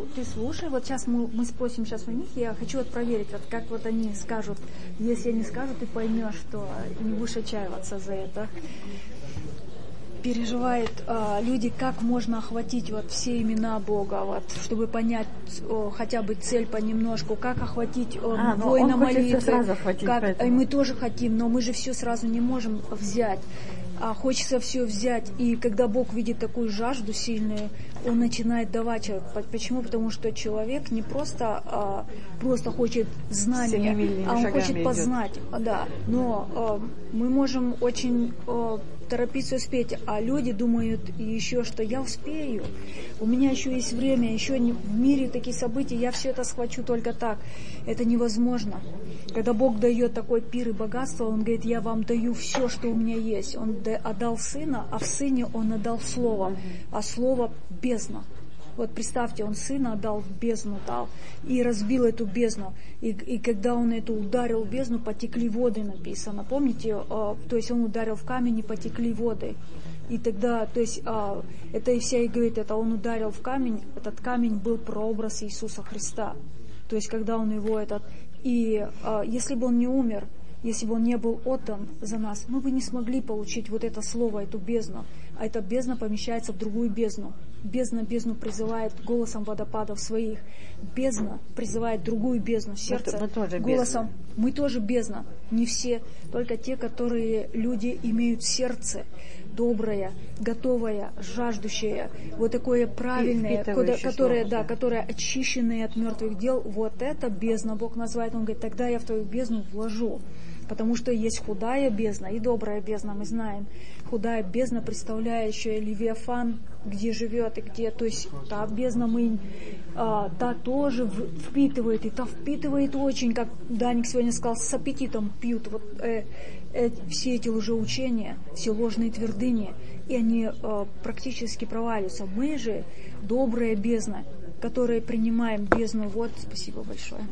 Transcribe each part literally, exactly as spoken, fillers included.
ты слушай, вот сейчас мы, мы спросим сейчас у них, я хочу вот проверить, вот как вот они скажут, если они скажут, ты поймешь, что не будешь отчаиваться за это. Переживают э, люди, как можно охватить вот все имена Бога, вот, чтобы понять о, хотя бы цель понемножку, как охватить о, а, воина он молитвы. хочет все сразу охватить, как, и мы тоже хотим, но мы же все сразу не можем взять. А хочется все взять, и когда Бог видит такую жажду сильную, Он начинает давать человеку. Почему? Потому что человек не просто, а, просто хочет знания, а он хочет познать. Идет. Да. Но а, мы можем очень а, торопиться успеть, а люди думают еще, что я успею, у меня еще есть время, еще не, в мире такие события, я все это схвачу только так. Это невозможно. Когда Бог дает такой пир и богатство, Он говорит, я вам даю все, что у меня есть. Он отдал Сына, а в Сыне Он отдал Слово, а Слово бездна. Вот представьте, Он Сына отдал в бездну, дал, и разбил эту бездну. И, и когда Он эту ударил в бездну, потекли воды, написано. Помните, э, то есть Он ударил в камень, и потекли воды. И тогда, то есть, э, это и вся и говорит, это Он ударил в камень, этот камень был прообраз Иисуса Христа. То есть, когда Он его этот... И э, если бы Он не умер, если бы Он не был отдан за нас, мы бы не смогли получить вот это слово, эту бездну. А эта бездна помещается в другую бездну. Бездна бездну призывает голосом водопадов своих. Бездна призывает другую бездну, сердце мы, мы тоже голосом. Бездна. Мы тоже бездна. Не все, только те, которые люди имеют сердце доброе, готовое, жаждущее, вот такое правильное, куда, которое, да, которое очищенное от мертвых дел. Вот это бездна Бог называет. Он говорит, тогда я в твою бездну вложу. Потому что есть худая бездна и добрая бездна, мы знаем. Худая бездна, представляющая Левиафан, где живет и где, то есть та бездна мы, а, та тоже впитывает, и та впитывает очень, как Даник сегодня сказал, с аппетитом пьют вот э, э, все эти лжеучения, все ложные твердыни, и они э, практически проваливаются. Мы же добрая бездна, которая принимаем бездну. Вот, спасибо большое.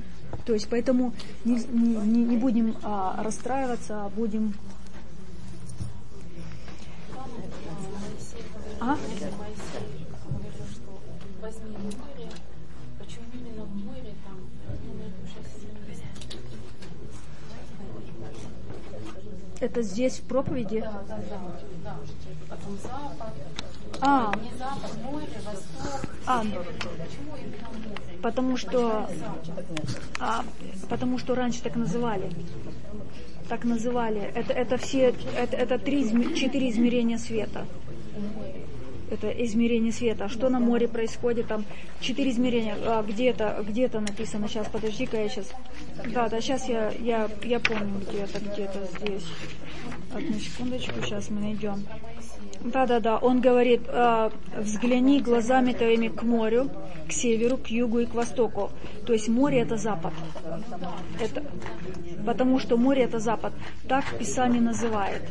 То есть поэтому не, не, не будем а, расстраиваться, а будем... А? Это здесь в проповеди? Да, да, да. да. Потом запад. А. Не запад, море, восток. А. Почему именно море? Потому что, а, потому что раньше так называли. Так называли. Это, это все, это, это три, четыре измерения света. Это измерение света. Что на море происходит? Там четыре измерения. А, где это, где это написано? Сейчас, подожди-ка, я сейчас. Да, да, сейчас я, я, я помню, где это, где-то здесь. Одну секундочку, сейчас мы найдем. Да, да, да. Он говорит, э, взгляни глазами твоими к морю, к северу, к югу и к востоку. То есть море это запад. Это, потому что море это запад. Так Писание называет.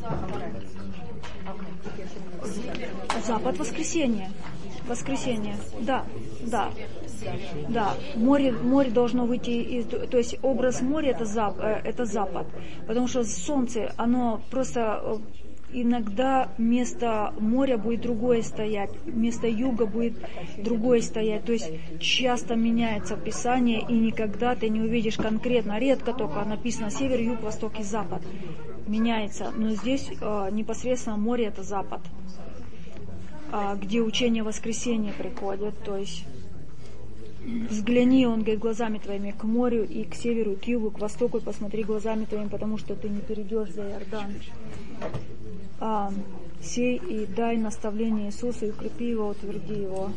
Запад воскресенье. Воскресенье. Да, да. Да, море, море должно выйти из... То есть образ моря это, зап, это запад. Потому что солнце, оно просто... Иногда вместо моря будет другое стоять, вместо юга будет другое стоять. То есть часто меняется Писание, и никогда ты не увидишь конкретно, редко только написано север, юг, восток и запад. Меняется. Но здесь э, непосредственно море это запад, э, где учение воскресения приходит. То есть взгляни, он говорит, глазами твоими к морю и к северу, и к югу, к востоку, и посмотри глазами твоими, потому что ты не перейдешь за Иордан. А, сей и дай наставление Иисусу, и укрепи его, утверди его.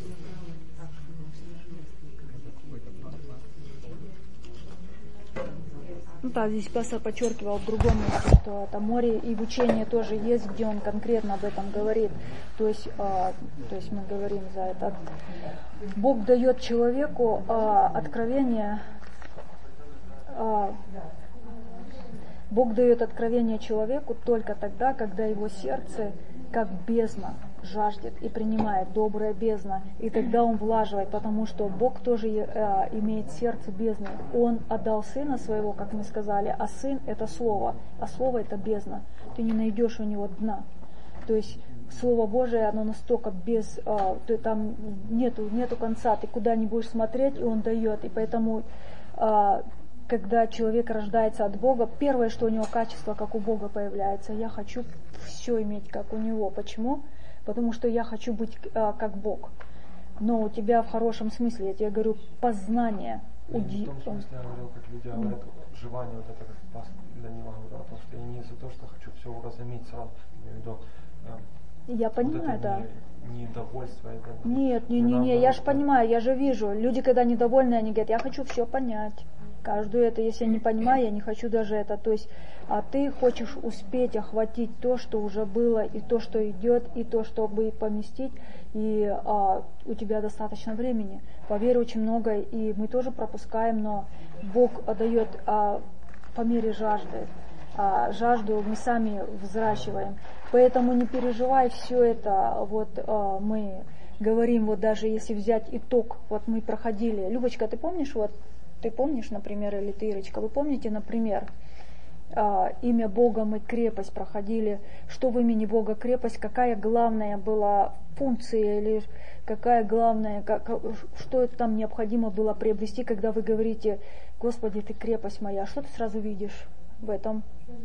Ну да, здесь пастор подчеркивал в другом месте, что это море и в учении тоже есть, где он конкретно об этом говорит. То есть, а, то есть мы говорим за это. Бог дает человеку а, откровение. А, Бог дает откровение человеку только тогда, когда его сердце, как бездна, жаждет и принимает, добрая бездна, и тогда он влаживает, потому что Бог тоже э, имеет сердце бездны. Он отдал Сына Своего, как мы сказали, а Сын это Слово, а Слово это бездна. Ты не найдешь у него дна. То есть Слово Божие, оно настолько без, а, ты, там нету, нету конца, ты куда не будешь смотреть, и Он дает. И поэтому, а, когда человек рождается от Бога, первое, что у него качество, как у Бога появляется, я хочу все иметь, как у Него. Почему? Потому что я хочу быть а, как Бог. Но у тебя в хорошем смысле, я тебе говорю, познание. Не в том смысле я говорил, как люди говорят, желание вот это, как пас для него говорил, потому что я не из-за того, что хочу все уразуметь сразу, я имею в виду, я вот понимаю, это да. Не, недовольство. Это, нет, не, не, не, я же понимаю, я же вижу. Люди, когда недовольны, они говорят, я хочу все понять. Каждую это, если я не понимаю, я не хочу даже это. То есть, а ты хочешь успеть охватить то, что уже было, и то, что идет, и то, чтобы поместить, и а, у тебя достаточно времени. Поверь, очень много, и мы тоже пропускаем, но Бог дает а, по мере жажды. А, жажду мы сами взращиваем. Поэтому не переживай все это, вот а, мы говорим, вот даже если взять итог, вот мы проходили. Любочка, ты помнишь, вот ты помнишь, например, или ты, Ирочка, вы помните, например, а, имя Бога мы крепость проходили, что в имени Бога крепость, какая главная была функция или какая главная, как, что это там необходимо было приобрести, когда вы говорите, Господи, ты крепость моя, что ты сразу видишь в этом?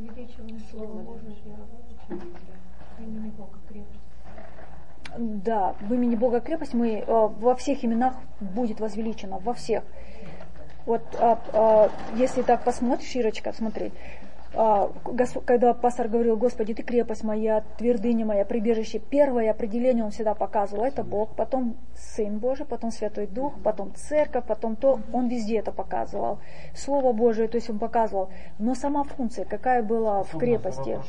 Да, в имени Бога крепость мы э, во всех именах будет возвеличено, во всех. Вот а, а, если так посмотришь, Ирочка, смотри, а, Госп... когда пастор говорил, Господи, ты крепость моя, твердыня моя, прибежище, первое определение он всегда показывал, это Бог, потом Сын Божий, потом Святой Дух, потом Церковь, потом то, он везде это показывал. Слово Божие, то есть он показывал, но сама функция, какая была в крепости.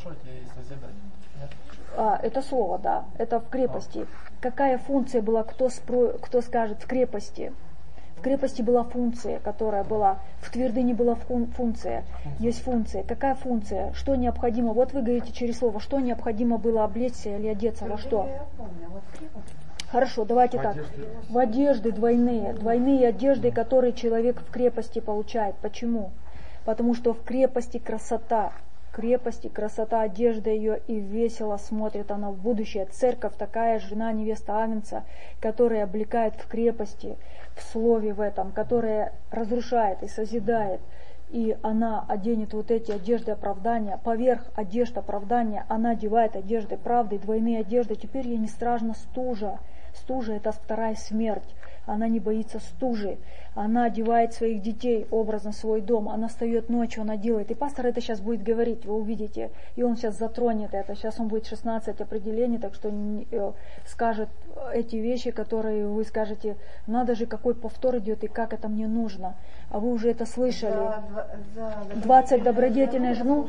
А, это слово, да, это в крепости. Какая функция была, кто, спро... кто скажет, в крепости? В крепости была функция, которая была, в твердыне была функция, есть функция. Какая функция? Что необходимо? Вот вы говорите через слово, что необходимо было облечься или одеться во что? Хорошо, давайте так. В одежды двойные, двойные одежды, которые человек в крепости получает. Почему? Потому что в крепости красота. Крепости, красота, одежда ее, и весело смотрит она в будущее. Церковь такая, жена невеста Агнца, которая облекает в крепости, в слове в этом, которая разрушает и созидает. И она оденет вот эти одежды оправдания, поверх одежд оправдания она одевает одежды правды, двойные одежды. Теперь ей не страшно стужа. Стужа — это вторая смерть. Она не боится стужи. Она одевает своих детей, образно свой дом. Она встает ночью, она делает. И пастор это сейчас будет говорить, вы увидите. И он сейчас затронет это. Сейчас он будет шестнадцать определений, так что скажет эти вещи, которые вы скажете, надо же, какой повтор идет и как это мне нужно. А вы уже это слышали. За, за двадцать добродетельных жену.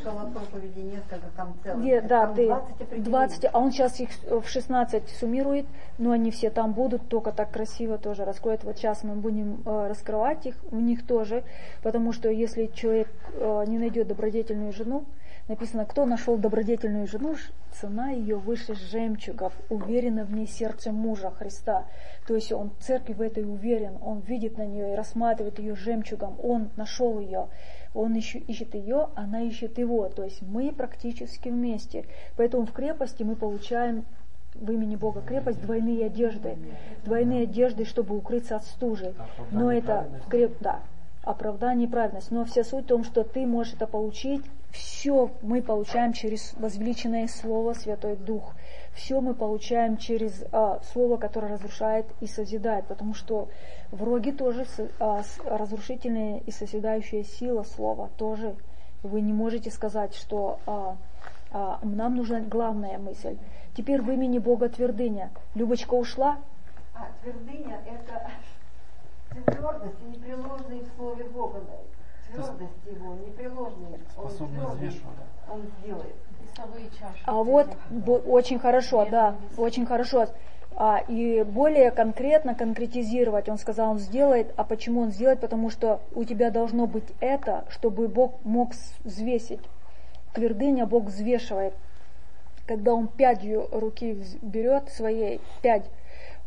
Да, ты двадцать, а он сейчас их в шестнадцать суммирует, но они все там будут, только так красиво тоже раскроет. Вот сейчас мы будем э, раскрывать их, в них тоже, потому что если человек э, не найдет добродетельную жену, написано, кто нашел добродетельную жену, цена ее выше жемчугов, уверенно в ней сердце мужа Христа. То есть он в церкви в этой уверен, он видит на нее и рассматривает ее жемчугом, он нашел ее, он ищет, ищет ее, она ищет его. То есть мы практически вместе. Поэтому в крепости мы получаем в имени Бога крепость двойные одежды. Двойные одежды, чтобы укрыться от стужи. Но это креп... да, оправдание и праведность. Но вся суть в том, что ты можешь это получить. Все мы получаем через возвеличенное Слово, Святой Дух. Все мы получаем через а, Слово, которое разрушает и созидает. Потому что в роге тоже а, разрушительная и созидающая сила Слова тоже. Вы не можете сказать, что а, а, нам нужна главная мысль. Теперь в имени Бога твердыня. Любочка ушла? А, твердыня — это твердость и непреложный в слове Бога. Твердость его, непреложный. Способный взвешивать. Он сделает. Весовые чаши. А вот бо, очень хорошо, да, очень хорошо. А, и более конкретно конкретизировать, он сказал, он сделает. А почему он сделает? Потому что у тебя должно быть это, чтобы Бог мог взвесить. Твердыня Бог взвешивает. Когда он пядью руки берет своей, пядь,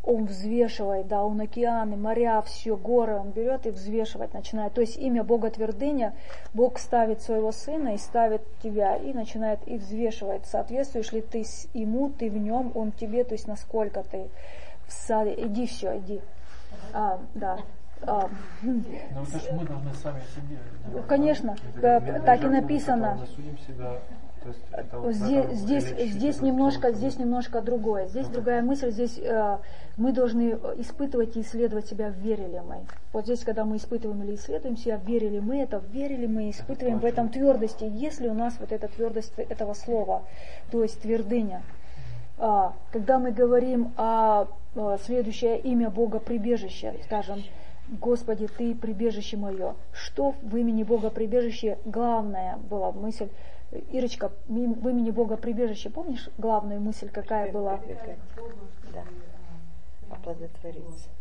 он взвешивает, да, он океаны, моря, все, горы, он берет и взвешивать начинает. То есть имя Бога твердыня, Бог ставит своего сына и ставит тебя, и начинает и взвешивает, соответствуешь ли ты ему, ты в нем, он в тебе, то есть насколько ты в саде, иди все, иди. А, да. А, но это же мы должны сами себе делать. Конечно, Это да, как так и жертву, написано. которую мы судим себя, то есть это вот Здесь, надо здесь, лечить здесь этот немножко, кровь, здесь немножко другое. Здесь другая мысль. Здесь э, мы должны испытывать и исследовать себя, верили мы. Вот здесь, когда мы испытываем или исследуем себя, верили мы это, верили мы, испытываем в этом твердости. Если у нас вот эта твердость этого слова, то есть твердыня. А, когда мы говорим о, о следующее имя Бога прибежище, скажем, Господи, Ты прибежище мое. Что в имени Бога прибежище? Главная была мысль. Ирочка, в имени Бога прибежище, помнишь главную мысль, какая была? Да. Оплодотвориться.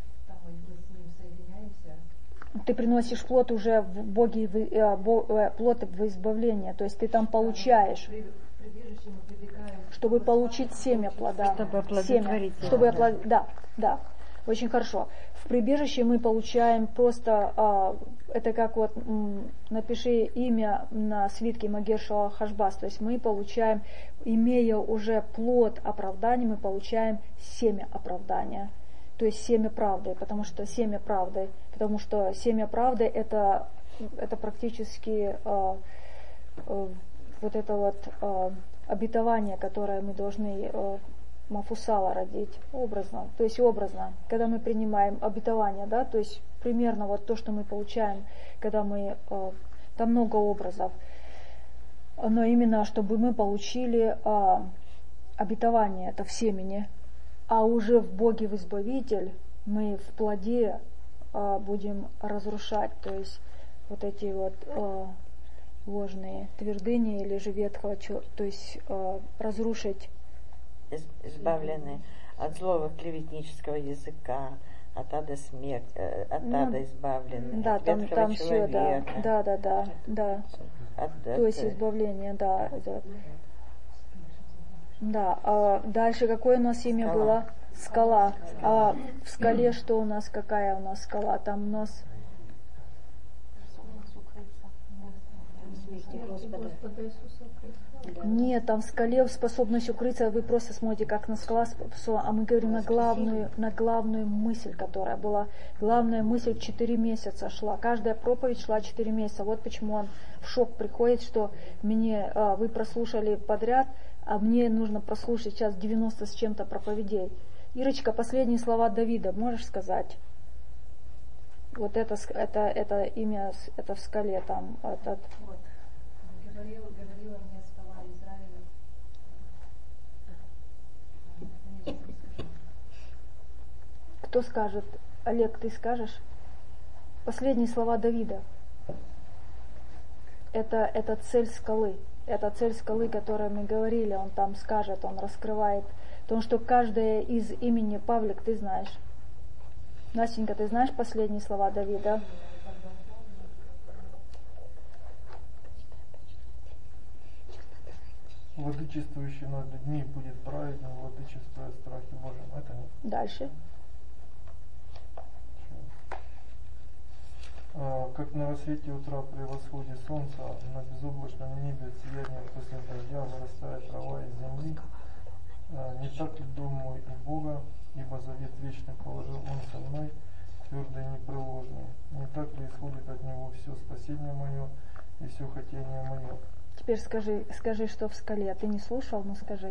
Ты приносишь плод уже в Боге, плод в избавление, то есть ты там получаешь, чтобы получить семя плода. Чтобы оплодотвориться. Семя, чтобы оплод... Да, да. Очень хорошо. В прибежище мы получаем просто, а, это как вот, м, напиши имя на свитке Магершала Хашбас, то есть мы получаем, имея уже плод оправдания, мы получаем семя оправдания, то есть семя правды, потому что семя правды, потому что семя правды это, это практически а, а, вот это вот а, обетование, которое мы должны а, Мафусала родить, образно, то есть образно, когда мы принимаем обетование, да, то есть примерно вот то, что мы получаем, когда мы, э, там много образов, но именно, чтобы мы получили э, обетование, это в семени, а уже в Боге в Избавитель мы в плоде э, будем разрушать, то есть вот эти вот э, ложные твердыни или же ветхого, то есть э, разрушить, избавлены от злого клеветнического языка, от ада смерти, от ада ну, избавлены, да, от там, ветхого там человека. Все, да, да, да, да, да. От, то есть избавление, да. Да, да. А дальше какое у нас имя скала. Было? Скала. А в скале что у нас, какая у нас скала? Там у нас Нет, там в скале способность укрыться, вы просто смотрите, как на скала, а мы говорим на главную, на главную мысль, которая была. Главная мысль четыре месяца шла. Каждая проповедь шла четыре месяца. Вот почему он в шок приходит, что мне, вы прослушали подряд, а мне нужно прослушать сейчас девяносто с чем-то проповедей. Ирочка, последние слова Давида можешь сказать? Вот это, это, это имя, это в скале там. Этот. Вот. Говорила, говорила мне скала Израиля. Кто скажет? Олег, ты скажешь? Последние слова Давида. Это, это цель скалы. Это цель скалы, о которой мы говорили. Он там скажет, он раскрывает. Потому что каждое из имени Павлик ты знаешь. Настенька, ты знаешь последние слова Давида? Владычествующий над людьми будет праведным, владычествуя в страхе Божьем. Это нет. Дальше. А, как на рассвете утра при восходе солнца, на безоблачном небе сияние после дождя вырастает трава из земли. А, не так ли дом мой у Бога, ибо завет вечный положил Он со мной, твердый и непреложный. Не так ли исходит от Него все спасение мое и все хотение мое. Теперь скажи, скажи, что в скале. Ты не слушал, но скажи.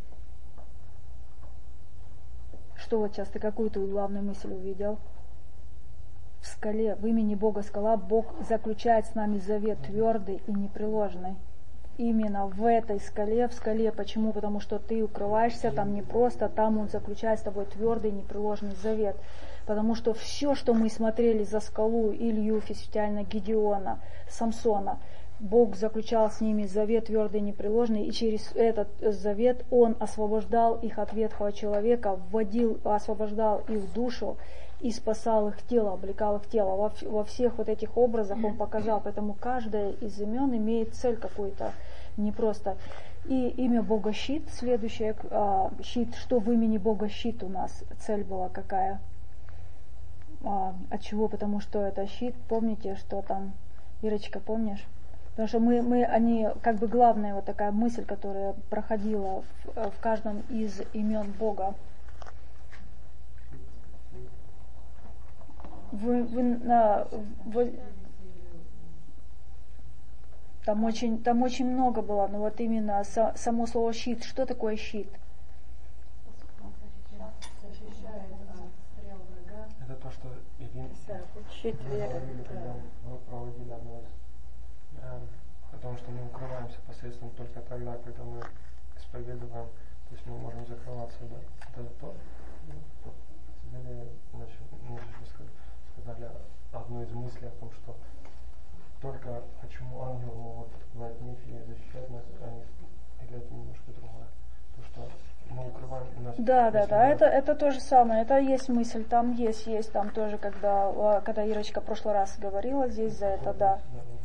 Что вот сейчас ты какую твою главную мысль увидел? В скале, в имени Бога скала, Бог заключает с нами завет твердый и непреложный. Именно в этой скале, в скале. Почему? Потому что ты укрываешься там не просто, там Он заключает с тобой твердый непреложный завет. Потому что все, что мы смотрели за скалу, Илью, Фисфитиана, Гедеона, Самсона, Бог заключал с ними завет твердый и непреложный, и через этот завет Он освобождал их от ветхого человека, вводил, освобождал их душу и спасал их тело, облекал их тело. Во, во всех вот этих образах Он показал, поэтому каждое из имен имеет цель какую-то, не просто. И имя Бога щит, следующее, а, щит, что в имени Бога щит у нас, цель была какая? А, от чего? Потому что это щит, помните, что там, Ирочка, помнишь? Потому что мы, мы, они, как бы главная вот такая мысль, которая проходила в, в каждом из имен Бога. Вы, вы, на, вы, там, очень, там очень много было, но вот именно со, само слово щит. Что такое щит? Это то, что Ирина Щит веры. говорили, когда мы проводили одно из, э, о том, что мы укрываемся посредством только тогда, когда мы исповедуем, то есть мы можем закрываться, да. Это то, значит, сказали одну из мыслей о том, что только почему ангелы могут в мифе защищать нас, они, или это немножко другое. То, что мы укрываем нас. Да, да, да, это, это то же самое, это есть мысль, там есть, есть, там тоже, когда, когда Ирочка в прошлый раз говорила здесь за это, да.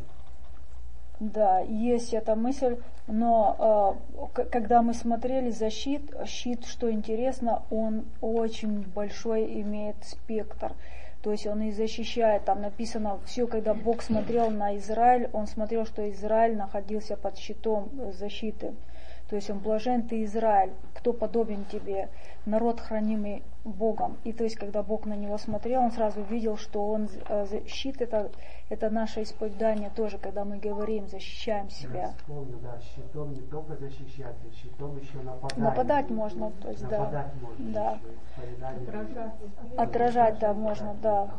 Да, есть эта мысль, но э, когда мы смотрели за щит, щит, что интересно, он очень большой имеет спектр. То есть он и защищает, там написано все, когда Бог смотрел на Израиль, он смотрел, что Израиль находился под щитом защиты. То есть он блажен ты, Израиль, кто подобен тебе, народ, хранимый Богом. И то есть, когда Бог на него смотрел, он сразу видел, что он щит, это, это наше исповедание тоже, когда мы говорим, защищаем себя. Я вспомнил, да, щитом не только защищать, щитом еще нападать. Нападать можно, то есть, нападать да. можно. Да. Отражать. Отражать, да, можно, да.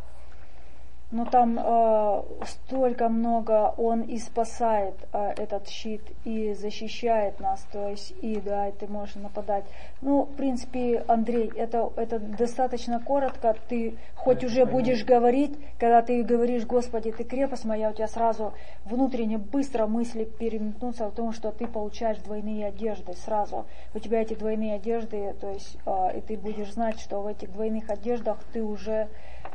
Но там э, столько много, он и спасает э, этот щит, и защищает нас, то есть, и да, и ты можешь нападать. Ну, в принципе, Андрей, это, это достаточно коротко, ты хоть уже будешь говорить, когда ты говоришь, Господи, ты крепость моя, у тебя сразу внутренне быстро мысли переметнутся в том, что ты получаешь двойные одежды сразу. У тебя эти двойные одежды, то есть, э, и ты будешь знать, что в этих двойных одеждах ты уже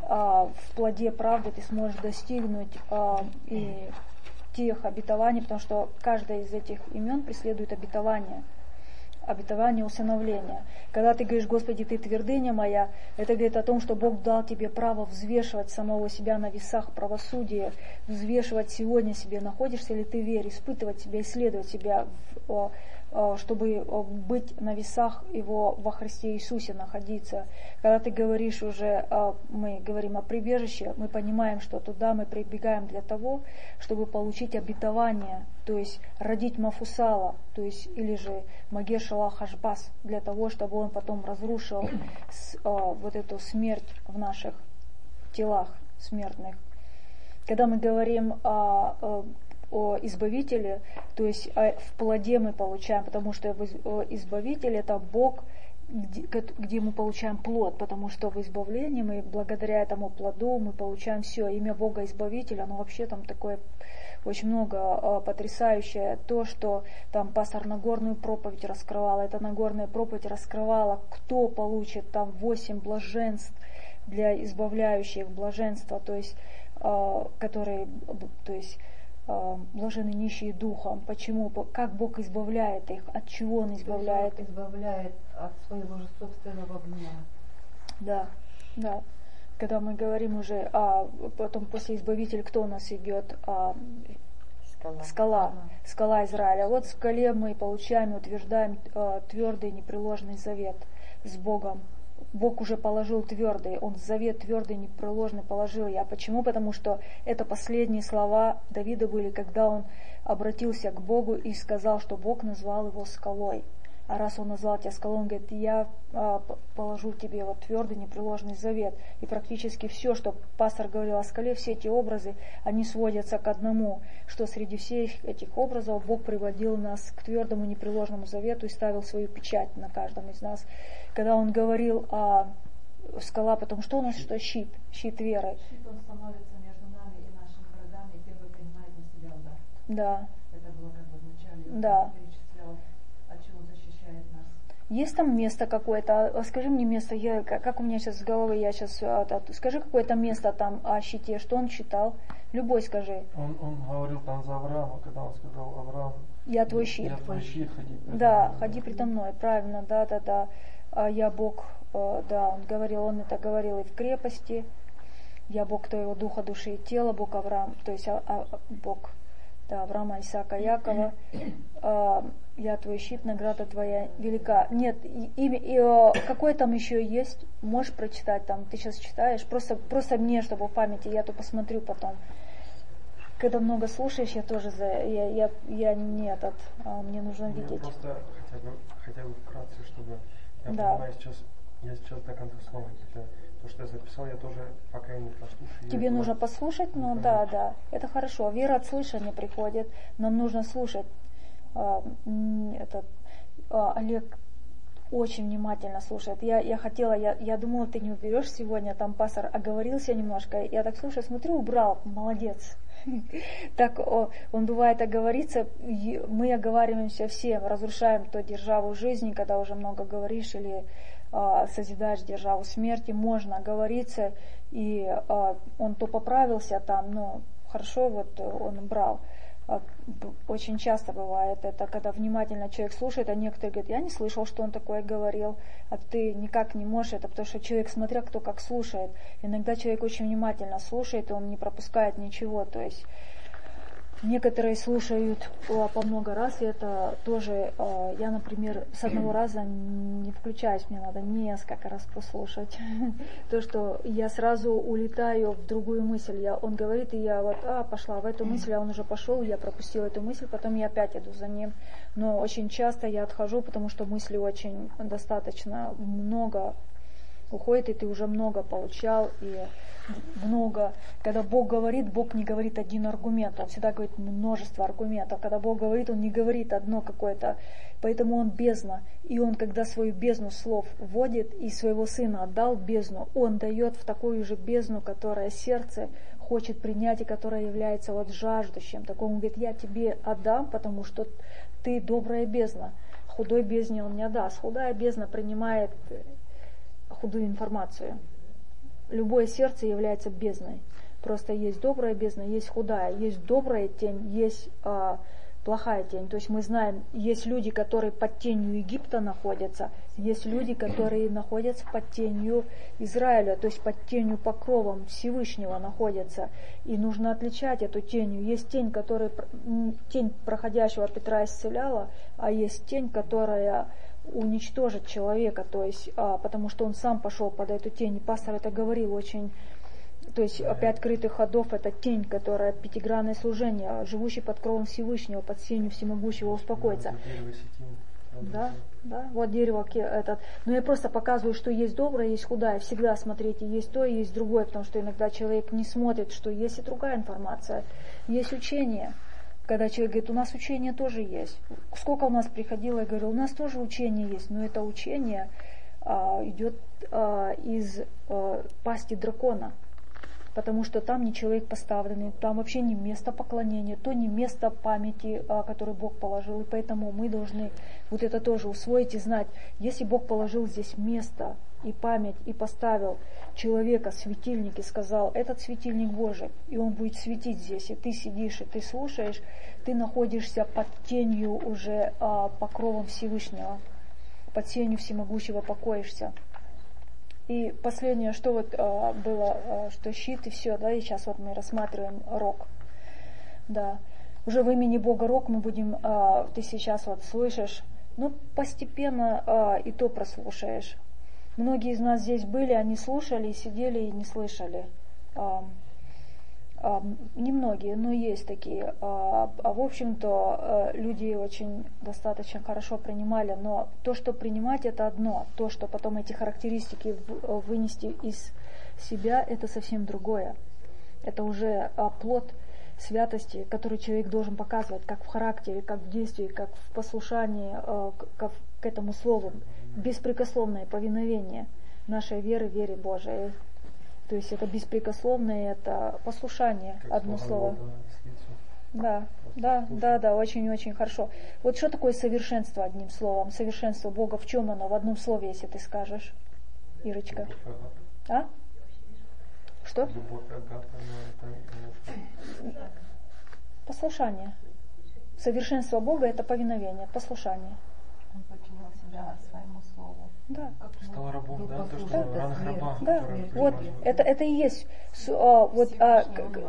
в плоде правды ты сможешь достигнуть а, и тех обетований, потому что каждое из этих имен преследует обетование, обетование усыновления. Когда ты говоришь, Господи, ты твердыня моя, это говорит о том, что Бог дал тебе право взвешивать самого себя на весах правосудия, взвешивать сегодня себе, находишься ли ты в вере, испытывать себя, исследовать себя, в, чтобы быть на весах Его во Христе Иисусе находиться. Когда ты говоришь уже, мы говорим о прибежище, мы понимаем, что туда мы прибегаем для того, чтобы получить обетование, то есть родить Мафусала, то есть или же Магер Шалах Ашбас, для того, чтобы он потом разрушил с, а, вот эту смерть в наших телах смертных. Когда мы говорим о, о, о Избавителе, то есть о, в плоде мы получаем, потому что Избавитель это Бог, где, где мы получаем плод, потому что в избавлении мы благодаря этому плоду мы получаем все. Имя Бога Избавителя, оно вообще там такое очень много э, потрясающее. То, что там пастор Нагорную проповедь раскрывал, эта Нагорная проповедь раскрывала, кто получит там восемь блаженств для избавляющих блаженства, то есть, э, которые, то есть, э, блажены нищие духом. Почему? Как Бог избавляет их? От чего Он избавляет? Он избавляет от своего же собственного гнева. Да, да. Когда мы говорим уже, а потом после избавителя, кто у нас идет? А, скала. скала. Скала Израиля. Вот в скале мы получаем и утверждаем а, твердый непреложный завет с Богом. Бог уже положил твердый, Он завет твердый непреложный положил. Я почему? Потому что это последние слова Давида были, когда он обратился к Богу и сказал, что Бог назвал его скалой. А раз он назвал тебя скалой, он говорит, я а, положу тебе вот твердый непреложный завет. И практически все, что пастор говорил о скале, все эти образы, они сводятся к одному, что среди всех этих образов Бог приводил нас к твердому непреложному завету и ставил свою печать на каждом из нас. Когда он говорил о скала, потом что у нас, что щит, щит веры. Щит, он становится между нами и нашими врагами, и первый принимает на себя удар. Да. Это было как бы в начале. Да. Есть там место какое-то, скажи мне место, я, как у меня сейчас с головы, я сейчас, скажи какое-то место там о щите, что он считал, любой скажи. Он, он говорил там за Авраама, когда он сказал: Авраам, я твой щит. Я твой щит, ходи предо Да, мной. ходи предо мной, правильно, да, да, да. Я Бог, да, он говорил, он это говорил и в крепости. Я Бог твоего духа, души и тела, Бог Авраам, то есть а, а, Бог, да, Авраама, Исаака, Якова. А, я твой щит, награда твоя велика. Нет, и, и, и, какое там еще есть? Можешь прочитать там? Ты сейчас читаешь? Просто, просто мне, чтобы в памяти, я то посмотрю потом. Когда много слушаешь, я тоже за, я, я, я не этот, а, мне нужно Мне видеть. Просто хотя бы, хотя бы вкратце, чтобы я Да. понимаю сейчас, я сейчас до конца снова это, то, что я записал, я тоже пока не послушаю. Тебе Я нужно это- послушать, ну не да, пойму. да, это хорошо. Вера от слышания приходит, нам нужно слушать. А, м, этот, а, Олег очень внимательно слушает. Я, я хотела, я, я думала, ты не уберешь сегодня, там пастор оговорился немножко. Я так слушаю, смотрю, убрал, молодец. Так он бывает оговорится, мы оговариваемся все, разрушаем то державу жизни, когда уже много говоришь, или а, созидаешь державу смерти, можно оговориться, и а, он то поправился там, но хорошо, вот он убрал. А, б- очень часто бывает это, когда внимательно человек слушает, а некоторые говорят: я не слышал, что он такое говорил, а ты никак не можешь это, потому что человек, смотря кто как слушает, иногда человек очень внимательно слушает, и он не пропускает ничего, то есть некоторые слушают о, по много раз, и это тоже, э, я, например, с одного раза не включаюсь, мне надо несколько раз послушать. То, что я сразу улетаю в другую мысль. Я, он говорит, и я вот, а, пошла в эту мысль, а он уже пошел, я пропустила эту мысль, потом я опять иду за ним. Но очень часто я отхожу, потому что мыслей очень достаточно много уходит, и ты уже много получал, и много. Когда Бог говорит, Бог не говорит один аргумент, Он всегда говорит множество аргументов. Когда Бог говорит, Он не говорит одно какое-то, поэтому Он бездна. И Он, когда свою бездну слов вводит и своего Сына отдал в бездну, Он дает в такую же бездну, которая сердце хочет принять и которая является вот жаждущим. Так Он говорит: я тебе отдам, потому что ты добрая бездна. Худой бездне Он не отдаст. Худая бездна принимает худую информацию. Любое сердце является бездной. Просто есть добрая бездна, есть худая. Есть добрая тень, есть а, плохая тень. То есть мы знаем, есть люди, которые под тенью Египта находятся, есть люди, которые находятся под тенью Израиля, то есть под тенью покровом Всевышнего находятся. И нужно отличать эту тенью. Есть тень, которая, тень проходящего Петра исцеляла, а есть тень, которая уничтожить человека, то есть, а, потому что он сам пошел под эту тень. И пастор это говорил очень, то есть пять крытых ходов — это тень, которая пятигранное служение, живущий под кровом Всевышнего, под сенью всемогущего успокоится. Да, да, вот дерево этот. Но я просто показываю, что есть доброе, есть худое. Всегда смотрите, есть то и есть другое, потому что иногда человек не смотрит, что есть и другая информация, есть учение. Когда человек говорит: у нас учение тоже есть. Сколько у нас приходило, я говорю: у нас тоже учение есть, но это учение а, идет а, из а, пасти дракона. Потому что там не человек поставленный, там вообще не место поклонения, то не место памяти, а, которое Бог положил. И поэтому мы должны вот это тоже усвоить и знать, если Бог положил здесь место и память, и поставил человека светильник, и сказал: этот светильник Божий, и он будет светить здесь, и ты сидишь, и ты слушаешь, ты находишься под тенью уже а, покровом Всевышнего, под тенью всемогущего покоишься. И последнее, что вот а, было, а, что щит и все, да, и сейчас вот мы рассматриваем рог, да, уже в имени Бога рог мы будем, а, ты сейчас вот слышишь, ну постепенно а, и то прослушаешь. Многие из нас здесь были, они слушали, сидели и не слышали. А, а, немногие, но есть такие. А, а в общем-то а, люди очень достаточно хорошо принимали, но то, что принимать, это одно. То, что потом эти характеристики в, вынести из себя, это совсем другое. Это уже а, плод святости, который человек должен показывать, как в характере, как в действии, как в послушании а, к, к этому слову. Беспрекословное повиновение нашей веры, вере Божией. То есть это беспрекословное, это послушание, как одно слово. Да, да, да, да, очень-очень хорошо. Вот что такое совершенство, одним словом? Совершенство Бога, в чем оно? В одном слове, если ты скажешь, Ирочка. А? Что? Послушание. Совершенство Бога — это повиновение, послушание. Он подчинил себя своему слову. Да. Стал рабом, да, то, что да. ранг раба. Да, вот это, это и есть. А, вот, а,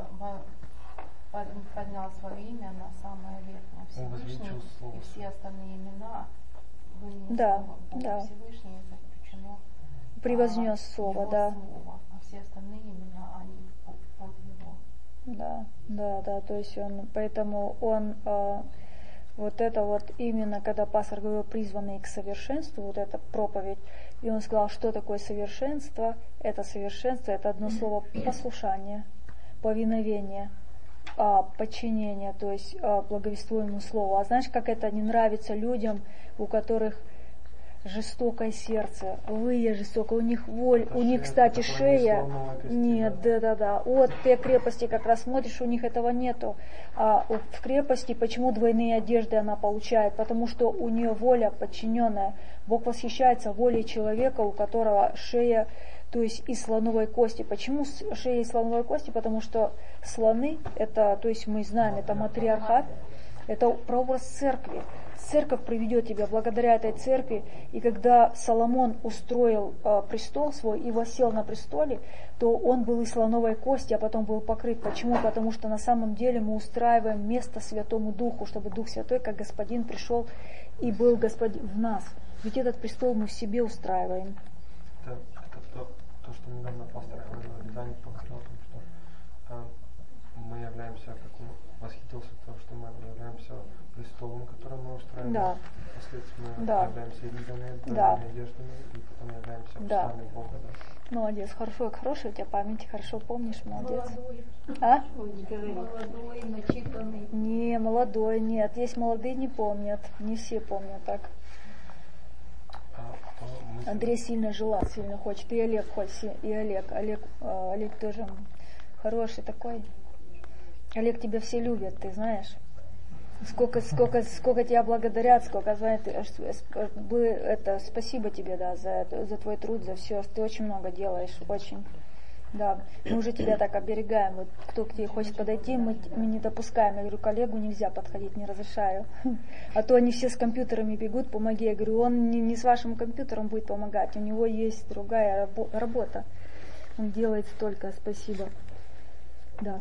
поднял свое имя на самое верхнее. Всевышний и все остальные имена вынесли да, Бога да. Всевышний заключено. Превознес а, слово, да. Слово, а все остальные имена, они под его. Да, да, да, то есть он, поэтому он, э, вот это вот именно, когда пастор говорил, призванный к совершенству, вот эта проповедь, и он сказал, что такое совершенство, это совершенство, это одно слово послушание, повиновение, э, подчинение, то есть э, благовествуемому слову. А знаешь, как это не нравится людям, у которых жестокое сердце, вы жестоко, у них воль, это у них, кстати, шея, нет, да, да, да, вот те крепости как раз смотришь, у них этого нету, а в крепости почему двойные одежды она получает, потому что у нее воля подчиненная, Бог восхищается волей человека, у которого шея, то есть из слоновой кости. Почему шея из слоновой кости? Потому что слоны, это, то есть мы знаем, это матриархат, это прообраз церкви. Церковь приведет тебя благодаря этой церкви. И когда Соломон устроил э, престол свой и воссел на престоле, то он был из слоновой кости, а потом был покрыт. Почему? Потому что на самом деле мы устраиваем место Святому Духу, чтобы Дух Святой, как Господин, пришел и был Господин в нас. Ведь этот престол мы в себе устраиваем. Это, это то, то, что недавно пастор Даник показал, что а, мы являемся, как он восхитился, то, что мы являемся престолом, который мы устраиваем. Да. Впоследствии мы да. являемся ризами, да. одеждами, и потом являемся да. псами Бога. Да. Молодец, хорошо, хорошая у тебя память, хорошо помнишь, молодец. Молодой. А? Молодой, начитанный. Не, молодой, нет. Есть молодые, не помнят. Не все помнят так. А, Андрей сильно желал, сильно хочет. И Олег хочет, и Олег. Олег, э, Олег тоже хороший такой. Олег, тебя все любят, ты знаешь. Сколько, сколько, сколько тебя благодарят, сколько знает, это, спасибо тебе, да, за, это, за твой труд, за все. Ты очень много делаешь, очень. Да, мы уже тебя так оберегаем. Вот кто к тебе хочет подойти, мы, мы не допускаем. Я говорю, коллегу нельзя подходить, не разрешаю. А то они все с компьютерами бегут, помоги. Я говорю, он не, не с вашим компьютером будет помогать, у него есть другая рабо- работа. Он делает столько, спасибо. Да.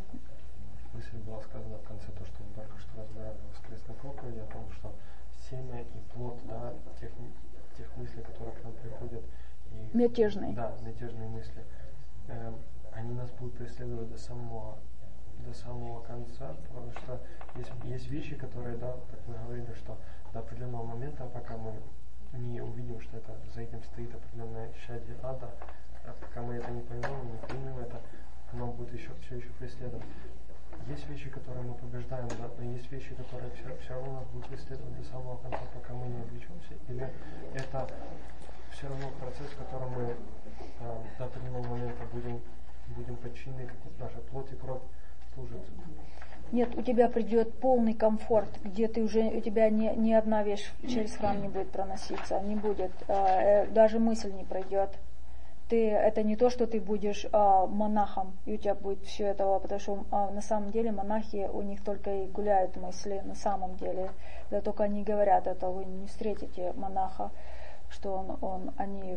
Мысль была сказана в конце, то, что мы только что разбирали в воскресной проповеди, о том, что семя и плод, да, тех, тех мыслей, которые к нам приходят. И, мятежные. Да, мятежные мысли. Э, они нас будут преследовать до самого, до самого конца, потому что есть, есть вещи, которые, да, как мы говорили, что до определенного момента, пока мы не увидим, что это за этим стоит определенное щадие ада, а пока мы это не поймем, не примем это, оно будет еще, все еще преследовать. Есть вещи, которые мы побеждаем, да, но есть вещи, которые все, все равно нас будут преследовать до самого конца, пока мы не облечемся. Или это все равно процесс, в котором мы а, до определенного момента будем, будем подчинены, как вот наша плоть и кровь служит. Нет, у тебя придет полный комфорт, где ты уже, у тебя ни, ни одна вещь через храм не будет проноситься, не будет, э, даже мысль не пройдет. Ты, это не то, что ты будешь а, монахом, и у тебя будет все это, потому что а, на самом деле монахи, у них только и гуляют мысли, на самом деле, да, только они говорят это, вы не встретите монаха, что он, он они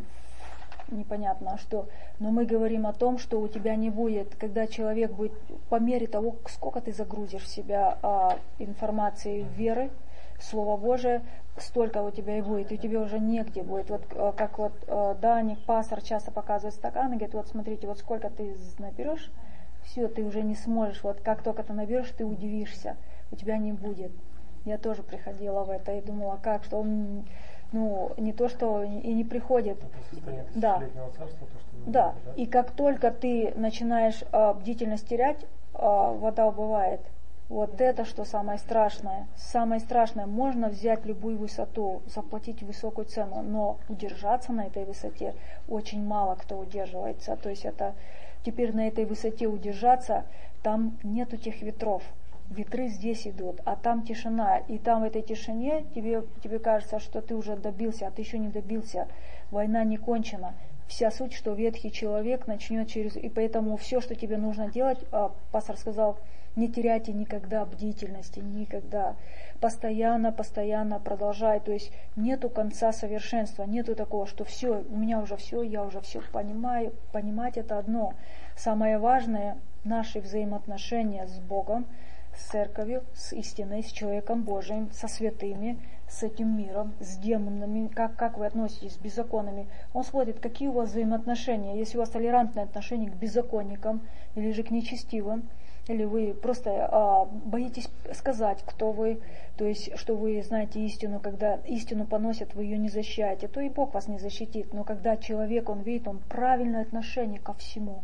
непонятно что, но мы говорим о том, что у тебя не будет, когда человек будет, по мере того, сколько ты загрузишь в себя а, информации веры, Слово Божие, столько у тебя и будет, и тебе уже негде будет. Вот как вот Даник, пастор часто показывает стакан и говорит, вот смотрите, вот сколько ты наберешь, все, ты уже не сможешь. Вот как только ты наберешь, ты удивишься, у тебя не будет. Я тоже приходила в это и думала, как, что он, ну, не то, что и не приходит. Это да. Царства, то, что да. говорите, да, и как только ты начинаешь а, бдительность терять, а, вода убывает. Вот это что самое страшное. Самое страшное, можно взять любую высоту, заплатить высокую цену, но удержаться на этой высоте очень мало кто удерживается. То есть это теперь на этой высоте удержаться, там нету тех ветров. ветры здесь идут, а там тишина, и там в этой тишине тебе, тебе кажется, что ты уже добился, а ты еще не добился, война не кончена. Вся суть, что ветхий человек начнет через... И поэтому все, что тебе нужно делать, пастор сказал, не теряйте никогда бдительности, никогда. Постоянно, постоянно продолжай. То есть нету конца совершенства, нету такого, что все, у меня уже все, я уже все понимаю. Понимать это одно. Самое важное, наши взаимоотношения с Богом, с церковью, с истиной, с человеком Божиим, со святыми, с этим миром, с демонами, как, как вы относитесь с беззаконными. Он смотрит, какие у вас взаимоотношения. Если у вас толерантное отношение к беззаконникам или же к нечестивым, или вы просто а, боитесь сказать, кто вы, то есть, что вы знаете истину, когда истину поносят, вы ее не защищаете, то и Бог вас не защитит. Но когда человек, он видит, он правильное отношение ко всему,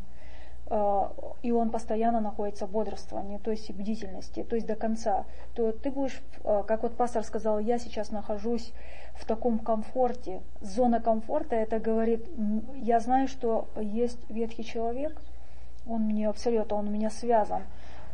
а, и он постоянно находится в бодрствовании, то есть в бдительности, то есть до конца, то ты будешь, а, как вот пастор сказал, я сейчас нахожусь в таком комфорте. Зона комфорта, это говорит, я знаю, что есть ветхий человек, он мне абсолютно, он у меня связан.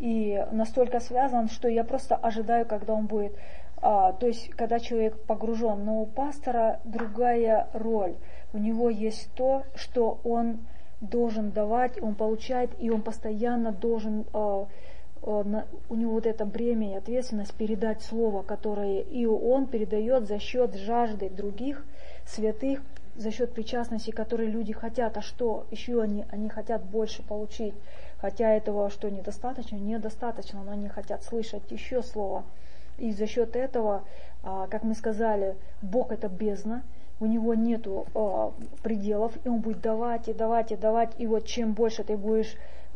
И настолько связан, что я просто ожидаю, когда он будет. А, то есть, когда человек погружен. Но у пастора другая роль. У него есть то, что он должен давать, он получает, и он постоянно должен... А, а, на, у него вот это бремя и ответственность передать слово, которое и он передает за счет жажды других святых, за счет причастности, которые люди хотят, а что еще они, они хотят больше получить, хотя этого, что недостаточно, недостаточно, но они хотят слышать еще слово. И за счет этого, как мы сказали, Бог это бездна, у него нету пределов, и он будет давать и давать и давать, и вот чем больше ты будешь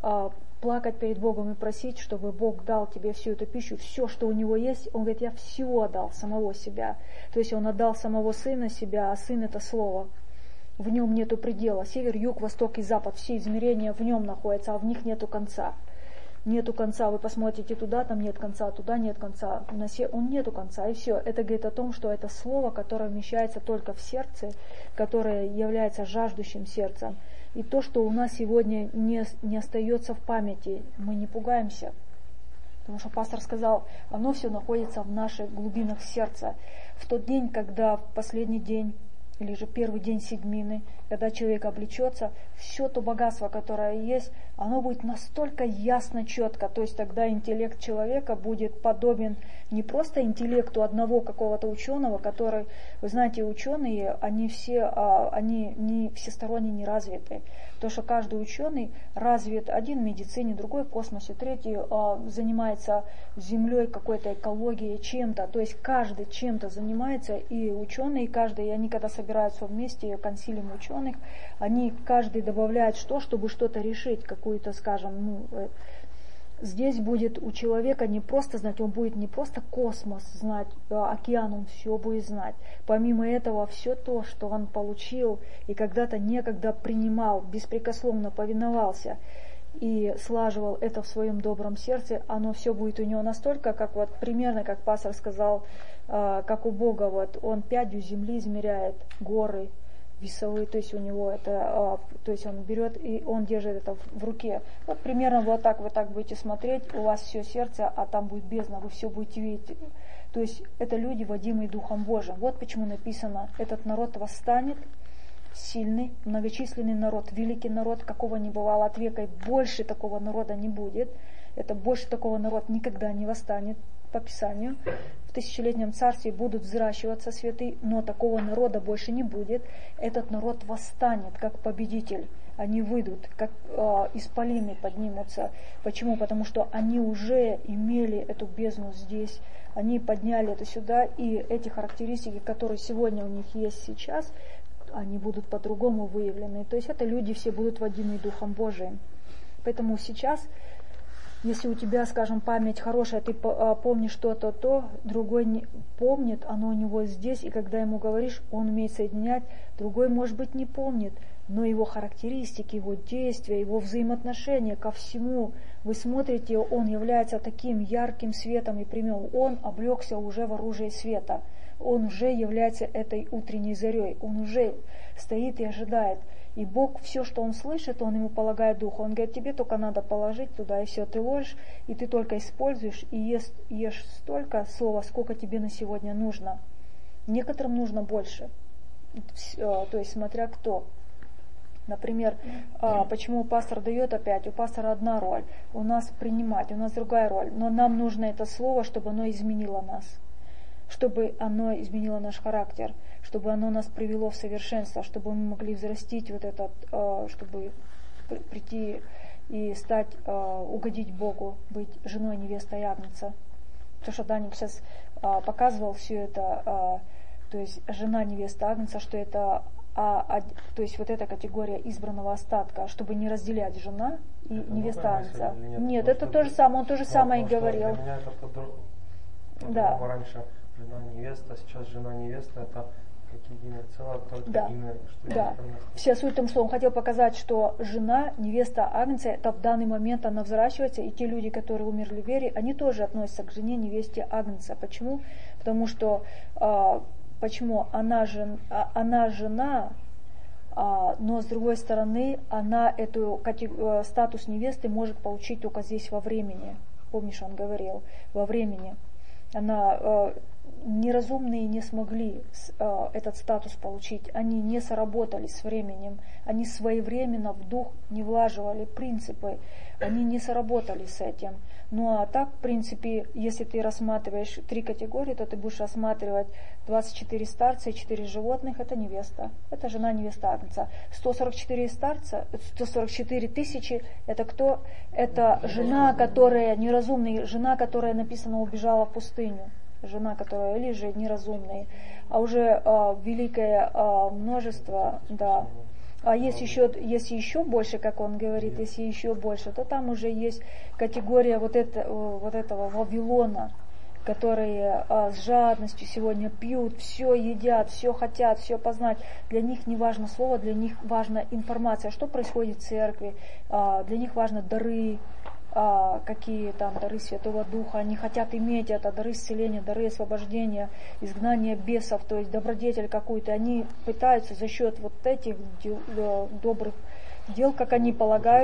плакать перед Богом и просить, чтобы Бог дал тебе всю эту пищу, все, что у него есть, он говорит, я все отдал, самого себя. То есть он отдал самого сына себя, а сын это слово. В нем нету предела. Север, юг, восток и запад, все измерения в нем находятся, а в них нету конца. Нету конца, вы посмотрите туда, там нет конца, туда нет конца, на се... он нету конца, и все. Это говорит о том, что это слово, которое вмещается только в сердце, которое является жаждущим сердцем. И то, что у нас сегодня не, не остается в памяти, мы не пугаемся. Потому что пастор сказал, оно все находится в наших глубинах сердца. В тот день, когда в последний день, или же первый день седьмины, когда человек облечется, все то богатство, которое есть, оно будет настолько ясно, четко. То есть тогда интеллект человека будет подобен не просто интеллекту одного какого-то ученого, который, вы знаете, ученые, они все, они не всесторонне не развиты. То, что каждый ученый развит, один в медицине, другой в космосе, третий занимается землей, какой-то экологией, чем-то. То есть каждый чем-то занимается, и ученые, каждый, и они когда собираются вместе, консилиум ученых, они каждый добавляет что, чтобы что-то решить, какую-то, скажем, ну, здесь будет у человека не просто знать, он будет не просто космос знать, океан, он все будет знать. Помимо этого, все то, что он получил и когда-то некогда принимал, беспрекословно повиновался и слаживал это в своем добром сердце, оно все будет у него настолько, как вот примерно, как пастор сказал, как у Бога, вот он пядью земли измеряет горы весовые, то есть у него это, то есть он берет и он держит это в руке. Вот примерно вот так вы так будете смотреть, у вас все сердце, а там будет бездна, вы все будете видеть. То есть это люди, водимые Духом Божиим. Вот почему написано, этот народ восстанет, сильный, многочисленный народ, великий народ, какого не бывало от века, и больше такого народа не будет. Это больше такого народа никогда не восстанет, по Писанию. В тысячелетнем царстве будут взращиваться святые, но такого народа больше не будет. Этот народ восстанет, как победитель. Они выйдут, как э, исполины поднимутся. Почему? Потому что они уже имели эту бездну здесь. Они подняли это сюда, и эти характеристики, которые сегодня у них есть сейчас, они будут по-другому выявлены. То есть это люди все будут водимы Духом Божиим. Поэтому сейчас, если у тебя, скажем, память хорошая, ты помнишь что-то, то другой не помнит, оно у него здесь, и когда ему говоришь, он умеет соединять, другой, может быть, не помнит, но его характеристики, его действия, его взаимоотношения ко всему, вы смотрите, он является таким ярким светом и прямым, он облегся уже в оружие света, он уже является этой утренней зарей, он уже стоит и ожидает. И Бог, все, что он слышит, он ему полагает духа. Он говорит, тебе только надо положить туда, и все, ты ложишь, и ты только используешь, и ешь, ешь столько слова, сколько тебе на сегодня нужно. Некоторым нужно больше. То есть, смотря кто. Например, почему пастор дает опять, у пастора одна роль, у нас принимать, у нас другая роль, но нам нужно это слово, чтобы оно изменило нас, чтобы оно изменило наш характер, чтобы оно нас привело в совершенство, чтобы мы могли взрастить вот этот, чтобы прийти и стать, угодить Богу, быть женой, невестой Агнца. То, что Даник сейчас показывал все это, то есть жена, невеста Агнца, что это А, а, то есть вот эта категория избранного остатка, чтобы не разделять жена и это невеста Агнца. Нет, нет это то же самое, он то же самое и говорил. Для меня это по-другому. Да. Раньше жена, невеста, сейчас жена, невеста, это как единое целое, только да. имя. Что да. Вся суть в том, что он хотел показать, что жена, невеста Агнца, это в данный момент она взращивается, и те люди, которые умерли в вере, они тоже относятся к жене, невесте Агнца. Почему? Потому что Почему? Она, жен, она жена, но с другой стороны, она эту статус невесты может получить только здесь во времени. Помнишь, он говорил, во времени. Она, неразумные не смогли этот статус получить, они не сработали с временем, они своевременно в дух не влаживали принципы, они не сработали с этим. Ну а так, в принципе, если ты рассматриваешь три категории, то ты будешь рассматривать двадцать четыре старца и четыре животных, это невеста, это жена невеста Агнца. сто сорок четыре старца, сто сорок четыре тысячи, это кто? Это жена, которая неразумная, жена, которая написано убежала в пустыню. Жена, которая, или же неразумные, а уже а, великое а, множество, да. А есть еще, если еще больше, как он говорит, если еще больше, то там уже есть категория вот, это, вот этого Вавилона, которые а, с жадностью сегодня пьют, все едят, все хотят, все познать. Для них не важно слово, для них важна информация, что происходит в церкви, а, для них важны дары, А, какие там дары Святого Духа, они хотят иметь это, дары исцеления, дары освобождения, изгнания бесов, то есть добродетель какую-то, они пытаются за счет вот этих дел, добрых дел, как они полагают,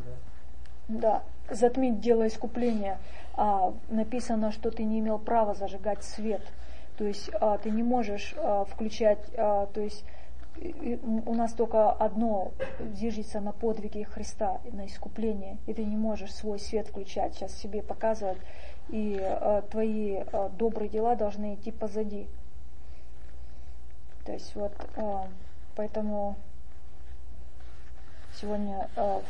да, затмить дело искупления. А, написано, что ты не имел права зажигать свет, то есть а, ты не можешь а, включать, а, то есть у нас только одно зиждется на подвиге Христа, на искуплении, и ты не можешь свой свет включать, сейчас себе показывать, и э, твои э, добрые дела должны идти позади. То есть вот, э, поэтому сегодня э,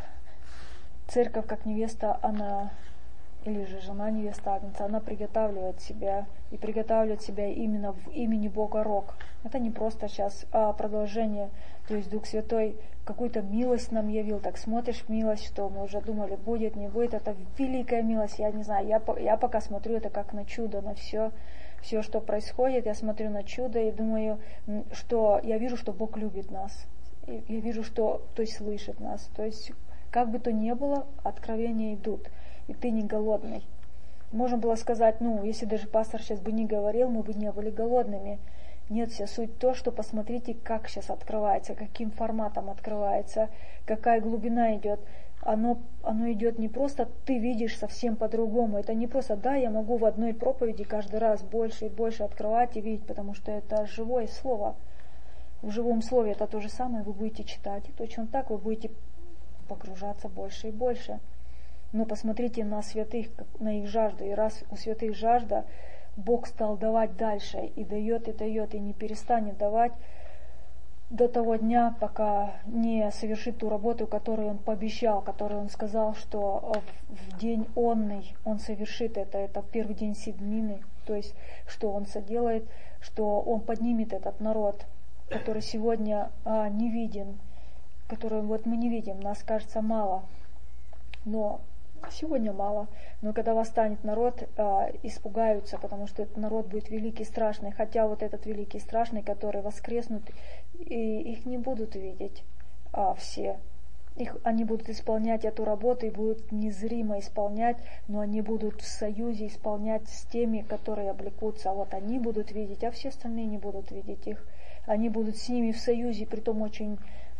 церковь как невеста, она, или же жена невеста Агнца, она приготавливает себя, и приготавливает себя именно в имени Бога Рог. Это не просто сейчас а продолжение, то есть Дух Святой какую-то милость нам явил, так смотришь милость, что мы уже думали, будет, не будет, это великая милость, я не знаю, я, я пока смотрю это как на чудо, на все, все, что происходит, я смотрю на чудо и думаю, что я вижу, что Бог любит нас, я вижу, что, то есть слышит нас, то есть как бы то ни было, откровения идут, и ты не голодный. Можно было сказать, ну, если даже пастор сейчас бы не говорил, мы бы не были голодными. Нет, вся суть то, что посмотрите, как сейчас открывается, каким форматом открывается, какая глубина идет. Оно, оно идет не просто, ты видишь совсем по-другому. Это не просто, да, я могу в одной проповеди каждый раз больше и больше открывать и видеть, потому что это живое слово. В живом слове это то же самое, вы будете читать. И точно так вы будете погружаться больше и больше. Но посмотрите на святых, на их жажду. И раз у святых жажда, Бог стал давать дальше. И дает, и дает, и не перестанет давать до того дня, пока не совершит ту работу, которую Он пообещал, которую Он сказал, что в день онный Он совершит это. Это первый день седмины. То есть, что Он соделает, что Он поднимет этот народ, который сегодня а, не виден, который вот мы не видим, нас кажется мало. Но сегодня мало, но когда восстанет народ, э, испугаются, потому что этот народ будет великий, страшный, хотя вот этот великий, страшный, который воскреснут, и их не будут видеть э, все. Их, они будут исполнять эту работу и будут незримо исполнять, но они будут в союзе исполнять с теми, которые облекутся. А вот они будут видеть, а все остальные не будут видеть их. Они будут с ними в союзе, притом очень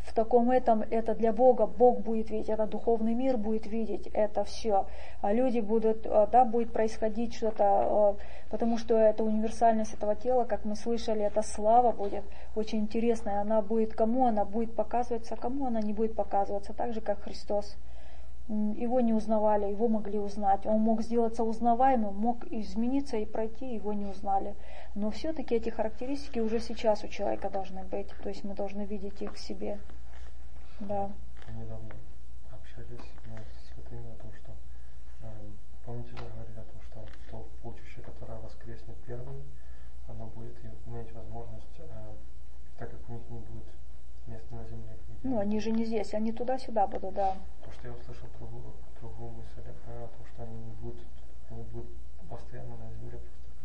в таком этом, это для Бога, Бог будет видеть, это духовный мир будет видеть это все. А люди будут, да, будет происходить что-то, потому что это универсальность этого тела, как мы слышали, это слава будет очень интересная. Она будет кому? Она будет показываться, кому она не будет показываться, так же, как Христос. Его не узнавали, его могли узнать. Он мог сделаться узнаваемым, мог измениться и пройти, его не узнали. Но все-таки эти характеристики уже сейчас у человека должны быть. То есть мы должны видеть их в себе. Да. Недавно общались ну, с святыми о том, что э, помните, вы говорили о том, что то получащее, которое воскреснет первым, оно будет иметь возможность, э, так как у них не будет места на земле. Ну, они же не здесь, они туда-сюда будут, да. То, что я услышал другую, другую мысль, о том, что они не будут, они будут постоянно на земле,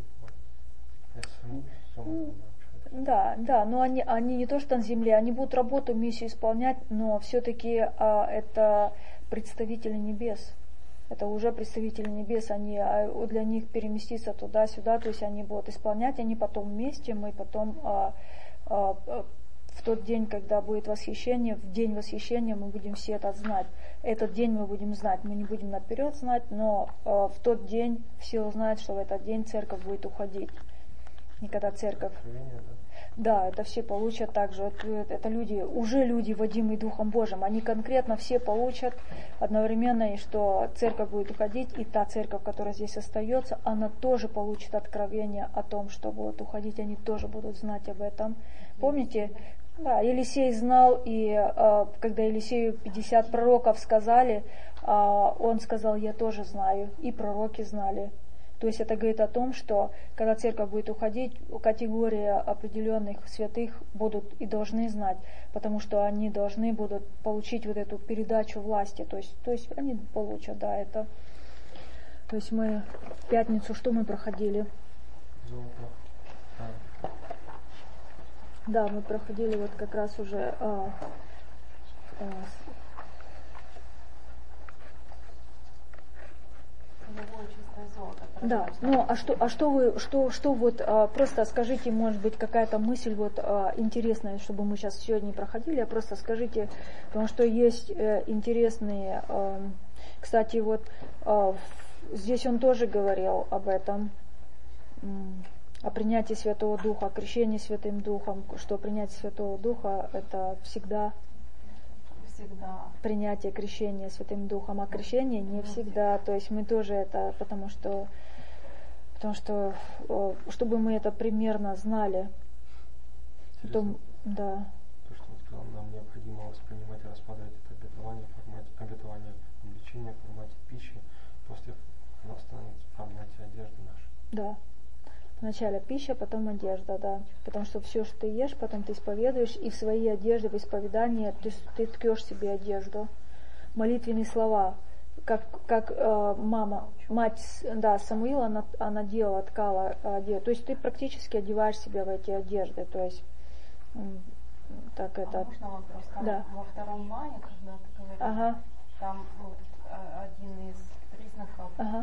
просто как бы, я да, да, но они, они не то что на земле, они будут работу, миссию исполнять, но все-таки а, это представители небес. Это уже представители небес, они, а, для них переместиться туда-сюда, то есть они будут исполнять, они потом вместе, мы потом а, а, в тот день, когда будет восхищение, в день восхищения мы будем все это знать. Этот день мы будем знать, мы не будем наперед знать, но э, в тот день все узнают, что в этот день церковь будет уходить. Никогда церковь. Да, это все получат также. Это, это люди, уже люди, водимые Духом Божьим. Они конкретно все получат одновременно, и что церковь будет уходить, и та церковь, которая здесь остается, она тоже получит откровение о том, что будет уходить. Они тоже будут знать об этом. Помните? Да, Елисей знал, и э, когда Елисею пятьдесят пророков сказали, э, он сказал, я тоже знаю, и пророки знали. То есть это говорит о том, что когда церковь будет уходить, категория определенных святых будут и должны знать, потому что они должны будут получить вот эту передачу власти. То есть, то есть они получат, да, это. То есть мы в пятницу что мы проходили? Да, мы проходили вот как раз уже а, а, да, ну а что, а что вы, что, что вот а, просто скажите, может быть, какая-то мысль вот а, интересная, чтобы мы сейчас сегодня не проходили, а просто скажите, потому что есть э, интересные, э, кстати, вот э, здесь он тоже говорил об этом. О принятии Святого Духа, о крещении Святым Духом, что принятие Святого Духа это всегда, всегда. принятие крещения Святым Духом, а крещение не всегда. То есть мы тоже это, потому что, потому что, чтобы мы это примерно знали, то, да. То, что он сказал, нам необходимо воспринимать и рассматривать это обетование в формате обетования обличения, в формате пищи, после оно становится в формате одежды нашей. Да. Вначале пища, потом одежда, да. Потому что все, что ты ешь, потом ты исповедуешь, и в своей одежде, в исповедании ты, ты ткешь себе одежду. Молитвенные слова, как, как э, мама, мать, да, Самуила, она, она делала, ткала одежду. То есть ты практически одеваешь себя в эти одежды. То есть, так а это... можно вопрос? Там да. Во втором мая, когда ты говоришь, ага. там вот один из признаков... Ага.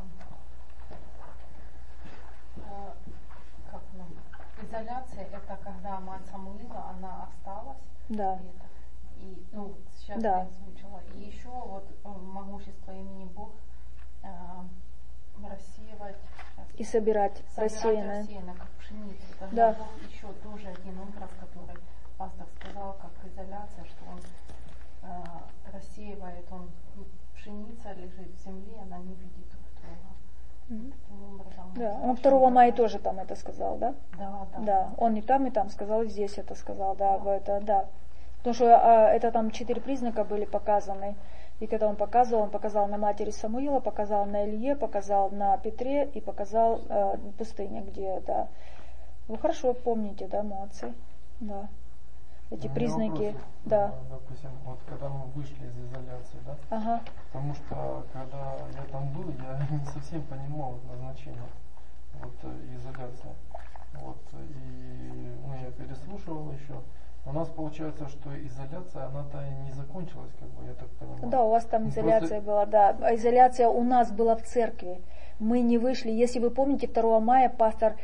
Как, ну, изоляция, это когда мать Самуила, она осталась. Да. И, это, и ну, сейчас да. я озвучила. И еще вот могущество имени Бог э, рассеивать. И собирать, собирать рассеянное. рассеянное, как пшеницу. Тогда Да. Бог еще тоже один образ, который пастор сказал, как изоляция, что он э, рассеивает, он пшеница лежит в земле, она не видит друг друга. Mm-hmm. Да, он второго мая тоже там это сказал, да? Да, да. Да, он и там, и там сказал, и здесь это сказал, да, да. это, да. Потому что а, это там четыре признака были показаны. И когда он показывал, он показал на матери Самуила, показал на Илье, показал на Петре и показал э, пустыне, где, да. Вы хорошо помните, да, молодцы, да. Эти У меня признаки, вопрос, да. Допустим, вот когда мы вышли из изоляции, да? Ага. Потому что когда я там был, я не совсем понимал назначение вот изоляции. Вот, и ну, я переслушивал еще. У нас получается, что изоляция, она-то не закончилась, как бы, я так понимаю. Да, у вас там изоляция Просто... была, да. Изоляция у нас была в церкви. Мы не вышли. Если вы помните, второго мая пастор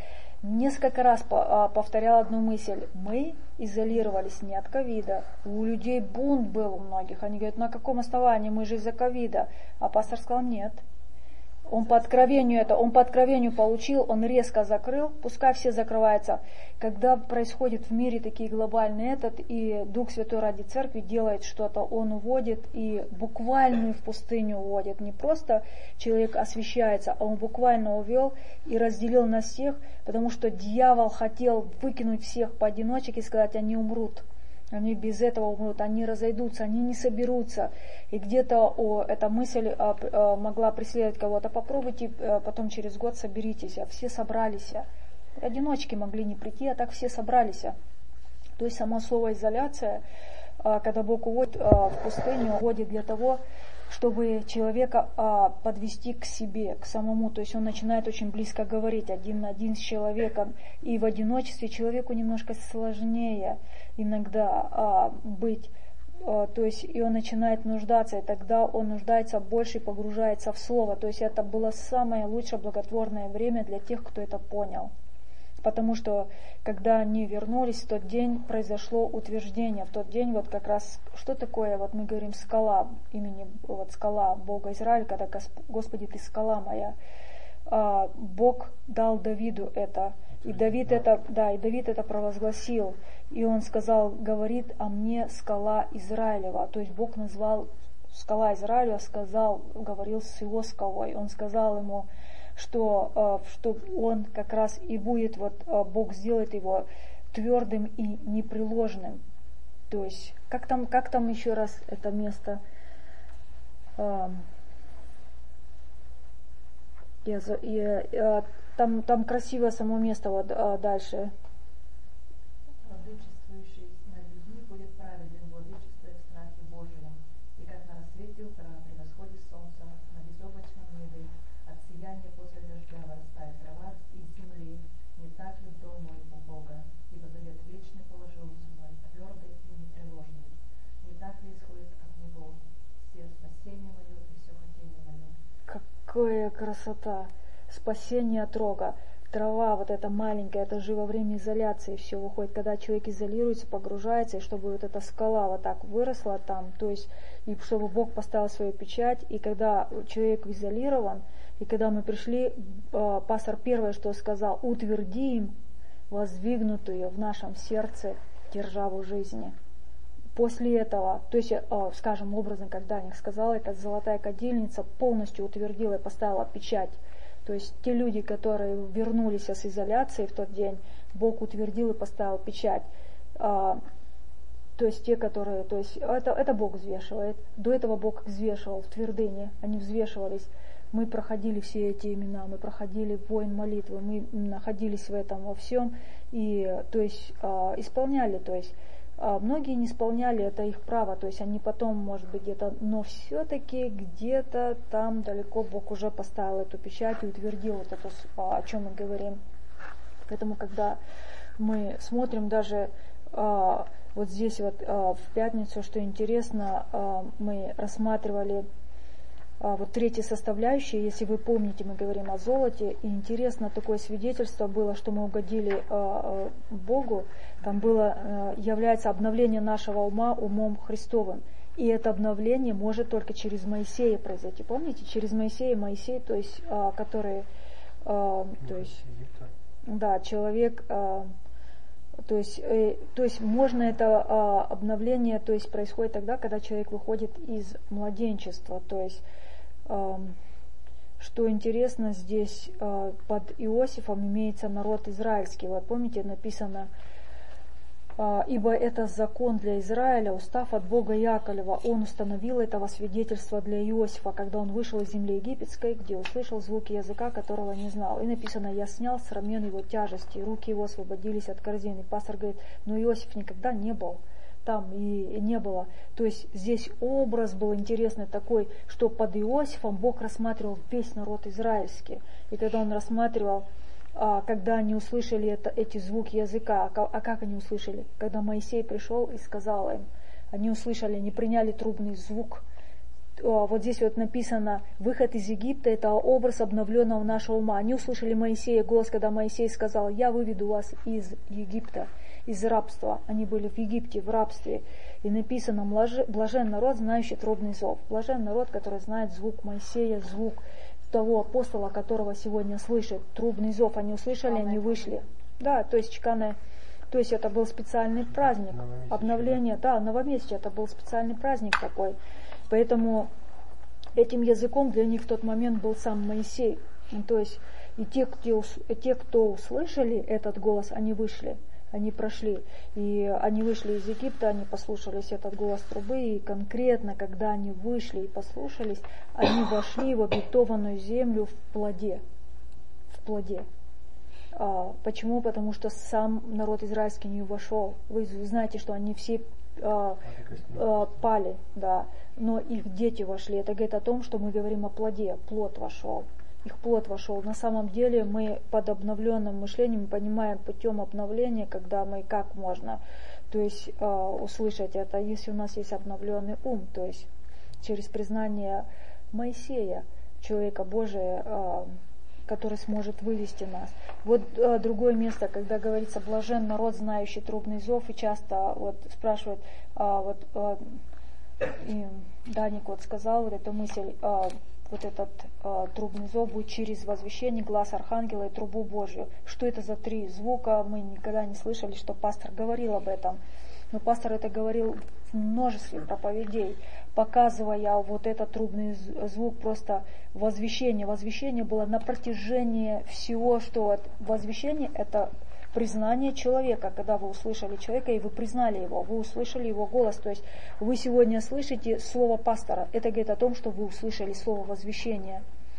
несколько раз повторял одну мысль. Мы изолировались не от ковида. У людей бунт был у многих. Они говорят, на каком основании, мы же из-за ковида. А пастор сказал, нет. Он по откровению это, он по откровению получил, он резко закрыл, пускай все закрываются. Когда происходит в мире такие глобальные этот, и Дух Святой ради Церкви делает что-то, он уводит и буквально в пустыню уводит. Не просто человек освящается, а он буквально увел и разделил нас всех, потому что дьявол хотел выкинуть всех поодиночке и сказать, они умрут. Они без этого умрут, они разойдутся, они не соберутся. И где-то о, эта мысль а, а, могла преследовать кого-то. Попробуйте, а, потом через год соберитесь. А все собрались. Одиночки могли не прийти, а так все собрались. То есть само слово изоляция, а, когда Бог уводит а, в пустыню, уводит для того, чтобы человека а, подвести к себе, к самому. То есть он начинает очень близко говорить один на один с человеком. И в одиночестве человеку немножко сложнее иногда а, быть. А, то есть и он начинает нуждаться, и тогда он нуждается больше и погружается в Слово. То есть это было самое лучшее благотворное время для тех, кто это понял. Потому что, когда они вернулись, в тот день произошло утверждение. В тот день вот как раз, что такое, вот мы говорим скала, имени, вот скала Бога Израиля, когда Господи, ты скала моя. А, Бог дал Давиду это. И Давид это, да, и Давид это провозгласил. И он сказал, говорит о мне скала Израилева. То есть Бог назвал скала Израилева, сказал, говорил с его скалой. Он сказал ему, что, что он как раз и будет, вот Бог сделает его твердым и непреложным. То есть, как там, как там еще раз это место? Я, я, я, там, там красивое само место вот дальше. Владычествующий над людьми будет праведен, владычествуя в страхе Божьем, и как на рассвете утра при восходе солнца на безоблачном небе от сияния после дождя вырастает трава из земли, не так ли дом мой у Бога, ибо завет вечный положил со мной, твердый и непреложный, не так ли исходит от него все спасение мое и все хотение мое. Какая красота! Спасение от рога. Трава вот эта маленькая, это же во время изоляции все выходит, когда человек изолируется, погружается, и чтобы вот эта скала вот так выросла там, то есть, и чтобы Бог поставил свою печать, и когда человек изолирован, и когда мы пришли, пастор первое, что сказал, утвердим воздвигнутую в нашем сердце державу жизни. После этого, то есть, скажем, образно, когда Ник сказал, эта золотая кадильница полностью утвердила и поставила печать. То есть те люди, которые вернулись с изоляции в тот день, Бог утвердил и поставил печать. А, то есть те, которые, то есть это, это Бог взвешивает. До этого Бог взвешивал в твердыне, они взвешивались. Мы проходили все эти имена, мы проходили воин молитвы, мы находились в этом во всем и, то есть, а, исполняли, то есть. А многие не исполняли, это их право, то есть они потом, может быть, где-то, но все-таки где-то там далеко Бог уже поставил эту печать и утвердил вот это, о чем мы говорим. Поэтому, когда мы смотрим даже а, вот здесь вот а, в пятницу, что интересно, а, мы рассматривали а, вот третья составляющая, если вы помните, мы говорим о золоте, и интересно такое свидетельство было, что мы угодили а, а, Богу. Там было, э, является обновление нашего ума умом Христовым. И это обновление может только через Моисея произойти. Помните, через Моисея, Моисей, то есть, э, который, э, то есть, да, человек, э, то есть, э, то есть можно это э, обновление, то есть происходит тогда, когда человек выходит из младенчества. То есть, э, что интересно, здесь э, под Иосифом имеется народ израильский. Вот помните, написано, ибо это закон для Израиля, устав от Бога Яковлева. Он установил этого свидетельства для Иосифа, когда он вышел из земли египетской, где услышал звуки языка, которого не знал. И написано, я снял с рамен его тяжести, руки его освободились от корзины. И пастор говорит, но Иосиф никогда не был там и не было. То есть здесь образ был интересный такой, что под Иосифом Бог рассматривал весь народ израильский. И когда он рассматривал, когда они услышали это, эти звуки языка, а как они услышали? Когда Моисей пришел и сказал им, они услышали, они приняли трубный звук, вот здесь вот написано, выход из Египта — это образ обновленного нашего ума. Они услышали Моисея голос, когда Моисей сказал: я выведу вас из Египта, из рабства. Они были в Египте, в рабстве. И написано: блажен народ, знающий трубный зов. Блажен народ, который знает звук Моисея, звук того апостола, которого сегодня слышит. Трубный зов они услышали, они вышли. Да, то есть чеканное. То есть это был специальный праздник, обновление, да, новомесячие, это был специальный праздник такой. Поэтому этим языком для них в тот момент был сам Моисей. То есть и те, кто, те, кто услышали этот голос, они вышли, они прошли. И они вышли из Египта, они послушались этот голос трубы, и конкретно, когда они вышли и послушались, они вошли в обетованную землю в плоде. В плоде. А, почему? Потому что сам народ израильский не вошел. Вы знаете, что они все а, а, пали, да, но их дети вошли. Это говорит о том, что мы говорим о плоде. Плод вошел. Их плод вошел. На самом деле мы под обновленным мышлением понимаем путем обновления, когда мы как можно, то есть а, услышать это, если у нас есть обновленный ум, то есть через признание Моисея, человека Божия, а, который сможет вывести нас. Вот а, другое место, когда говорится: блажен народ, знающий трубный зов, и часто вот спрашивают, а, вот а, и Даник вот сказал вот эту мысль, а, вот этот а, трубный зов будет через возвещение, глаз архангела и трубу Божью. Что это за три звука? Мы никогда не слышали, что пастор говорил об этом. Но пастор это говорил в множестве проповедей, показывая вот этот трубный звук, просто возвещение. Возвещение было на протяжении всего, что возвещение — это признание человека. Когда вы услышали человека и вы признали его, вы услышали его голос. То есть вы сегодня слышите слово пастора. Это говорит о том, что вы услышали слово возвещения.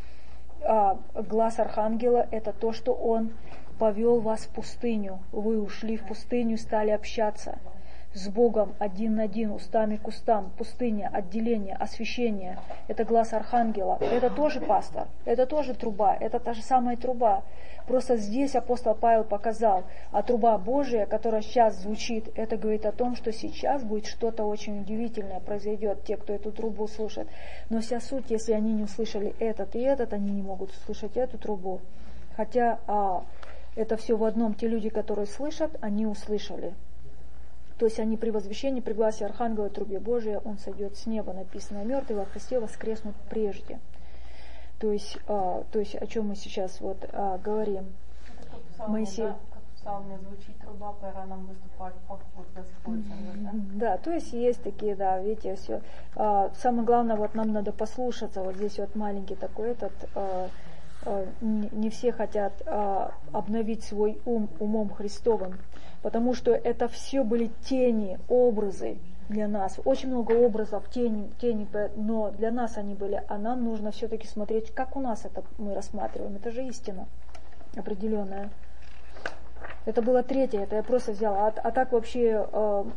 А глаз архангела — это то, что он повел вас в пустыню. Вы ушли в пустыню, стали общаться с Богом один на один, устами к устам, пустыня, отделение, освящение. Это глаз архангела. Это тоже пастор, это тоже труба, это та же самая труба. Просто здесь апостол Павел показал, а труба Божия, которая сейчас звучит, это говорит о том, что сейчас будет что-то очень удивительное произойдет, те, кто эту трубу слушает. Но вся суть, если они не услышали этот и этот, они не могут услышать эту трубу. Хотя а, это все в одном. Те люди, которые слышат, они услышали. То есть они при возвещении, при гласе архангела, трубе Божия, он сойдет с неба, написано: мертвые во Христе воскреснут прежде. То есть, а, то есть о чем мы сейчас вот а, говорим. Псалме, Моисей. да, как в псалме звучит труба, пора нам выступать поход Господь. Да? Да, то есть есть такие, да, видите, все. А, самое главное, вот нам надо послушаться. Вот здесь вот маленький такой этот. А, а, не, не все хотят а, обновить свой ум умом Христовым, потому что это все были тени, образы для нас. Очень много образов, тени, тени, но для нас они были. А нам нужно все-таки смотреть, как у нас это мы рассматриваем. Это же истина определенная. Это было третье, это я просто взяла. А, а так вообще, э,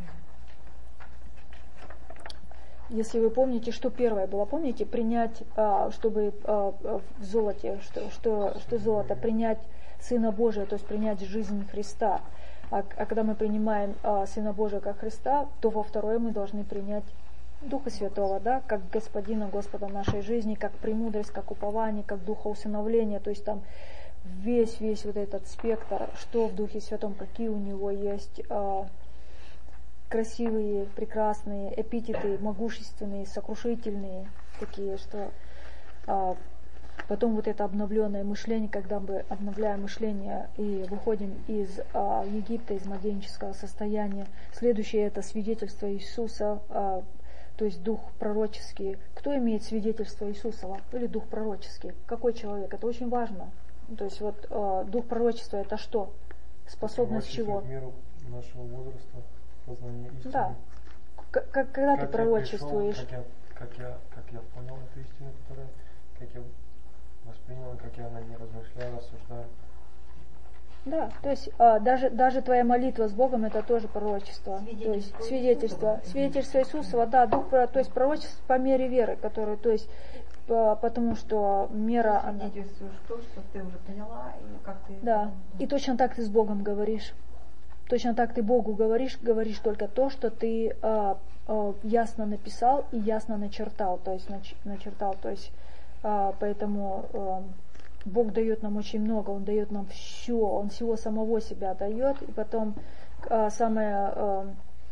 если вы помните, что первое было, помните, принять, э, чтобы э, в золоте, что, что, что золото, принять Сына Божия, то есть принять жизнь Христа. А, а когда мы принимаем а, Сына Божия как Христа, то во второе мы должны принять Духа Святого, да, как Господина, Господа нашей жизни, как премудрость, как упование, как Духа усыновления. То есть там весь, весь вот этот спектр, что в Духе Святом, какие у него есть а, красивые, прекрасные эпитеты, могущественные, сокрушительные, такие, что... А, Потом вот это обновленное мышление, когда мы обновляем мышление и выходим из а, Египта, из младенческого состояния. Следующее — это свидетельство Иисуса, а, то есть дух пророческий. Кто имеет свидетельство Иисуса или дух пророческий? Какой человек? Это очень важно. То есть вот а, дух пророчества — это что? Способность чего? Миру нашего возраста, познания истины. Да. К- как, когда как ты пророчествуешь? Пришел, как, я, как, я, как я понял эту истину, которая, как я воспринял, как я на ней размышляю, рассуждаю. Да, то есть а, даже, даже твоя молитва с Богом — это тоже пророчество. То есть свидетельство. Свидетельство Иисусова, да, дух, то есть пророчество по мере веры, которое, то есть по, потому что мера... Ты свидетельствуешь то, что ты уже поняла, и как ты... Да, и точно так ты с Богом говоришь. Точно так ты Богу говоришь, говоришь только то, что ты а, э, ясно написал и ясно начертал, то есть нач, начертал, то есть э, поэтому э, Бог дает нам очень много, Он дает нам все, Он всего самого себя дает, и потом э, самое, э,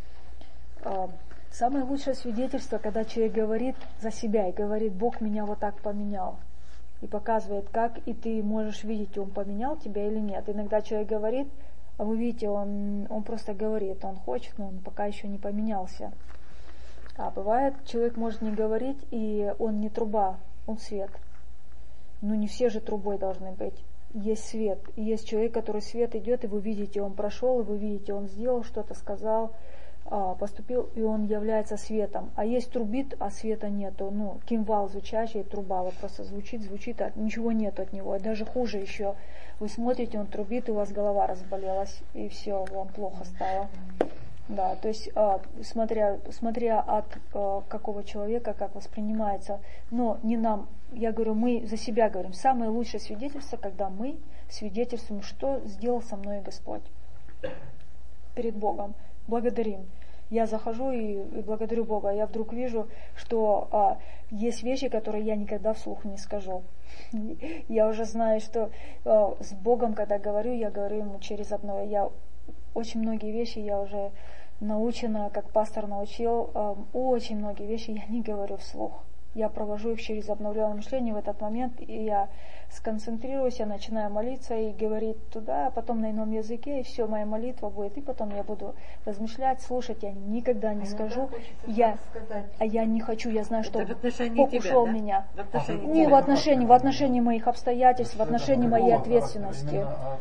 э, самое лучшее свидетельство, когда человек говорит за себя и говорит: Бог меня вот так поменял, и показывает, как, и ты можешь видеть, он поменял тебя или нет. Иногда человек говорит, а вы видите, он, он просто говорит, он хочет, но он пока еще не поменялся. А бывает, человек может не говорить, и он не труба, он свет. Но не все же трубой должны быть. Есть свет. И есть человек, который свет идет, и вы видите, он прошел, и вы видите, он сделал что-то, сказал, поступил, и он является светом. А есть трубит, а света нету. Ну, кимвал звучащий, труба вот просто звучит, звучит, а ничего нет от него. И даже хуже еще. Вы смотрите, он трубит, и у вас голова разболелась, и все, вам плохо стало. Да, то есть, э, смотря, смотря от э, какого человека, как воспринимается, но не нам, я говорю, мы за себя говорим, самое лучшее свидетельство, когда мы свидетельствуем, что сделал со мной Господь перед Богом, благодарим. Я захожу и, и благодарю Бога, я вдруг вижу, что а, есть вещи, которые я никогда вслух не скажу. Я уже знаю, что а, с Богом, когда говорю, я говорю ему через одно. Я очень многие вещи я уже научена, как пастор научил, а, очень многие вещи я не говорю вслух. Я провожу их через обновленное мышление в этот момент, и я сконцентрируюсь, я начинаю молиться и говорить туда, а потом на ином языке, и все, моя молитва будет, и потом я буду размышлять, слушать, я никогда не а скажу, я, а я не хочу, я знаю, что Бог ушел да? меня. В отношении не тебя. в отношении, в отношении моих обстоятельств, в отношении моей ответственности.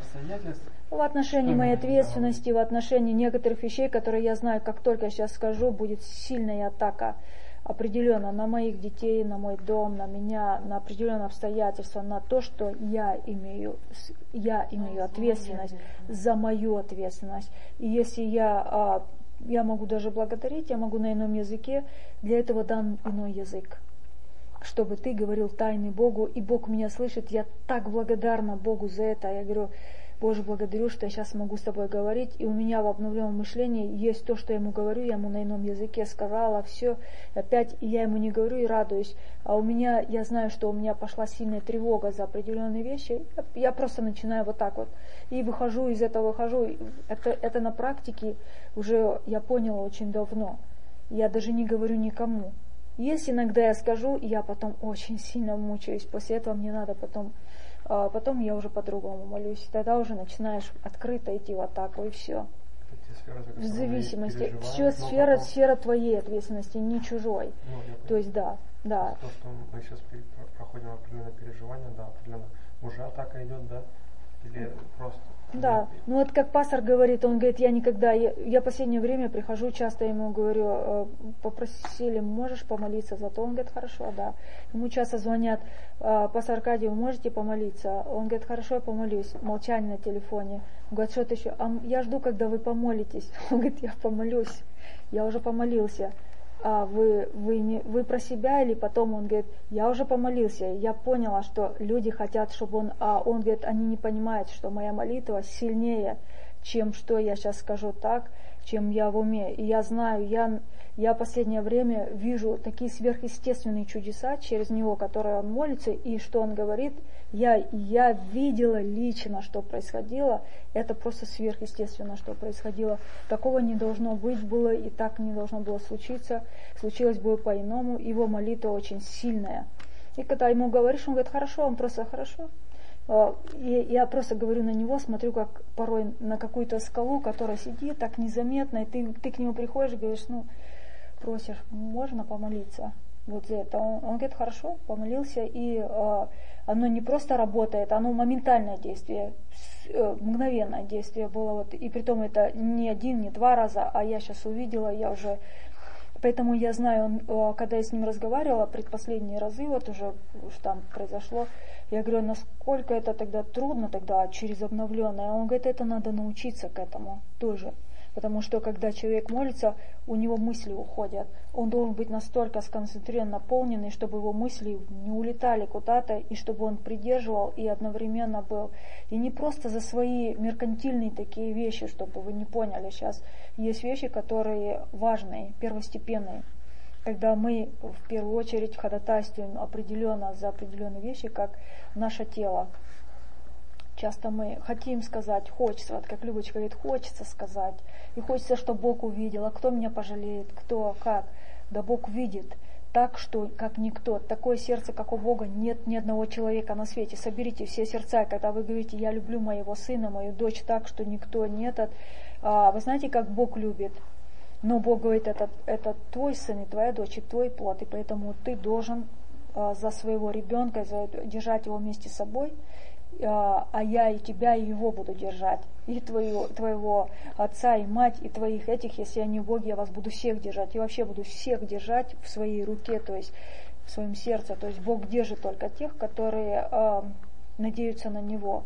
В отношении моей ответственности, в отношении некоторых вещей, которые я знаю, как только я сейчас скажу, будет сильная атака. Определенно на моих детей, на мой дом, на меня, на определенные обстоятельства, на то, что я имею, я имею ответственность за мою ответственность. И если я, я могу даже благодарить, я могу на ином языке, для этого дан иной язык, чтобы ты говорил тайны Богу, и Бог меня слышит. Я так благодарна Богу за это. Я говорю: Боже, благодарю, что я сейчас могу с тобой говорить, и у меня в обновленном мышлении есть то, что я ему говорю, я ему на ином языке сказала, все, опять и я ему не говорю и радуюсь, а у меня, я знаю, что у меня пошла сильная тревога за определенные вещи, я просто начинаю вот так вот, и выхожу из этого, выхожу, это, это на практике уже я поняла очень давно, я даже не говорю никому. Если иногда я скажу, я потом очень сильно мучаюсь, после этого мне надо потом... А потом я уже по-другому молюсь. Тогда уже начинаешь открыто идти в атаку, и все. В зависимости. Все сфера, потом... сфера твоей ответственности, не чужой. Ну, то есть да, да. То, что мы сейчас проходим определенное переживание, да, определенно уже атака идет, да, или просто... Да, ну вот как пастор говорит, он говорит, я никогда, я, я последнее время прихожу, часто ему говорю, попросили, можешь помолиться за то? Он говорит, хорошо, да. Ему часто звонят, пастор Аркадий, вы можете помолиться? Он говорит, хорошо, я помолюсь. Молчание на телефоне. Он говорит, что ты еще? А я жду, когда вы помолитесь. Он говорит, я помолюсь, я уже помолился. А вы, вы, не, вы про себя или потом? Он говорит, я уже помолился, я поняла, что люди хотят, чтобы он, а он говорит, они не понимают, что моя молитва сильнее, чем что я сейчас скажу так, чем я в уме. И я знаю, я, я в последнее время вижу такие сверхъестественные чудеса через него, которые он молится, и что он говорит, я, я видела лично, что происходило, это просто сверхъестественно, что происходило. Такого не должно быть было, и так не должно было случиться, случилось бы по-иному, его молитва очень сильная. И когда ему говоришь, он говорит, хорошо, он просто хорошо. И я просто говорю на него, смотрю, как порой на какую-то скалу, которая сидит так незаметно, и ты, ты к нему приходишь и говоришь, ну, просишь, можно помолиться вот за это. Он, он говорит, хорошо, помолился, и э, оно не просто работает, оно моментальное действие, э, мгновенное действие было, вот, и притом это не один, не два раза, а я сейчас увидела, я уже... Поэтому я знаю, он, когда я с ним разговаривала, предпоследние разы, вот уже что там произошло, я говорю, насколько это тогда трудно тогда через обновленное. Он говорит, это надо научиться к этому тоже. Потому что когда человек молится, у него мысли уходят. Он должен быть настолько сконцентрирован, наполненный, чтобы его мысли не улетали куда-то, и чтобы он придерживал и одновременно был. И не просто за свои меркантильные такие вещи, чтобы вы не поняли сейчас. Есть вещи, которые важные, первостепенные. Когда мы в первую очередь ходатайствуем определенно за определенные вещи, как наше тело. Часто мы хотим сказать, хочется, вот как Любочка говорит, хочется сказать. И хочется, чтобы Бог увидел. А кто меня пожалеет, кто, как? Да Бог видит так, что как никто. Такое сердце, как у Бога, нет ни одного человека на свете. Соберите все сердца, когда вы говорите, я люблю моего сына, мою дочь так, что никто нет. А, вы знаете, как Бог любит? Но Бог говорит, это, это твой сын и твоя дочь, и твой плод. И поэтому ты должен а, за своего ребенка за, держать его вместе с собой. А я и тебя, и его буду держать, и твою, твоего отца, и мать, и твоих этих, если они боги, я вас буду всех держать, и вообще буду всех держать в своей руке, то есть в своем сердце. То есть Бог держит только тех, которые э, надеются на Него.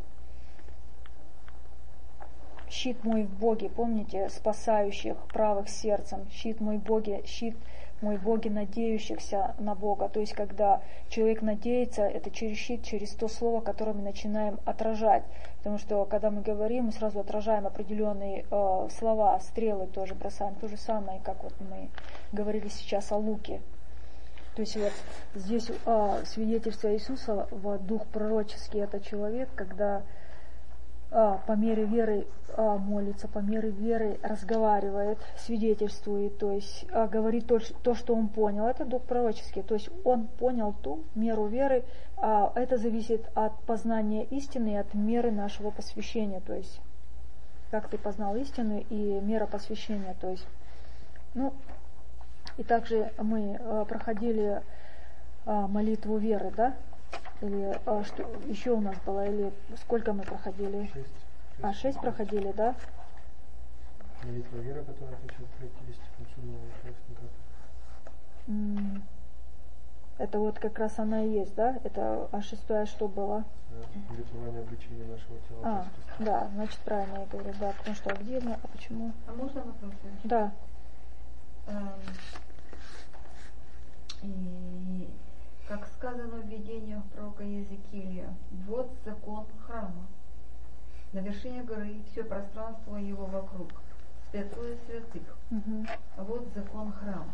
Щит мой в Боге, помните, спасающих правых сердцем, щит мой в Боге, щит мой в Боге, надеющихся на Бога. То есть, когда человек надеется, это через щит, через то слово, которое мы начинаем отражать. Потому что, когда мы говорим, мы сразу отражаем определенные э, слова, стрелы тоже бросаем. То же самое, как вот мы говорили сейчас о луке. То есть, вот здесь э, свидетельство Иисуса в дух пророческий, это человек, когда А, по мере веры а, молится, по мере веры разговаривает, свидетельствует, то есть а, говорит то, то, что он понял. Это дух пророческий, то есть он понял ту меру веры, а это зависит от познания истины и от меры нашего посвящения, то есть как ты познал истину и мера посвящения, то есть, ну, и также мы а, проходили а, молитву веры, да? Или а, что еще у нас было, или сколько мы проходили? Шесть. А, шесть проходили, да? Молитва веры, которая отвечает характеристикам судного участника. М- Это вот как раз она и есть, да? Это, а шестое что было? Да, ритуальное обличение нашего тела. А, да, значит правильно я говорю, да, потому что а где мы, а почему? А можно вопрос? Да. И как сказано в видениях пророка Иезекииля, вот закон храма. На вершине горы все пространство его вокруг, святое святых. Угу. Вот закон храма.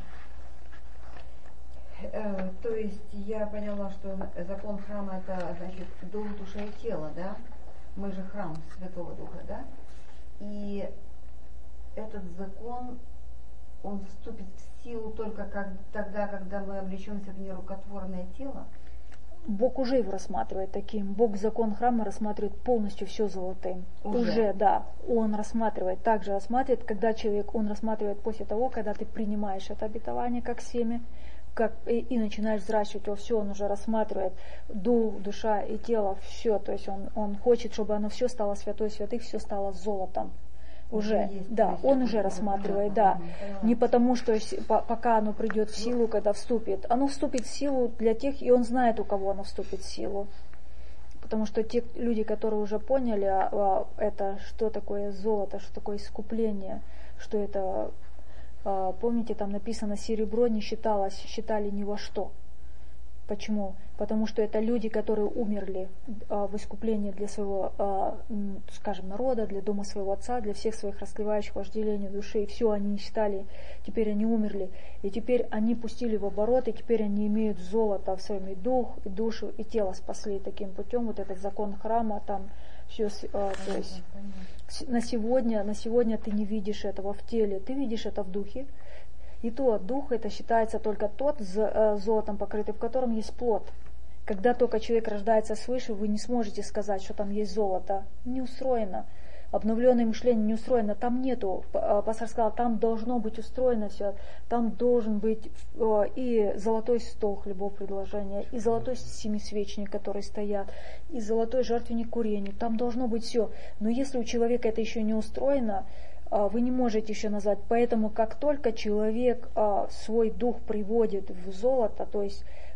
Э, то есть я поняла, что закон храма это значит дух, душа и тело, да? Мы же храм Святого Духа, да? И этот закон, он вступит в силу только как, тогда, когда мы облечемся в нерукотворное тело. Бог уже его рассматривает таким. Бог закон храма рассматривает полностью все золотым. Уже, уже да. Он рассматривает, также рассматривает, когда человек, он рассматривает после того, когда ты принимаешь это обетование как семя, как, и, и начинаешь взращивать его, все, он уже рассматривает дух, душа и тело, все. То есть он, он хочет, чтобы оно все стало святой святых, все стало золотом. Уже, есть, да, есть, он уже рассматривает, да. Не потому, что пока оно придет в силу, когда вступит. Оно вступит в силу для тех, и он знает, у кого оно вступит в силу. Потому что те люди, которые уже поняли, это, что такое золото, что такое искупление, что это, помните, там написано, серебро не считалось, считали ни во что. Почему? Потому что это люди, которые умерли а, в искуплении для своего, а, скажем, народа, для дома своего отца, для всех своих расклевающих вожделений души. И все они считали, теперь они умерли. И теперь они пустили в оборот, и теперь они имеют золото в своем и дух, и душу, и тело спасли таким путем. Вот этот закон храма, там все, а, то есть на сегодня, на сегодня ты не видишь этого в теле, ты видишь это в духе. И то дух это считается только тот с золотом покрытый, в котором есть плод. Когда только человек рождается свыше, вы не сможете сказать, что там есть золото. Не устроено. Обновленное мышление не устроено. Там нету. Пастор сказал, там должно быть устроено все. Там должен быть и золотой стол хлебов предложения, и золотой семисвечник, который стоят, и золотой жертвенник курению. Там должно быть все. Но если у человека это еще не устроено, вы не можете еще назвать. Поэтому как только человек а, свой дух приводит в золото, то есть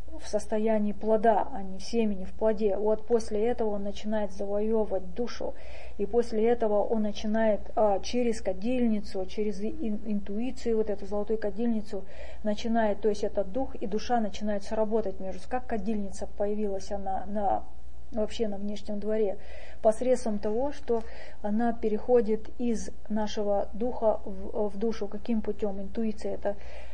в состоянии плода, а не в семени, в плоде. Вот после этого он начинает завоевывать душу. И после этого он начинает а, через кадильницу, через ин, интуицию, вот эту золотую кадильницу, начинает, то есть этот дух и душа начинают сработать между собой. Как кадильница появилась она на, вообще на внешнем дворе? Посредством того, что она переходит из нашего духа в, в душу. Каким путем? Интуиция — это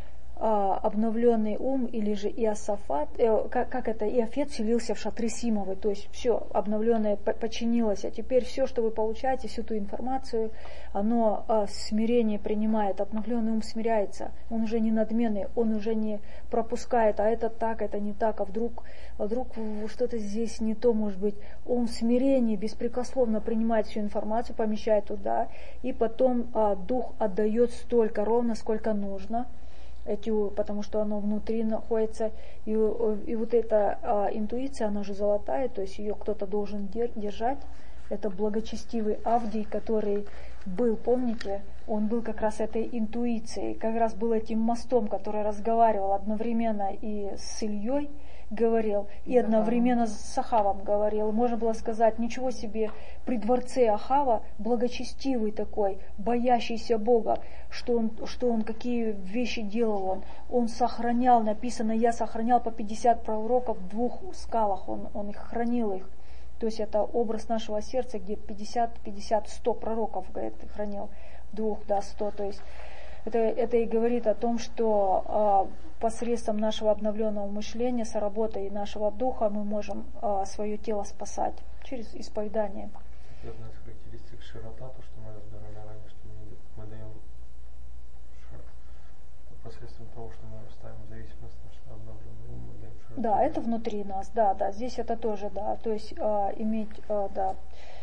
обновленный ум, или же Иосафат, э, как, как это, Иофет вселился в шатры Симовой, то есть все обновленное подчинилось, а теперь все, что вы получаете, всю ту информацию, оно э, смирение принимает, обновленный ум смиряется, он уже не надменный, он уже не пропускает, а это так, это не так, а вдруг, а вдруг что-то здесь не то, может быть, ум в смирении беспрекословно принимает всю информацию, помещает туда, и потом э, дух отдает столько, ровно сколько нужно, Эти, потому что оно внутри находится, и, и вот эта а, интуиция, она же золотая, то есть ее кто-то должен держать. Это благочестивый Авдий, который был, помните, он был как раз этой интуицией, как раз был этим мостом, который разговаривал одновременно и с Ильей, говорил, и, и одновременно с Ахавом говорил. Можно было сказать, ничего себе, при дворце Ахава благочестивый такой, боящийся Бога, что он, что он какие вещи делал он. Он сохранял, написано, я сохранял по пятьдесят пророков в двух скалах, он, он их хранил их. То есть это образ нашего сердца, где пятьдесят, пятьдесят, сто пророков, говорит, хранил, двух, да, сто, то есть Это, это и говорит о том, что э, посредством нашего обновленного мышления, соработой нашего духа мы можем э, свое тело спасать через исповедание. Это одна из характеристик широта, то, что мы разбирали ранее, что мы, мы даем шар, посредством того, что мы ставим зависимость нашего обновленного ума, мы даем широту. Да, это внутри нас, да, да, здесь это тоже, да, то есть э, иметь, э, да,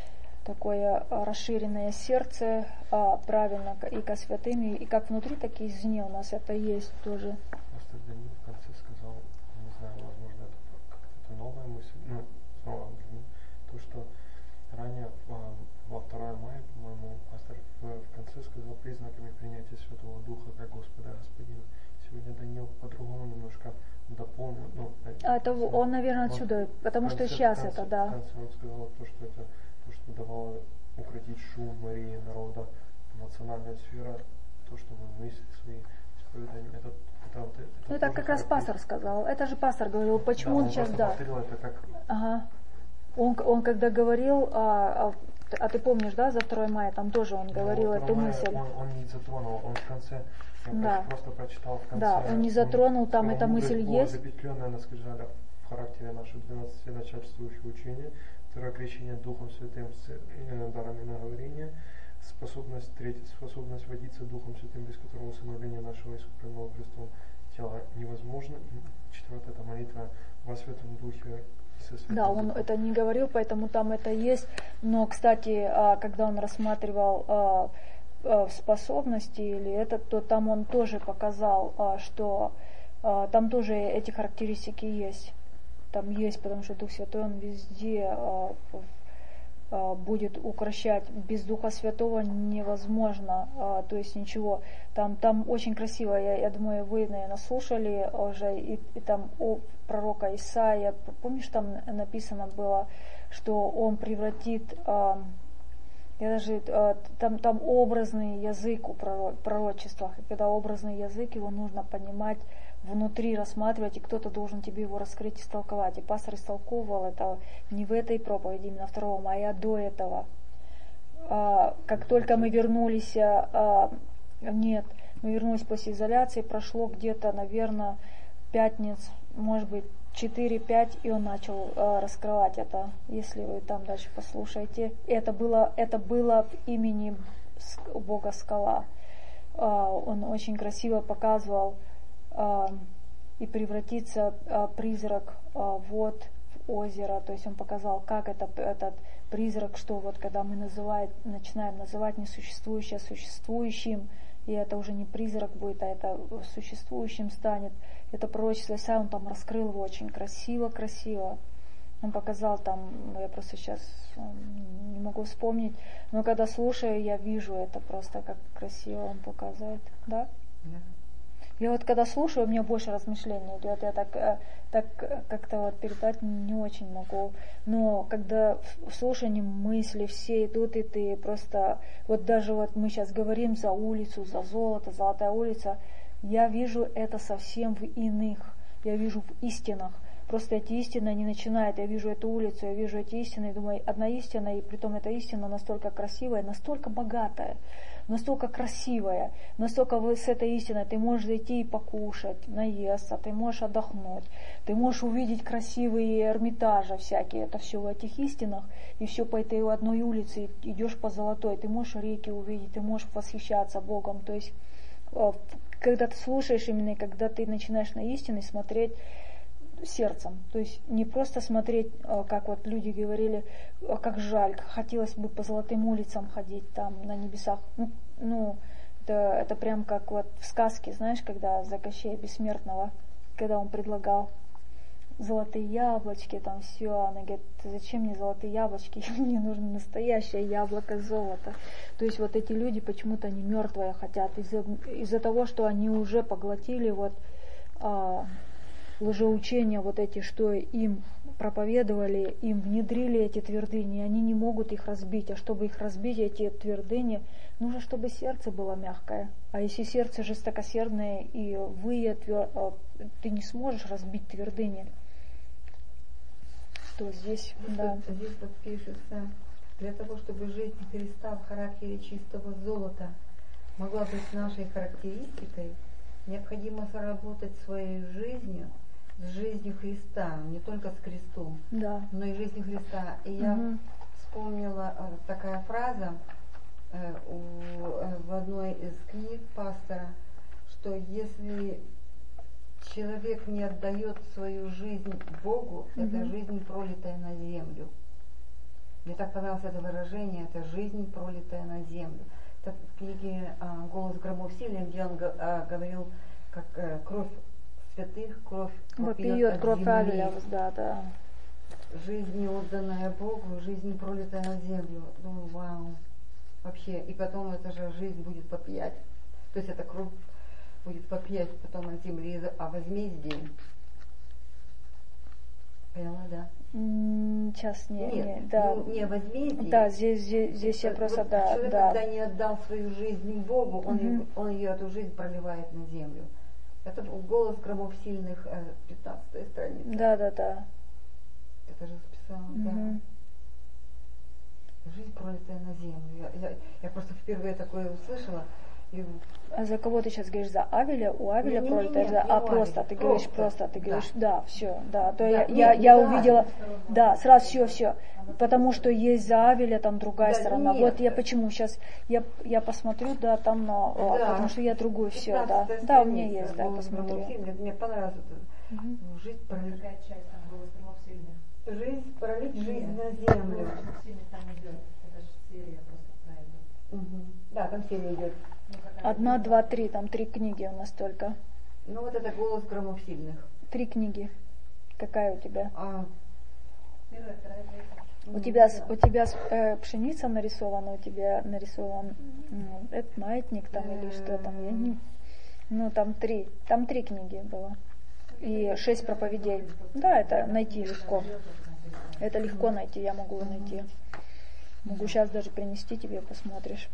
такое расширенное сердце, а, правильно, и ко святым, и, и как внутри, так и извне у нас это есть тоже. Просто Даниил в конце сказал, не знаю, возможно, это как-то новая мысль, ну, снова то, что ранее во второе мая, по-моему, пастор в, в конце сказал признаками принятия Святого Духа как Господа Господина. Сегодня Даниил по-другому немножко дополнил. Ну, а это он, он, наверное, он, отсюда, потому конце, что сейчас конце, это, да. В конце он сказал то, что это то, что давало укротить шум Марии, народа, эмоциональная сфера, то, что мы мысли свои исповедания, это, это, это, это, ну, это как раз пастор сказал, это же пастор говорил, почему да, он, он сейчас, да. повторил это как... Ага. Он, он когда говорил, а, а, а ты помнишь, да, за второе мая, там тоже он говорил ну, эту мая мысль. Он, он не затронул, он в конце, я да. просто прочитал в конце. Да, он не затронул, он, там эта мысль есть. Запечатленная на скрижалях в характере нашего двенадцати начальствующего учения, второе крещение Духом Святым с э, дарами наговорения, способность, третья, способность водиться Духом Святым, без которого усыновление нашего искупленного Христом тела невозможно. Четвертое, это молитва во Святом Духе. Да, он это не говорил, поэтому там это есть. Но, кстати, когда он рассматривал способности или это, то там он тоже показал, что там тоже эти характеристики есть. Там есть, потому что Дух Святой, он везде будет укрощать. Без Духа Святого невозможно, то есть ничего. Там, там очень красиво, я, я думаю, вы, наверное, слушали уже, и, и там у пророка Исаия, помнишь, там написано было, что он превратит, я даже, там, там образный язык у пророчествах, и когда образный язык, его нужно понимать, внутри рассматривать, и кто-то должен тебе его раскрыть и истолковать. И пастор истолковывал это не в этой проповеди, именно второго мая, а до этого. А, как только мы вернулись, а, нет, мы вернулись после изоляции, прошло где-то, наверное, пятниц, может быть, четыре-пять, и он начал а, раскрывать это, если вы там дальше послушаете. Это было, это было в имени Бога Скала. А, он очень красиво показывал, и превратится призрак вот в озеро, то есть он показал, как это, этот призрак, что вот когда мы называем, начинаем называть несуществующее существующим, и это уже не призрак будет, а это существующим станет. Это пророчество Исаия, он там раскрыл его очень красиво-красиво. Он показал там, я просто сейчас не могу вспомнить, но когда слушаю, я вижу это просто, как красиво он показывает, да? Я вот когда слушаю, у меня больше размышлений идет. Я так, так как-то вот передать не очень могу. Но когда в слушании мысли все идут, и ты просто... Вот даже вот мы сейчас говорим за улицу, за золото, золотая улица. Я вижу это совсем в иных. Я вижу в истинах. Просто эти истины не начинают. Я вижу эту улицу, я вижу эти истины, и думаю, одна истина, и притом эта истина настолько красивая, настолько богатая, настолько красивая, настолько вы с этой истиной ты можешь зайти и покушать, наесться, ты можешь отдохнуть, ты можешь увидеть красивые Эрмитажи всякие, это все в этих истинах, и все по этой одной улице, идешь по золотой, ты можешь реки увидеть, ты можешь восхищаться Богом, то есть когда ты слушаешь именно, когда ты начинаешь на истины смотреть сердцем, то есть не просто смотреть, как вот люди говорили, как жаль, хотелось бы по золотым улицам ходить там на небесах, ну, ну это, это прям как вот в сказке, знаешь, когда за Кощея Бессмертного, когда он предлагал золотые яблочки, там все, она говорит, зачем мне золотые яблочки, мне нужно настоящее яблоко золота. То есть вот эти люди почему-то не мертвые хотят, из-за, из-за того, что они уже поглотили вот а, лжеучения вот эти, что им проповедовали, им внедрили эти твердыни, они не могут их разбить, а чтобы их разбить, эти твердыни, нужно, чтобы сердце было мягкое. А если сердце жестокосердное и вы, ты не сможешь разбить твердыни, то здесь, здесь да. Вот, здесь вот пишется, для того, чтобы жизнь Христа в характере чистого золота могла быть нашей характеристикой, необходимо соработать своей жизнью с жизнью Христа, не только с крестом, да. но и жизнью Христа. И я угу. вспомнила э, такая фраза э, у, э, в одной из книг пастора, что если человек не отдает свою жизнь Богу, угу. это жизнь, пролитая на землю. Мне так понравилось это выражение, это жизнь, пролитая на землю. Это в книге а, «Голос громов сильных», где он а, говорил, как а, кровь святых, кровь вопиет, кровь Авеля, да, да. Жизнь, отданная Богу, жизнь, пролитая на землю. Ну, вау. Вообще, и потом эта же жизнь будет вопиять. То есть эта кровь будет вопиять потом на земле о возмездии. Поняла, да? Сейчас не, Нет, не, да. Ну, не возмездие. Да, здесь, здесь, здесь я просто, вот да, человек, да. когда не отдал свою жизнь Богу, он, угу. ее, он ее, эту жизнь проливает на землю. Это «Голос громов сильных», пятнадцатая страница. Да, да, да. Это же записала, угу. да. Жизнь, пролитая на землю. Я, я, я просто впервые такое услышала. И... А за кого ты сейчас говоришь? За Авеля? У Авеля не, пролитая? Не, не, за... не а Авеля. просто, ты просто. говоришь просто, ты говоришь, да, да все, да. То да. я, Нет, я, я да. увидела, да, сразу все, все. Потому что есть за Авеля там другая да, сторона. Нет. Вот я почему сейчас, я, я посмотрю, да, там, на, да. потому что я другую все, да. Да, у меня есть, да, посмотрю. Мне понравилось это. Угу. Жизнь пролить. Часть, там, «Голос громов сильных». Жизнь, пролить жизнь Нет. на землю. Там идет. Это же серия просто про это. Угу. Да, там серия идет. Одна, два, три, там три книги у нас только. Ну вот это «Голос громов сильных». Три книги. Какая у тебя? А. Первая, вторая, третья. У тебя, у тебя э, пшеница нарисована, у тебя нарисован ну, это маятник там или что там, я не... Ну там три, там три книги было. И шесть проповедей. Да, это найти легко. Это легко найти, я могу найти. Могу сейчас даже принести тебе, посмотришь.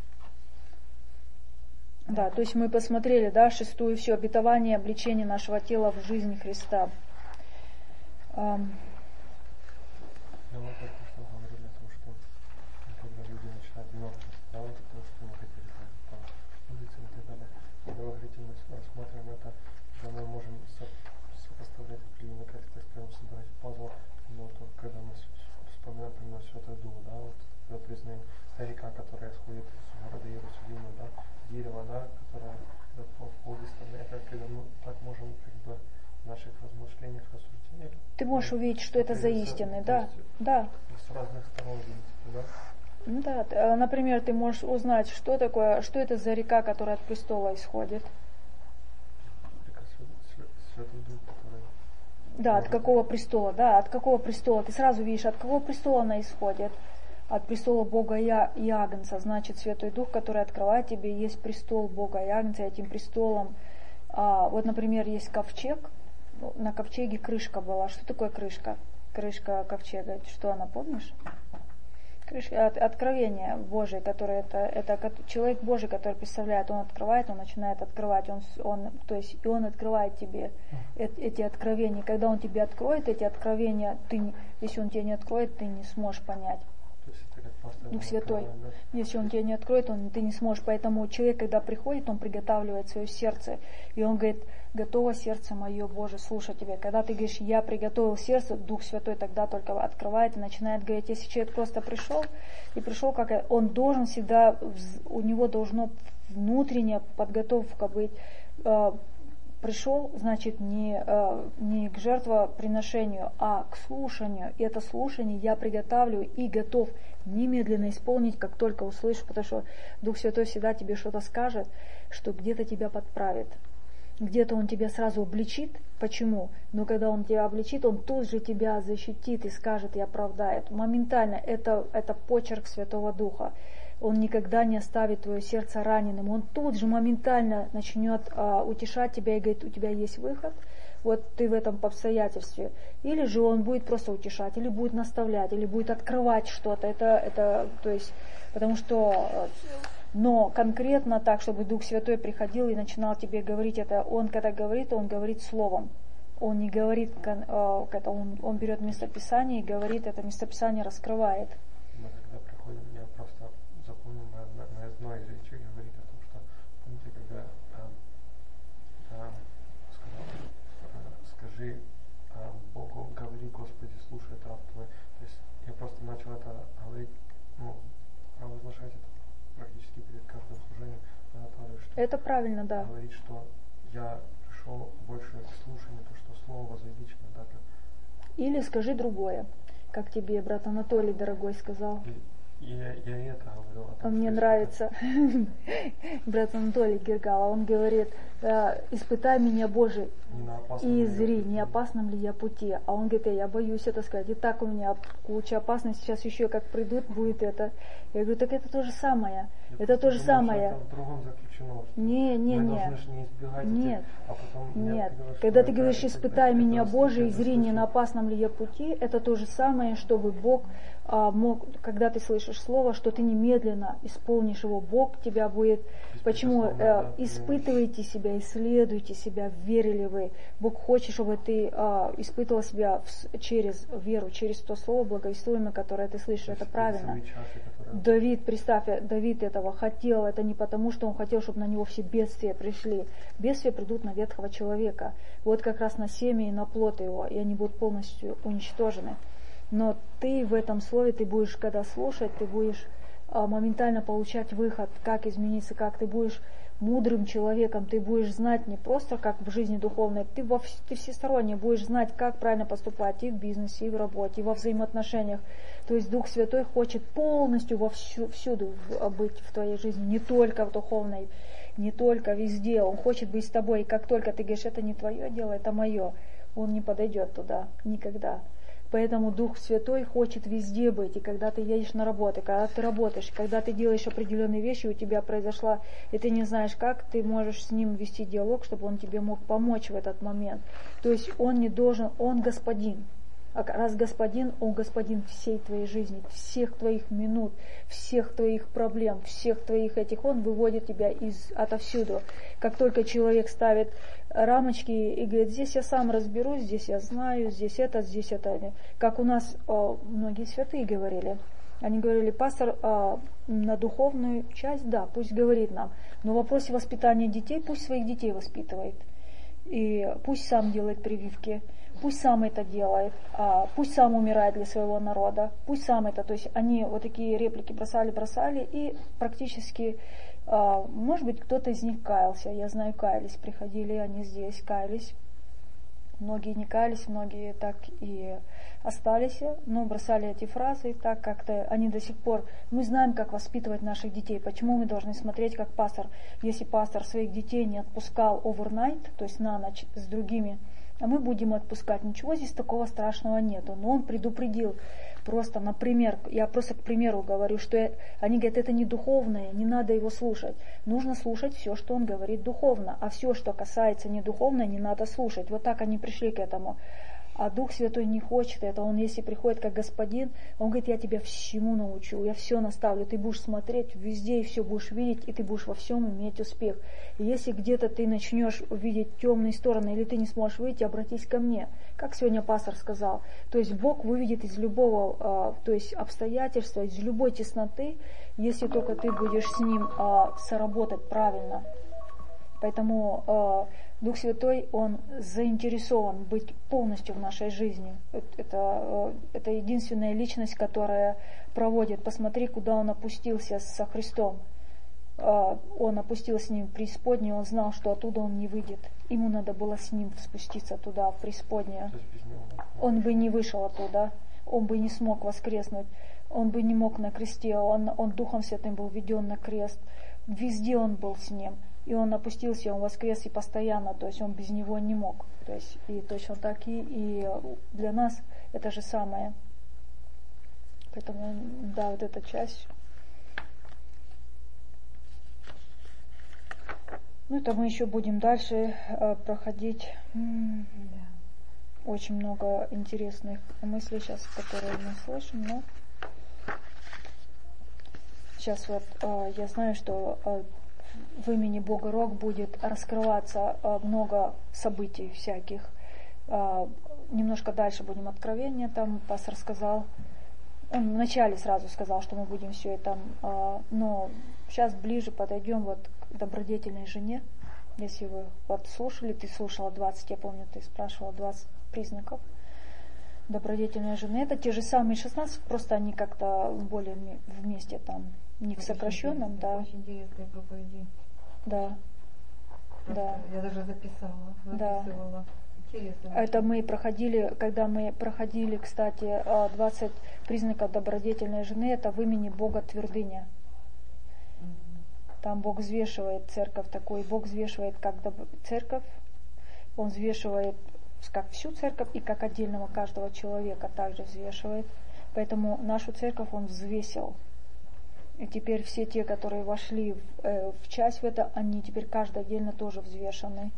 Да, то есть мы посмотрели, да, шестую, все, обетование, обличение нашего тела в жизни Христа. Um, Я вот только что говорили о том, что когда люди начинают много рассказывать о том, что мы хотели там улицы и так далее, когда вы говорите, мы рассматриваем это, когда мы можем со- сопоставлять определенно, как так скажем, собирать пазл, но то, когда мы вспоминаем, например, Святой Дух, да, вот, когда признаем река, которая исходит из города Иерусалима, да, дерево, да, которое да, по, по обе стороны, это когда мы так можем как бы в наших размышлениях, рассуждениях. Ты можешь увидеть, что это за истины, да, да. С разных сторон видите, да? Ну да, например, ты можешь узнать, что такое, что это за река, которая от престола исходит. Река Святой Дух, который... Да, от какого престола, да, от какого престола. Ты сразу видишь, от какого престола она исходит. От престола Бога и Агнца. Значит, Святой Дух, который открывает тебе, есть престол Бога и Агнца. Этим престолом А, вот, например, есть ковчег, на ковчеге крышка была. Что такое крышка? Крышка ковчега, что она, помнишь? Крышка, от, откровение Божие, которое это, это человек Божий, который представляет, он открывает, он начинает открывать, он, он, то есть и он открывает тебе э, эти откровения. Когда он тебе откроет эти откровения, ты, если он тебе не откроет, ты не сможешь понять. Дух Святой. Если он тебя не откроет, он, ты не сможешь. Поэтому человек, когда приходит, он приготавливает свое сердце. И он говорит, готово сердце мое, Боже, слушать тебя. Когда ты говоришь, я приготовил сердце, Дух Святой тогда только открывает и начинает говорить. Если человек просто пришел, и пришел, как он должен всегда, у него должно внутренняя подготовка быть. Пришел, значит, не, не к жертвоприношению, а к слушанию. И это слушание я приготавливаю и готов немедленно исполнить, как только услышу, потому что Дух Святой всегда тебе что-то скажет, что где-то тебя подправит. Где-то Он тебя сразу обличит. Почему? Но когда Он тебя обличит, Он тут же тебя защитит и скажет и оправдает. Моментально. Это, это почерк Святого Духа. Он никогда не оставит твое сердце раненым. Он тут же моментально начнет а, утешать тебя и говорит, у тебя есть выход, вот ты в этом обстоятельстве. Или же он будет просто утешать, или будет наставлять, или будет открывать что-то. Это, это, то есть, потому что, но конкретно так, чтобы Дух Святой приходил и начинал тебе говорить это, он когда говорит, он говорит словом. Он не говорит, он, он берет местописание и говорит, это местописание раскрывает. Мы когда приходим, я просто запомнил на, на, на одной из речей говорит о том, что, помните, когда а, а, сказал, а, скажи а, Богу, говори, Господи, слушай, это раб твой. То есть я просто начал это говорить, ну, провозглашать это практически перед каждым служением, что это правильно, да. Говорить, что я пришел больше к слушанию, то, что слово возвеличено, да, как... Или скажи другое, как тебе брат Анатолий, дорогой, сказал. И, Я, я это говорю. А мне нравится брат Анатолий Гергала, он говорит, испытай меня, Боже, и зри, не опасном ли я пути. А он говорит, я боюсь это сказать. И так у меня куча опасностей, сейчас еще как придут, будет это. Я говорю, так это то же самое. Я это то же самое. Это в другом заключено. Не, не, мы не. не избегать нет. Этих, а потом нет. Когда ты говоришь, испытай меня, Боже, и зри, не на опасном ли я пути, это то же самое, чтобы Бог а, мог, когда ты слышишь слово, что ты немедленно исполнишь его, Бог тебя будет. Почему? Э, да, испытывайте себя, исследуйте себя, верили вы. Бог хочет, чтобы ты э, испытывал себя в, через веру, через то слово благовествуемое, которое ты слышишь. Это правильно. Чаши, которые... Давид, представь, Давид этого хотел. Это не потому, что он хотел, чтобы на него все бедствия пришли. Бедствия придут на ветхого человека. Вот как раз на семя и на плод его, и они будут полностью уничтожены. Но ты в этом слове, ты будешь, когда слушать, ты будешь а, моментально получать выход, как измениться, как ты будешь мудрым человеком, ты будешь знать не просто как в жизни духовной, ты, во, ты всесторонне будешь знать, как правильно поступать и в бизнесе, и в работе, и во взаимоотношениях. То есть Дух Святой хочет полностью вовсю, всюду быть в твоей жизни, не только в духовной, не только везде. Он хочет быть с тобой, и как только ты говоришь, это не твое дело, это мое, он не подойдет туда никогда. Поэтому Дух Святой хочет везде быть. И когда ты едешь на работу, когда ты работаешь, когда ты делаешь определенные вещи, у тебя произошла, и ты не знаешь как, ты можешь с ним вести диалог, чтобы он тебе мог помочь в этот момент. То есть он не должен, он господин. А раз господин, он господин всей твоей жизни, всех твоих минут, всех твоих проблем, всех твоих этих, он выводит тебя из, отовсюду. Как только человек ставит рамочки и говорит, здесь я сам разберусь, здесь я знаю, здесь это, здесь это. Как у нас о, многие святые говорили. Они говорили, пастор, а, на духовную часть, да, пусть говорит нам, но в вопросе воспитания детей, пусть своих детей воспитывает. И пусть сам делает прививки. Пусть сам это делает, а, пусть сам умирает для своего народа, пусть сам это, то есть они вот такие реплики бросали, бросали, и практически, а, может быть, кто-то из них каялся, я знаю, каялись, приходили они здесь, каялись, многие не каялись, многие так и остались, но бросали эти фразы, так как-то они до сих пор, мы знаем, как воспитывать наших детей, почему мы должны смотреть, как пастор, если пастор своих детей не отпускал overnight, то есть на ночь с другими а мы будем отпускать. Ничего здесь такого страшного нету. Но он предупредил, просто, например, я просто к примеру говорю, что я, они говорят, это не духовное, не надо его слушать. Нужно слушать все, что он говорит духовно, а все, что касается недуховного, не надо слушать. Вот так они пришли к этому. А Дух Святой не хочет этого. Он, если приходит как Господин, он говорит, я тебя всему научу, я все наставлю. Ты будешь смотреть везде и все будешь видеть, и ты будешь во всем иметь успех. И если где-то ты начнешь видеть темные стороны, или ты не сможешь выйти, обратись ко мне. Как сегодня пастор сказал. То есть Бог выведет из любого то есть обстоятельства, из любой тесноты, если только ты будешь с Ним соработать правильно. Поэтому Дух Святой, Он заинтересован быть полностью в нашей жизни. Это, это единственная личность, которая проводит. Посмотри, куда Он опустился со Христом. Он опустился с Ним в преисподнюю, Он знал, что оттуда Он не выйдет. Ему надо было с Ним спуститься туда, в преисподнюю. Он бы не вышел оттуда, Он бы не смог воскреснуть, Он бы не мог на кресте, Он, он Духом Святым был введен на крест. Везде Он был с Ним. И он опустился, он воскрес и постоянно, то есть он без него не мог. То есть и точно так и, и для нас это же самое. Поэтому, да, вот эта часть. Ну, это мы еще будем дальше э, проходить. Очень много интересных мыслей сейчас, которые мы слышим, но сейчас вот э, я знаю, что э, в имени Бога Рок будет раскрываться э, много событий всяких. Э, немножко дальше будем откровения, там пастор сказал, он вначале сразу сказал, что мы будем все это, э, но сейчас ближе подойдем вот к добродетельной жене. Если вы вот слушали, ты слушала двадцать, я помню, ты спрашивала двадцать признаков добродетельной жены. Это те же самые шестнадцать, просто они как-то более вместе там, не в сокращенном, да. Очень интересные проповеди. Да. Да. Я даже записала, записывала. Да. Интересно. Это мы проходили, когда мы проходили, кстати, двадцать признаков добродетельной жены, это в имени Бога твердыня. Там Бог взвешивает церковь такой, Бог взвешивает как доб... церковь, Он взвешивает как всю церковь и как отдельного каждого человека также взвешивает. Поэтому нашу церковь Он взвесил. И теперь все те, которые вошли в, э, в часть в это, они теперь каждый отдельно тоже взвешены.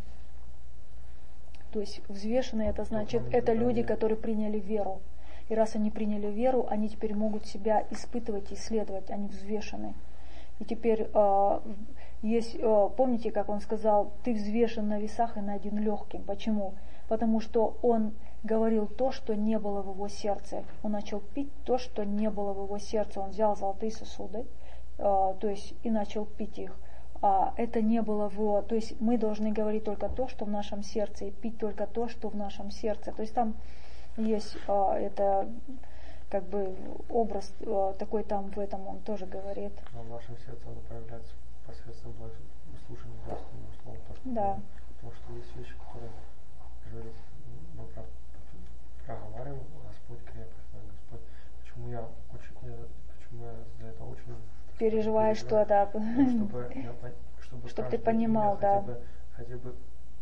То есть взвешенные, это значит, это люди, которые приняли веру. И раз они приняли веру, они теперь могут себя испытывать и исследовать, они взвешены. И теперь э, есть, э, помните, как он сказал, ты взвешен на весах и найден легким. Почему? Потому что он говорил то, что не было в его сердце. Он начал пить то, что не было в его сердце. Он взял золотые сосуды, э, то есть и начал пить их. А это не было в его... То есть мы должны говорить только то, что в нашем сердце, и пить только то, что в нашем сердце. То есть там есть э, это... как бы образ э, такой там в этом он тоже говорит. Но в нашем сердце оно проявляется посредством слушания Божественного Слова. То, что да. Мы, потому что есть вещи, которые, говорит, мы про, проговариваем, Господь крепость, да, Господь. Почему я очень, я, почему я за это очень переживаю, что да. Чтобы, я, чтобы, чтобы ты понимал, да. Хотя бы, хотя бы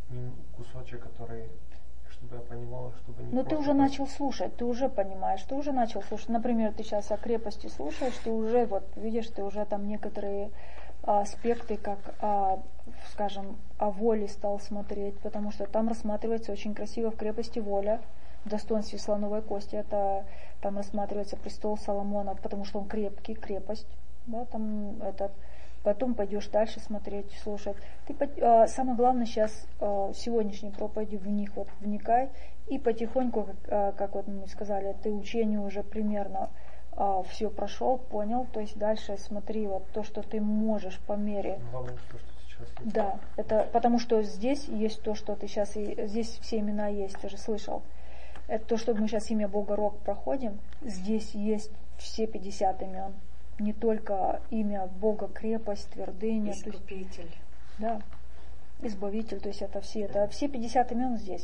кусочек, который чтобы я понимала, чтобы не... Но ты уже начал слушать, ты уже понимаешь, ты уже начал слушать. Например, ты сейчас о крепости слушаешь, ты уже, вот, видишь, ты уже там некоторые а, аспекты, как, а, скажем, о воле стал смотреть, потому что там рассматривается очень красиво в крепости воля, в достоинстве слоновой кости, это там рассматривается престол Соломона, потому что он крепкий, крепость, да, там этот... Потом пойдешь дальше смотреть, слушать. Ты, э, самое главное сейчас э, сегодняшней проповеди в них вот вникай и потихоньку, как, э, как вот мы сказали, ты учение уже примерно э, все прошел, понял. То есть дальше смотри вот то, что ты можешь по мере. Главное, то, что сейчас есть. Да, это потому что здесь есть то, что ты сейчас и здесь все имена есть, ты же слышал. Это то, что мы сейчас имя Бога Рок проходим. Здесь есть все пятьдесят имен. Не только имя Бога, крепость, твердыня. Избавитель. То есть, да, избавитель, то есть это все, это все пятьдесят имен здесь.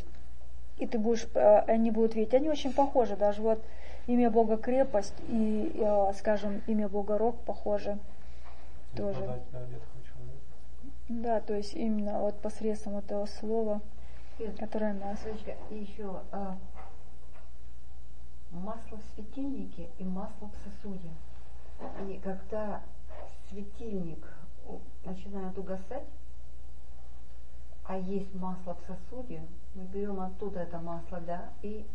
И ты будешь, они будут видеть, они очень похожи, даже вот имя Бога крепость и, скажем, имя Бога Рок похожи тоже. Да, то есть именно вот посредством этого слова. которое нас. И еще а, масло в светильнике и масло в сосуде. И когда светильник начинает угасать, а есть масло в сосуде, мы берем оттуда это масло, да, и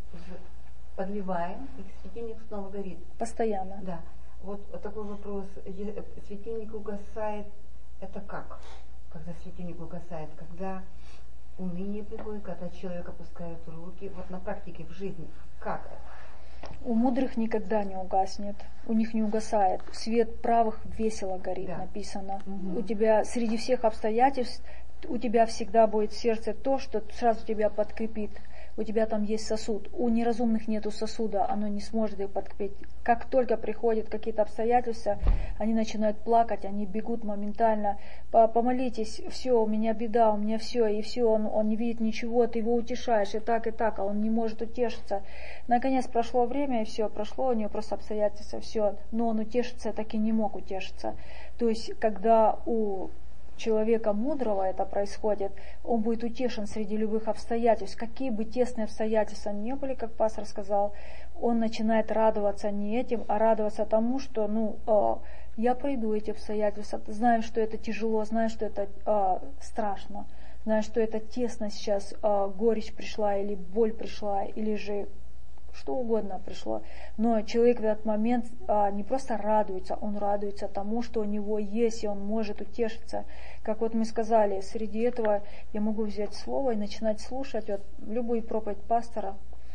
подливаем, и светильник снова горит. Постоянно. Да. Вот, вот такой вопрос. Светильник угасает, это как? Когда светильник угасает, когда уныние приходит, когда человек опускает руки, вот на практике в жизни, как это? У мудрых никогда не угаснет, у них не угасает. Свет правых весело горит, да. Написано. Угу. У тебя среди всех обстоятельств, у тебя всегда будет в сердце то, что сразу тебя подкрепит. У тебя там есть сосуд. У неразумных нету сосуда, оно не сможет их подкрепить. Как только приходят какие-то обстоятельства, они начинают плакать, они бегут моментально. Помолитесь, все, у меня беда, у меня все, и все, он, он не видит ничего, ты его утешаешь, и так, и так, а он не может утешиться. Наконец прошло время, и все, прошло у него просто обстоятельства, все, но он утешиться так и не мог утешиться. То есть, когда у человека мудрого это происходит, он будет утешен среди любых обстоятельств. Какие бы тесные обстоятельства ни были, как пастор сказал, он начинает радоваться не этим, а радоваться тому, что ну, э, я пройду эти обстоятельства, знаю, что это тяжело, знаю, что это э, страшно, знаю, что это тесно сейчас, э, горечь пришла, или боль пришла, или же что угодно пришло. Но человек в этот момент а, не просто радуется, он радуется тому, что у него есть, и он может утешиться. Как вот мы сказали, среди этого я могу взять слово и начинать слушать вот, любую проповедь пастора.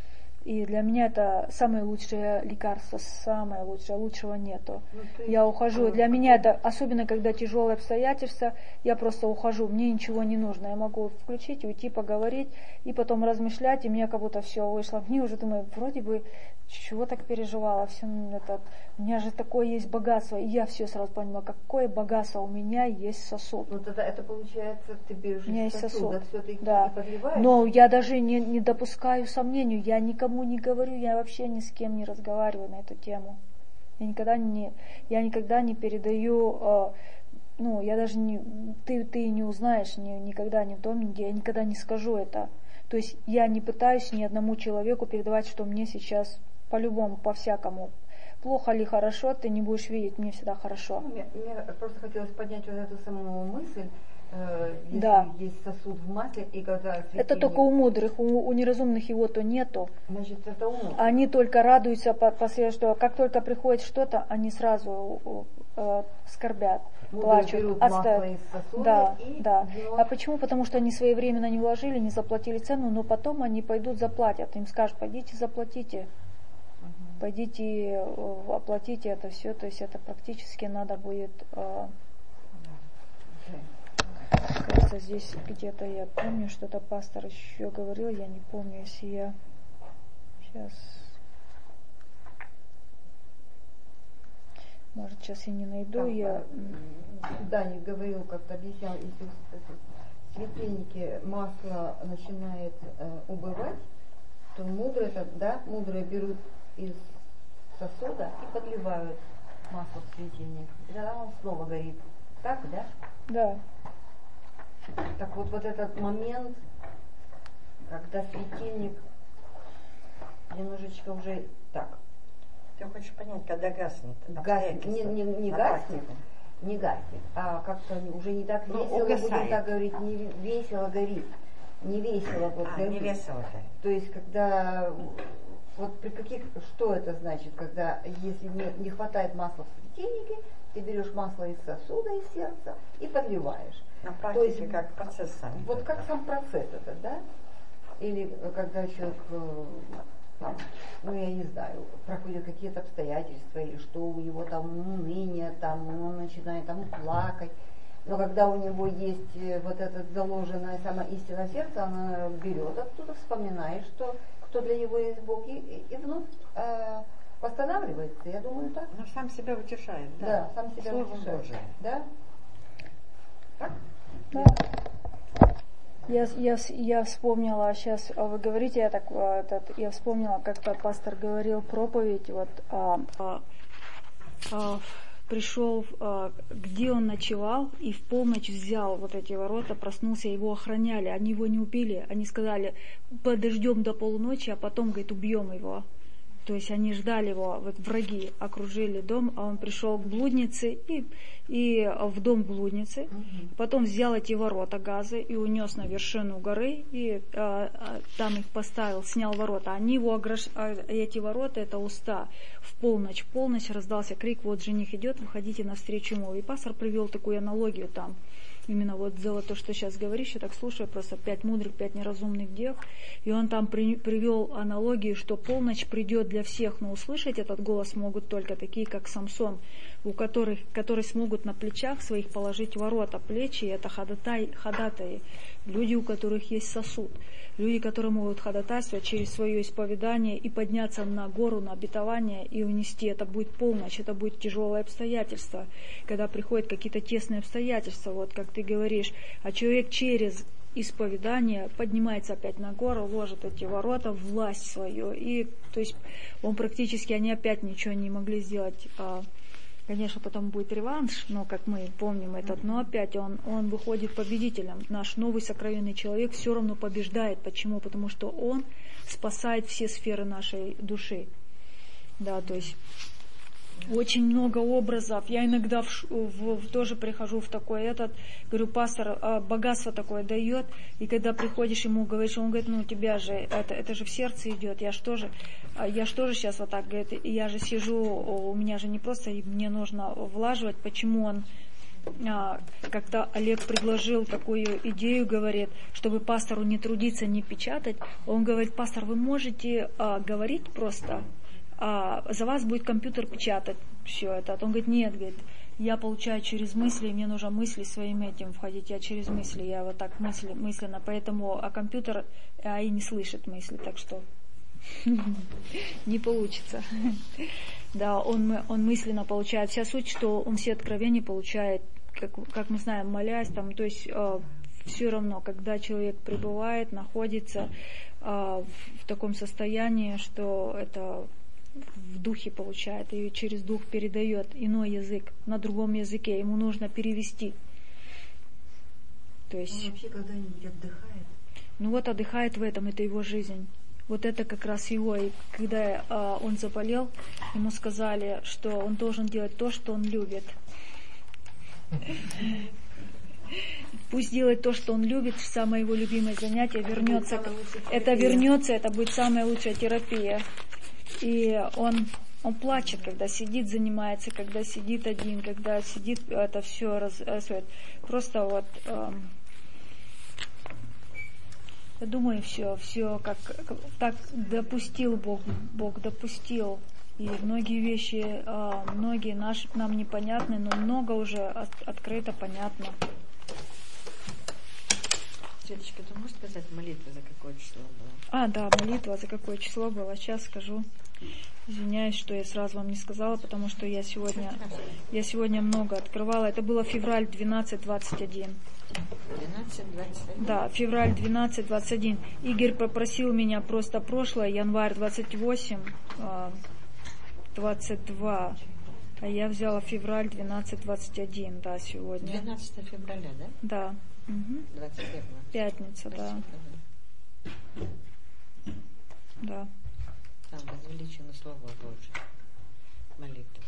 И для меня это самое лучшее лекарство, самое лучшее, лучшего нету. Ну, я ухожу. Для меня это, особенно когда тяжелые обстоятельства, я просто ухожу, мне ничего не нужно. Я могу включить, уйти, поговорить, и потом размышлять, и мне как будто все вышло. Мне уже, думаю, вроде бы, чего так переживала, все это, у меня же такое есть богатство, и я все сразу понимаю, какое богатство у меня есть сосуд. Ну тогда это получается, ты берешь из сосуда, все-таки да. И подливаешь? Но я даже не, не допускаю сомнению, я никому не говорю, я вообще ни с кем не разговариваю на эту тему. Я никогда не, я никогда не передаю, э, ну, я даже не, ты, ты не узнаешь ни, никогда ни в доме, я никогда не скажу это. То есть я не пытаюсь ни одному человеку передавать, что мне сейчас по-любому, по-всякому. Плохо ли, хорошо, ты не будешь видеть, мне всегда хорошо. Ну, мне, мне просто хотелось поднять вот эту самую мысль. Если да. есть сосуд в масле, и когда светильник... Это только у мудрых, у, у неразумных его то нету. Значит, это у мудрых. Они только радуются, после, что как только приходит что-то, они сразу э, скорбят, мудрые плачут. Берут отстают. Масло из сосуда да, и да. делают... А почему? Потому что они своевременно не вложили, не заплатили цену, но потом они пойдут заплатят. Им скажут, пойдите заплатите. Uh-huh. Пойдите э, оплатите это все. То есть это практически надо будет... Э, Кажется, здесь где-то я помню, что-то пастор еще говорил, я не помню, если я сейчас, может, сейчас я не найду, там, я... Даня говорил, как-то объяснял, если в светильнике масло начинает э, убывать, то мудрые, да, мудрые берут из сосуда и подливают масло в светильник, и тогда он снова горит. Так, да? Да. Так вот, вот этот момент, когда светильник немножечко уже так. Ты хочешь понять, когда гаснет? Гаснет, не, не, не гаснет, не гаснет, а как-то уже не так ну, весело, угасает. Будем так говорить, не весело горит. Не весело вот а, горит. Не весело горит. То есть, когда, вот при каких, что это значит, когда, если не, не хватает масла в светильнике, ты берешь масло из сосуда, из сердца и подливаешь. На практике, то есть, как процесс сам. Вот как сам процесс это, да? Или когда человек, там, ну я не знаю, проходят какие-то обстоятельства, или что у него там уныние, там он начинает там плакать. Но когда у него есть вот это заложенное самое истинное сердце, она берет оттуда, вспоминает, что кто для него есть Бог, и, и вновь э, восстанавливается. Я думаю, так. Но сам себя утешает, да? Да, сам себя Словом утешает. Божиим. Да? Так? Да. Я, я, я вспомнила, сейчас вы говорите, я так, этот, я вспомнила, как-то пастор говорил проповедь, вот, а, а, а, пришел, где он ночевал, и в полночь взял вот эти ворота, проснулся, его охраняли, они его не убили, они сказали, подождем до полуночи, а потом, говорит, убьем его. То есть они ждали его, вот враги окружили дом, а он пришел к блуднице и, и в дом блудницы, mm-hmm. потом взял эти ворота Газы и унес на вершину горы, и а, там их поставил, снял ворота. Они его ограш... эти ворота, это уста. В полночь, в полночь раздался крик, вот жених идет, выходите навстречу ему. И пастор привел такую аналогию там. Именно вот за то, что сейчас говоришь, я так слушаю, просто пять мудрых, пять неразумных дев. И он там при, привел аналогию, что полночь придет для всех, но услышать этот голос могут только такие, как Самсон, у которых, которые смогут на плечах своих положить ворота. Плечи — это ходатай, ходатаи, люди, у которых есть сосуд. Люди, которые могут ходатайствовать через свое исповедание и подняться на гору, на обетование и унести. Это будет полночь, это будет тяжелое обстоятельство, когда приходят какие-то тесные обстоятельства, вот как ты говоришь. А человек через исповедание поднимается опять на гору, ложит эти ворота, власть свою. И, то есть, он практически, они опять ничего не могли сделать. Конечно, потом будет реванш, но, как мы помним этот, но опять он, он выходит победителем. Наш новый сокровенный человек все равно побеждает. Почему? Потому что он спасает все сферы нашей души. Да, то есть очень много образов. Я иногда в, в, в, тоже прихожу в такой этот, говорю, пастор, а, богатство такое дает, и когда приходишь ему, говоришь, он говорит, ну у тебя же, это, это же в сердце идет, я что же, я что же сейчас вот так, говорит, я же сижу, у меня же не просто, мне нужно влаживать, почему он, а, как-то Олег предложил такую идею, говорит, чтобы пастору не трудиться, не печатать, он говорит, пастор, вы можете а, говорить просто, а за вас будет компьютер печатать все это. Он говорит, нет, говорит, я получаю через мысли, мне нужно мысли своим этим входить, я через мысли, я вот так мысли, мысленно, поэтому, а компьютер а, и не слышит мысли, так что не получится. Да, он, он мысленно получает. Вся суть, что он все откровения получает, как, как мы знаем, молясь, там, то есть э, все равно, когда человек пребывает, находится э, в, в таком состоянии, что это в духе получает, и через дух передает иной язык на другом языке, ему нужно перевести. То есть, он вообще когда-нибудь отдыхает? Ну вот отдыхает в этом, это его жизнь. Вот это как раз его. И когда а, он заболел, ему сказали, что он должен делать то, что он любит. Пусть делает то, что он любит, самое его любимое занятие, вернется, это вернется, это будет самая лучшая терапия. И он, он плачет, когда сидит, занимается, когда сидит один, когда сидит, это все раз, просто вот, э, я думаю, все, все как, как так допустил Бог, Бог допустил. И многие вещи, э, многие наши, нам непонятны, но много уже от, открыто понятно. Светочка, ты можешь сказать молитву, за какое число было? А, да, молитва, за какое число было. Сейчас скажу. Извиняюсь, что я сразу вам не сказала, потому что я сегодня, я сегодня много открывала. Это было февраль двенадцать двадцать один. двенадцать двадцать один? Да, февраль двенадцать двадцать один. Игорь попросил меня просто прошлое, январь двадцать восемь, двадцать два. А я взяла февраль двенадцать двадцать один, да, сегодня. двенадцатого февраля, да? Да. Угу. двадцать первого. Пятница, да. Да. Там возвеличено Слово Божие. Молитва.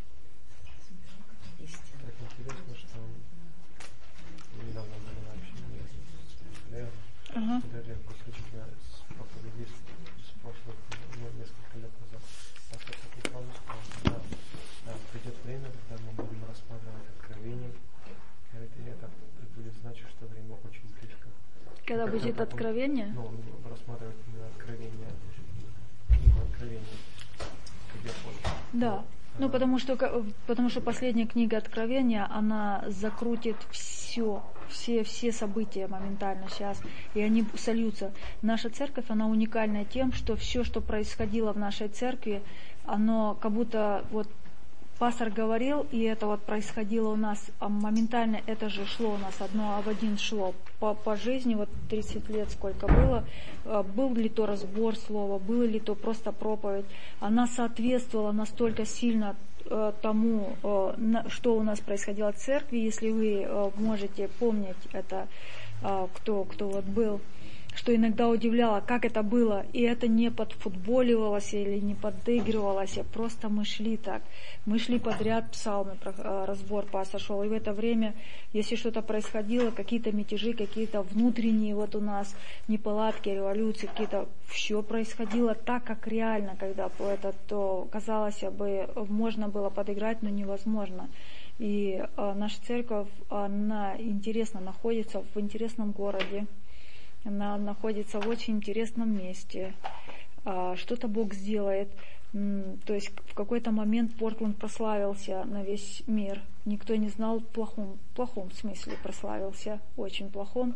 Истина. Так интересно, что недавно были на общении с Лео. Ага. Даже кусочки с проповедей с прошлых, ну, несколько лет назад. Так как такую фразу сказал, да, да, придет время, когда мы будем рассматривать откровение. И это будет значить, что время очень близко. Когда как будет откровение? Ну, рассматривать именно откровение, книгу откровения, как я понял. Да. Ну, а, потому что, потому что последняя книга Откровения, она закрутит все, все, все события моментально сейчас, и они сольются. Наша церковь, она уникальна тем, что все, что происходило в нашей церкви, оно как будто вот пастор говорил, и это вот происходило у нас моментально, это же шло у нас одно в один шло по, по жизни, вот тридцать лет сколько было, был ли то разбор слова, было ли то просто проповедь, она соответствовала настолько сильно тому, что у нас происходило в церкви, если вы можете помнить это, кто, кто вот был, что иногда удивляло, как это было, и это не подфутболивалось или не подыгрывалось, а просто мы шли так, мы шли подряд псалмы, разбор пастор шел, и в это время, если что-то происходило, какие-то мятежи, какие-то внутренние вот у нас неполадки, революции, какие-то, все происходило так, как реально, когда это, то казалось бы, можно было подыграть, но невозможно. И а, наша церковь, она интересно находится в интересном городе. Она находится в очень интересном месте. Что-то Бог сделает. То есть в какой-то момент Портленд прославился на весь мир. Никто не знал в плохом, плохом смысле прославился, очень плохом.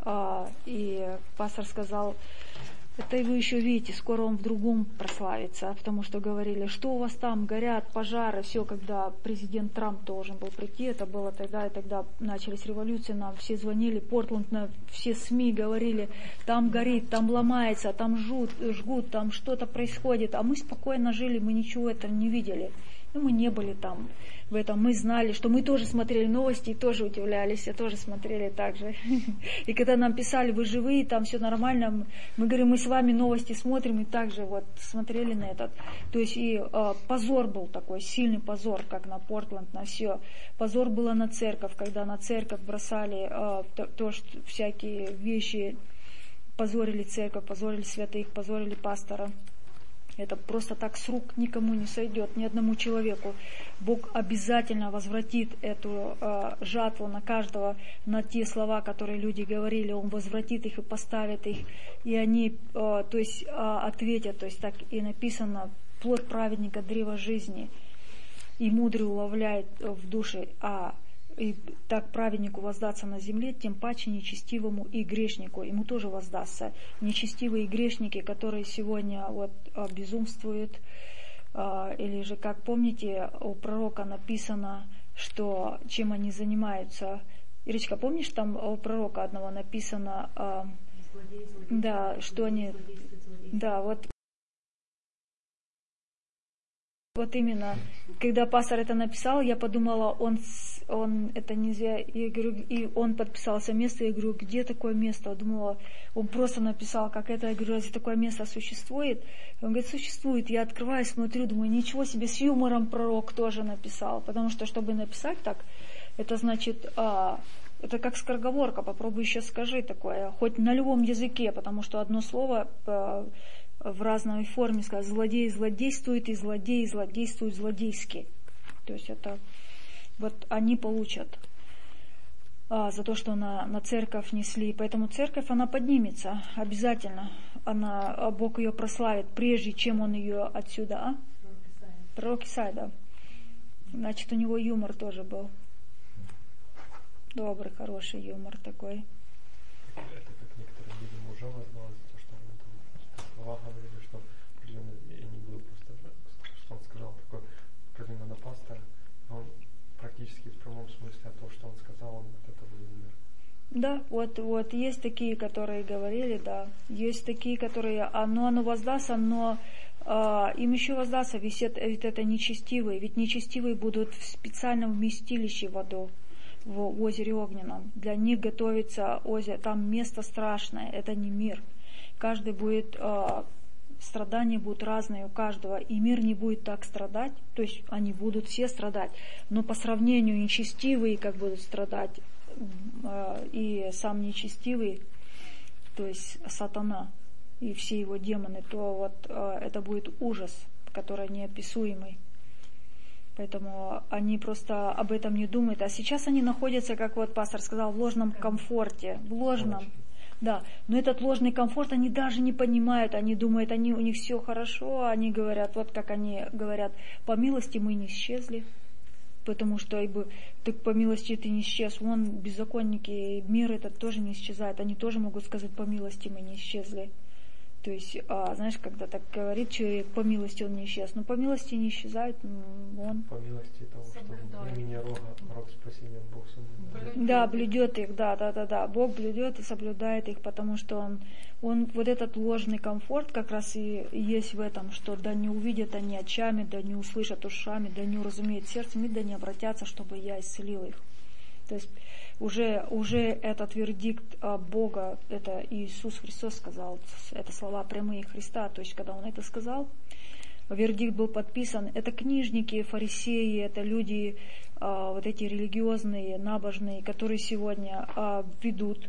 И пастор сказал, это и вы еще видите, скоро он в другом прославится, потому что говорили, что у вас там, горят пожары, все, когда президент Трамп должен был прийти, это было тогда, и тогда начались революции, нам все звонили, Портленд, на все СМИ говорили, там горит, там ломается, там жгут, жгут, там что-то происходит, а мы спокойно жили, мы ничего этого не видели, ну, мы не были там в этом, мы знали, что мы тоже смотрели новости и тоже удивлялись, и тоже смотрели так же. И когда нам писали, вы живые, там все нормально, мы говорим, мы с вами новости смотрим, и также вот смотрели на этот. То есть и э, позор был такой, сильный позор, как на Портленд, на все. Позор было на церковь, когда на церковь бросали э, то, то, что всякие вещи, позорили церковь, позорили святых, позорили пастора. Это просто так с рук никому не сойдет, ни одному человеку. Бог обязательно возвратит эту э, жатву на каждого, на те слова, которые люди говорили. Он возвратит их и поставит их. И они, э, то есть, э, ответят. То есть так и написано, плод праведника, древо жизни. И мудрый уловляет в душе, а и так праведнику воздаться на земле, тем паче нечестивому и грешнику. Ему тоже воздастся. Нечестивые грешники, которые сегодня вот безумствуют, или же, как помните, у пророка написано, что чем они занимаются. Ирочка, помнишь, там у пророка одного написано, злодей, злодей, да, злодей, что они, злодей, злодей. Да, вот. Вот именно, когда пастор это написал, я подумала, он, он это нельзя, я говорю, и он подписался место, я говорю, где такое место? Я думала, он просто написал, как это, я говорю, разве такое место существует? Он говорит, существует. Я открываю, смотрю, думаю, ничего себе, с юмором пророк тоже написал, потому что, чтобы написать так, это значит, а, это как скороговорка, попробуй еще скажи такое, хоть на любом языке, потому что одно слово а, в разной форме сказать, злодей злодействует, и злодей злодействует злодейски. То есть это вот они получат а, за то, что на, на церковь несли. Поэтому церковь, она поднимется обязательно. Она, Бог ее прославит, прежде чем он ее отсюда. А? Пророк Исайя, да. Значит, у него юмор тоже был. Добрый, хороший юмор такой. Это как некоторые людям уже возможно. Говорили, что определенно, я не буду просто, что он сказал, такое определенно на пастора, он практически в прямом смысле то, что он сказал, он от этого умер. Да, вот, вот, есть такие, которые говорили, да, есть такие, которые, оно, оно воздастся, но э, им еще воздастся, ведь это, ведь это нечестивые, ведь нечестивые будут в специальном вместилище в аду, в озере Огненном, для них готовится озеро, там место страшное, это не мир. Каждый будет, э, страдания будут разные у каждого, и мир не будет так страдать, то есть они будут все страдать, но по сравнению нечестивые как будут страдать, э, и сам нечестивый, то есть сатана и все его демоны, то вот э, это будет ужас, который неописуемый. Поэтому они просто об этом не думают, а сейчас они находятся, как вот пастор сказал, в ложном комфорте, в ложном. Да, но этот ложный комфорт они даже не понимают, они думают, они, у них все хорошо, они говорят, вот как они говорят, по милости мы не исчезли, потому что ибо, так по милости ты не исчез, вон беззаконники, мир этот тоже не исчезает, они тоже могут сказать, по милости мы не исчезли. То есть, а, знаешь, когда так говорит человек, по милости он не исчез. Но по милости не исчезает он. По милости того, что времени рога, рог спасения Бог соблюдает. Да, блюдет их, да, да, да, да. Бог блюдет и соблюдает их, потому что он, он вот этот ложный комфорт как раз и есть в этом, что да не увидят они очами, да не услышат ушами, да не уразумеют сердцем, и да не обратятся, чтобы я исцелил их. То есть уже, уже этот вердикт Бога, это Иисус Христос сказал, это слова прямые Христа, то есть когда Он это сказал, вердикт был подписан, это книжники, фарисеи, это люди, вот эти религиозные, набожные, которые сегодня ведут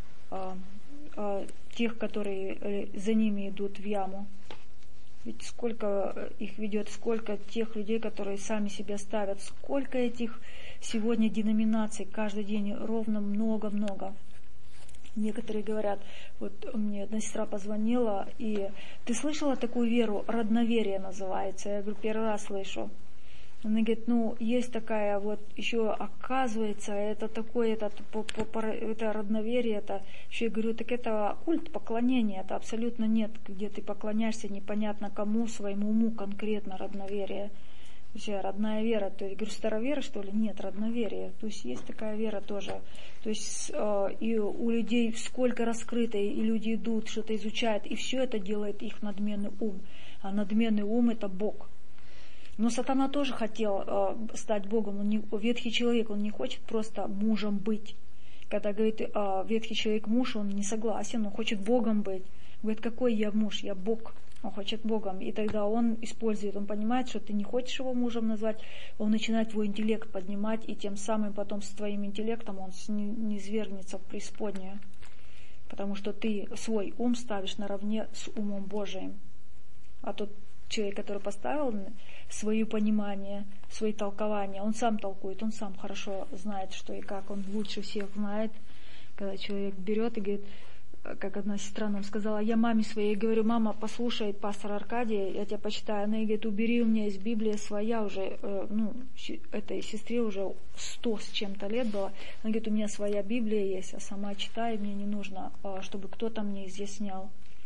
тех, которые за ними идут в яму. Ведь сколько их ведет, сколько тех людей, которые сами себя ставят, сколько этих сегодня деноминаций каждый день, ровно много-много. Некоторые говорят, вот мне одна сестра позвонила, и ты слышала такую веру, родноверие называется? Я говорю, первый раз слышу. Она говорит, ну, есть такая вот, еще оказывается, это такое, это, это родноверие, это, еще я говорю, так это культ поклонения, это абсолютно нет, где ты поклоняешься непонятно кому, своему уму конкретно родноверие. То есть родная вера, то есть, говорю, старовера, что ли? Нет, родноверие. То есть есть такая вера тоже. То есть э, и у людей сколько раскрыто, и люди идут, что-то изучают, и все это делает их надменный ум. А надменный ум это Бог. Но сатана тоже хотел э, стать Богом. Он не, ветхий человек, он не хочет просто мужем быть. Когда говорит э, ветхий человек муж, он не согласен, он хочет Богом быть. Говорит, какой я муж? Я Бог. Он хочет Богом. И тогда он использует, он понимает, что ты не хочешь его мужем назвать, он начинает твой интеллект поднимать, и тем самым потом с твоим интеллектом он не свергнется в преисподнюю. Потому что ты свой ум ставишь наравне с умом Божиим. А тот человек, который поставил свое понимание, свои толкования, он сам толкует, он сам хорошо знает, что и как, он лучше всех знает. Когда человек берет и говорит, как одна сестра нам сказала, я маме своей говорю, мама, послушай пастора Аркадия, я тебя почитаю. Она говорит, убери, у меня есть Библия своя уже, э, ну, этой сестре уже сто с чем-то лет было. Она говорит, у меня своя Библия есть, я сама читаю, мне не нужно, чтобы кто-то мне изъяснял.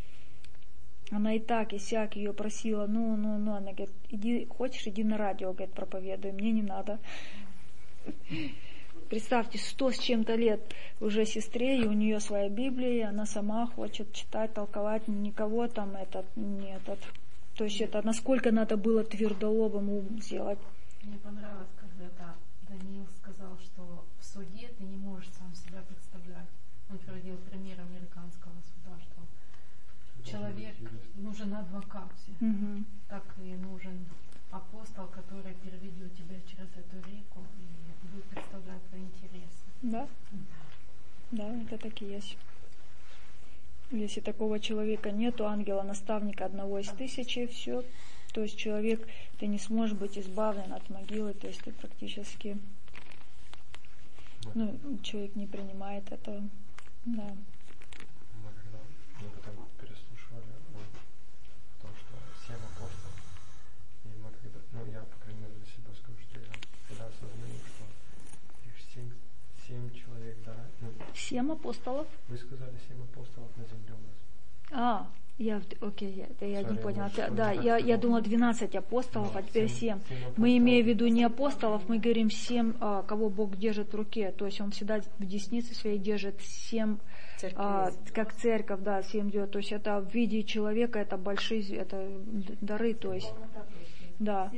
Она и так, и сяк ее просила, ну, ну, ну, она говорит, иди, хочешь, иди на радио, говорит, проповедуй, мне не надо. Представьте, сто с чем-то лет уже сестре, и у нее своя Библия, и она сама хочет читать, толковать, никого там этот, не этот. То есть это насколько надо было твердолобым ум сделать. Мне понравилось, когда Даниил сказал, что в суде ты не можешь сам себя представлять. Он приводил пример американского суда, что человек нужен адвокат, угу. Так и нужен апостол, который переведет тебя через эту реку и будет представлять твои интересы. Да, да, это так и есть. Если такого человека нету, ангела-наставника одного из тысячи, все. То есть человек, ты не сможешь быть избавлен от могилы, то есть ты практически, ну, человек не принимает этого, да. Мы когда мы потом переслушивали о том, что семь апостолов, и мы когда, ну я, по крайней мере, для себя скажу, что я когда осознаю, что их семь, семь человек, да. Ну, семь апостолов? Вы сказали семь апостолов на земле у нас. А, я, окей, я, я Sorry, не поняла. может, Да, я, я думала двенадцать апостолов, no, а теперь семь. Мы имеем в виду не апостолов, мы говорим семь, а, кого Бог держит в руке. То есть Он всегда в деснице своей держит семь, а, как церковь, да, семь делает. То есть это в виде человека, это большие, это дары, то есть, да.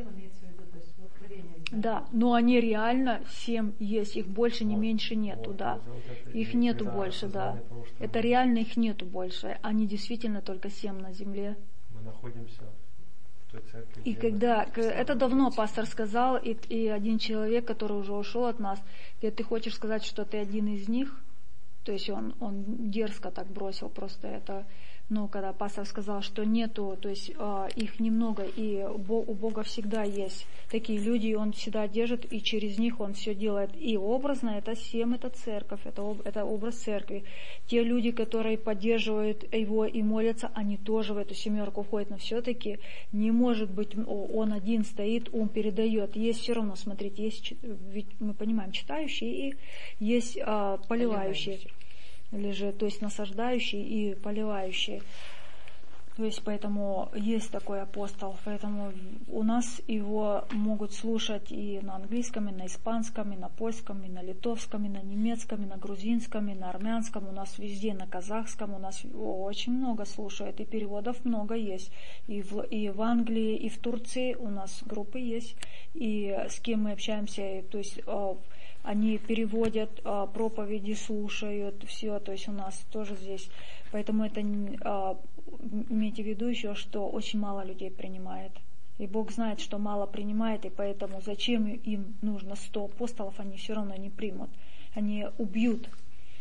Да, но они реально семь есть, их больше, не меньше нету, да. Их нету больше, да. Это реально их нету больше. Они действительно только семь на земле. Мы находимся в той церкви. И когда, это давно пастор сказал, и, и один человек, который уже ушел от нас, говорит, ты хочешь сказать, что ты один из них? То есть он, он дерзко так бросил просто это. Ну, когда пастор сказал, что нету, то есть э, их немного, и у Бога всегда есть такие люди, и Он всегда держит, и через них Он все делает. И образно это семь, это церковь, это, это образ церкви. Те люди, которые поддерживают Его и молятся, они тоже в эту семерку входят, но все-таки не может быть, Он один стоит, ум передает. Есть все равно, смотрите, есть, ведь мы понимаем, читающие, и есть э, поливающие. Или же, то есть насаждающие и поливающие. То есть поэтому есть такой апостол, поэтому у нас его могут слушать и на английском, и на испанском, и на польском, и на литовском, и на немецком, и на грузинском, и на армянском, у нас везде, на казахском, у нас очень много слушают, и переводов много есть. И в, и в Англии, и в Турции у нас группы есть, и с кем мы общаемся, то есть они переводят проповеди, слушают, все, то есть у нас тоже здесь. Поэтому это имейте в виду еще, что очень мало людей принимает. И Бог знает, что мало принимает, и поэтому зачем им нужно сто апостолов, они все равно не примут. Они убьют.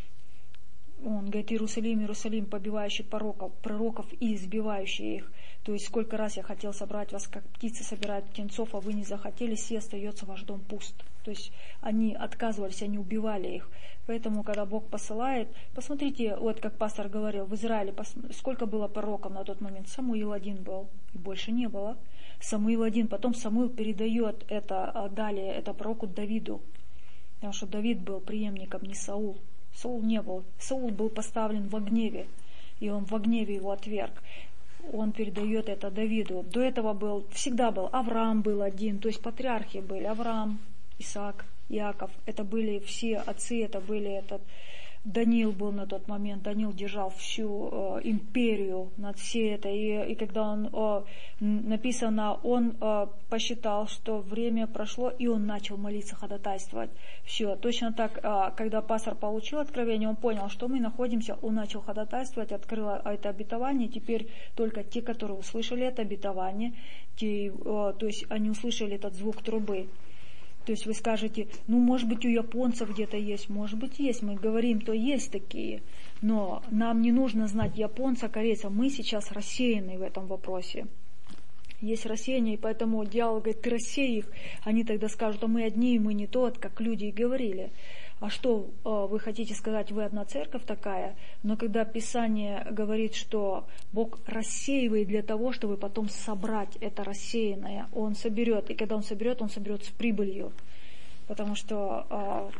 Он говорит, Иерусалим, Иерусалим, побивающий пророков, пророков и избивающий их. То есть сколько раз я хотел собрать вас, как птицы собирают птенцов, а вы не захотели, все остается ваш дом пуст. То есть они отказывались, они убивали их. Поэтому, когда Бог посылает, посмотрите, вот как пастор говорил, в Израиле сколько было пророков на тот момент? Самуил один был, и больше не было. Самуил один, потом Самуил передает это далее, это пророку Давиду. Потому что Давид был преемником, не Саул. Саул не был. Саул был поставлен во гневе, и он во гневе его отверг. Он передает это Давиду. До этого был, всегда был, Авраам был один, то есть патриархи были, Авраам, Исаак, Иаков, это были все отцы, это были этот, Даниил был на тот момент, Даниил держал всю э, империю над всей этой, и, и когда он, э, написано, он э, посчитал, что время прошло, и он начал молиться, ходатайствовать. Все, точно так, э, когда пастор получил откровение, он понял, что мы находимся, он начал ходатайствовать, открыл это обетование, теперь только те, которые услышали это обетование, те, э, то есть они услышали этот звук трубы. То есть вы скажете, ну, может быть, у японцев где-то есть, может быть, есть. Мы говорим, то есть такие. Но нам не нужно знать японца, корейца. Мы сейчас рассеяны в этом вопросе. Есть рассеяние, и поэтому дьявол говорит, ты рассей их. Они тогда скажут, а мы одни, и мы не тот, как люди и говорили. А что вы хотите сказать, вы одна церковь такая? Но когда Писание говорит, что Бог рассеивает для того, чтобы потом собрать это рассеянное, Он соберет. И когда Он соберет, Он соберет с прибылью. Потому что,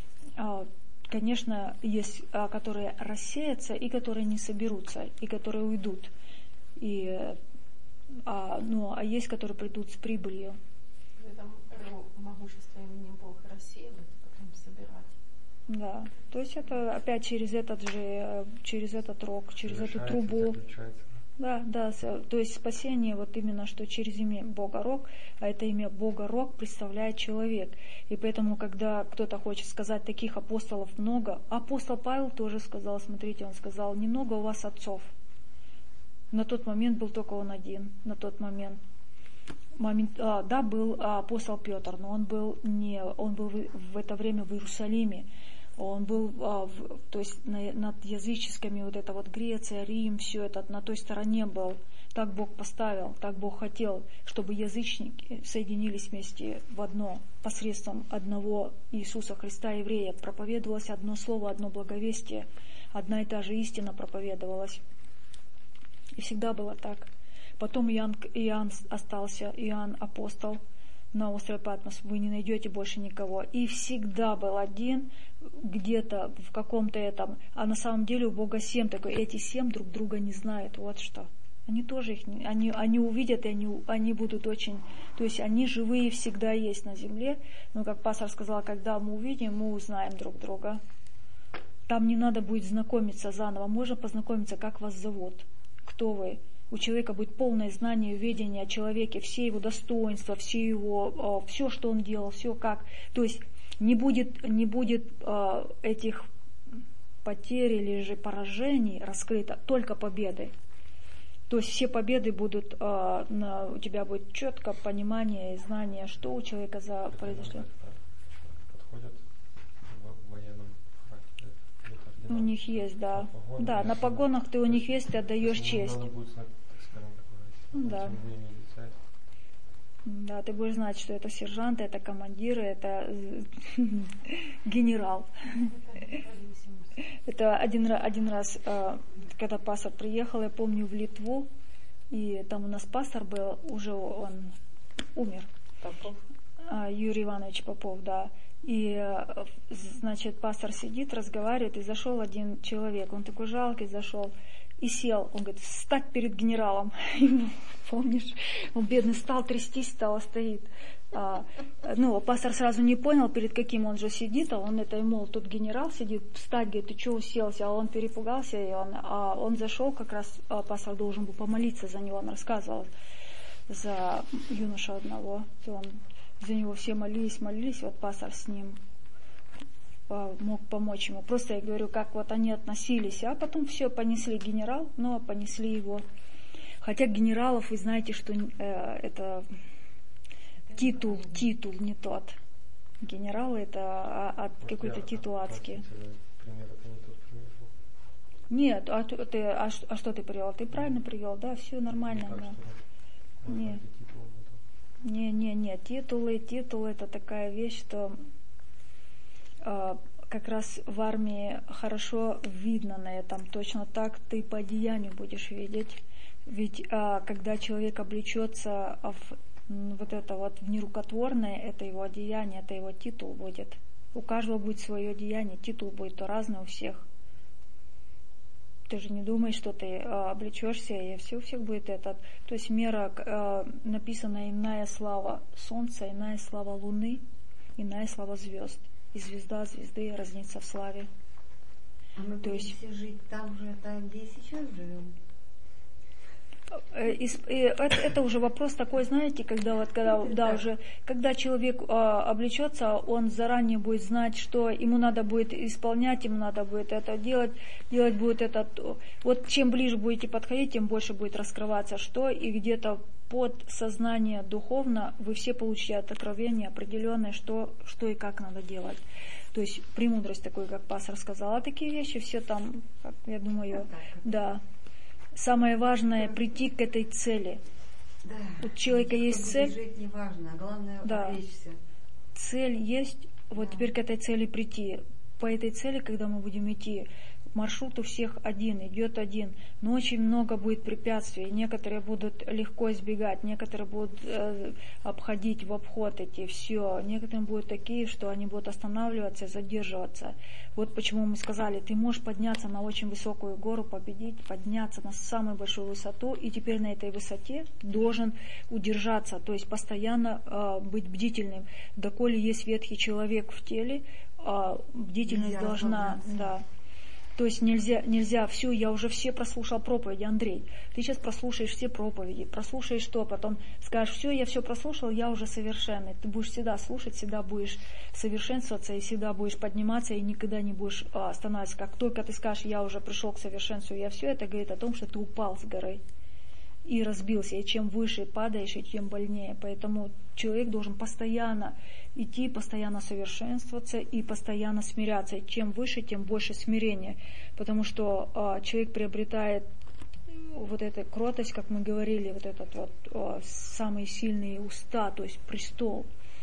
конечно, есть, которые рассеются, и которые не соберутся, и которые уйдут. И, ну, а есть, которые придут с прибылью. Это могущество именем Бога рассеивает. Собирать. Да, то есть это опять через этот же, через этот рог, через эту трубу. Да, да, то есть спасение вот именно, что через имя Бога Рог, а это имя Бога Рог представляет человек. И поэтому, когда кто-то хочет сказать, таких апостолов много, апостол Павел тоже сказал, смотрите, он сказал, немного у вас отцов. На тот момент был только он один, на тот момент. Момент, а, да, был а, апостол Петр, но он был не, он был в, в это время в Иерусалиме, он был, а, в, то есть на, над языческими, вот это вот Греция, Рим, все это на той стороне был. Так Бог поставил, так Бог хотел, чтобы язычники соединились вместе в одно, посредством одного Иисуса Христа, еврея. Проповедовалось одно слово, одно благовестие, одна и та же истина проповедовалась. И всегда было так. Потом Иоанн, Иоанн остался, Иоанн апостол на острове Патмос. Вы не найдете больше никого. И всегда был один, где-то в каком-то этом. А на самом деле у Бога семь такой. Эти семь друг друга не знают. Вот что. Они тоже их, они, они увидят, и они, они будут очень... То есть они живые всегда есть на земле. Но, как пастор сказал, когда мы увидим, мы узнаем друг друга. Там не надо будет знакомиться заново. Можно познакомиться, как вас зовут, кто вы. У человека будет полное знание и видение о человеке, все его достоинства, все его, все, что он делал, все как. То есть не будет, не будет этих потерь или же поражений раскрыто, только победы. То есть все победы будут, у тебя будет четкое понимание и знание, что у человека за произошло. Подходят в военном характере. У них есть, да. Погоны, да, на погонах ты у них есть, ты отдаешь честь. Надо будет знать, так скажем, такое, да. Да, ты будешь знать, что это сержанты, это командиры, это генерал. Это один, один раз, когда пастор приехал, я помню, в Литву, и там у нас пастор был, уже он умер. Попов? Юрий Иванович Попов, да. И, значит, пастор сидит, разговаривает, и зашел один человек, он такой жалкий зашел, и сел. Он говорит, встать перед генералом. Помнишь, он бедный стал трястись, стал, стоит. А, ну, пастор сразу не понял, перед каким он же сидит, а он это, мол, тут генерал сидит, встать, говорит, ты что уселся, а он перепугался, и он, а он зашел, как раз а пастор должен был помолиться за него, он рассказывал за юношу одного, и он, за него все молились, молились, вот пастор с ним а, мог помочь ему. Просто я говорю, как вот они относились, а потом все, понесли генерал, но понесли его. Хотя генералов, вы знаете, что э, это... Титул, титул не тот. Генералы это а, а, какой-то титул адский. Нет, а ты, а, а что ты привел? Ты правильно привел, да, все нормально. Да. Не, не, не, не, титулы, титулы это такая вещь, что а, как раз в армии хорошо видно на этом. Точно так ты по одеянию будешь видеть. Ведь а, когда человек облечется в вот это вот нерукотворное, это его одеяние, это его титул будет. У каждого будет свое одеяние, титул будет то разный у всех. Ты же не думаешь, что ты а, облечешься, и все у всех будет это. То есть мера, а, написана иная слава солнца, иная слава луны, иная слава звезд. И звезда звезды разнится в славе. А мы будем все жить там же, там, где и сейчас живем? Это, это уже вопрос такой, знаете, когда вот когда, да, уже, когда человек а, облечется, он заранее будет знать, что ему надо будет исполнять, ему надо будет это делать, делать будет это. Вот чем ближе будете подходить, тем больше будет раскрываться, что и где-то под сознание духовно вы все получите откровение определенное, что, что и как надо делать. То есть премудрость такой, как пастор сказал, а такие вещи все там, как, я думаю, да. Самое важное прийти к этой цели. Да. У человека есть цель. Жить не важно, а главное да. облечься. Цель есть, вот да. Теперь к этой цели прийти. По этой цели, когда мы будем идти, маршрут у всех один, идет один, но очень много будет препятствий. Некоторые будут легко избегать, некоторые будут э, обходить в обход эти все. Некоторые будут такие, что они будут останавливаться, задерживаться. Вот почему мы сказали, ты можешь подняться на очень высокую гору, победить, подняться на самую большую высоту, и теперь на этой высоте должен удержаться, то есть постоянно э, быть бдительным. Доколе есть ветхий человек в теле, э, бдительность нельзя должна... Да, то есть нельзя, нельзя, все, я уже все прослушал проповеди, Андрей, ты сейчас прослушаешь все проповеди, прослушаешь что, потом скажешь, все, я все прослушал, я уже совершенный. Ты будешь всегда слушать, всегда будешь совершенствоваться, и всегда будешь подниматься, и никогда не будешь а, останавливаться. Как только ты скажешь, я уже пришел к совершенству, я все, это говорит о том, что ты упал с горы и разбился, и чем выше падаешь, и тем больнее. Поэтому человек должен постоянно идти, постоянно совершенствоваться и постоянно смиряться. И чем выше, тем больше смирения. Потому что а, человек приобретает вот эту кротость, как мы говорили, вот этот вот а, самые сильные уста, то есть престол.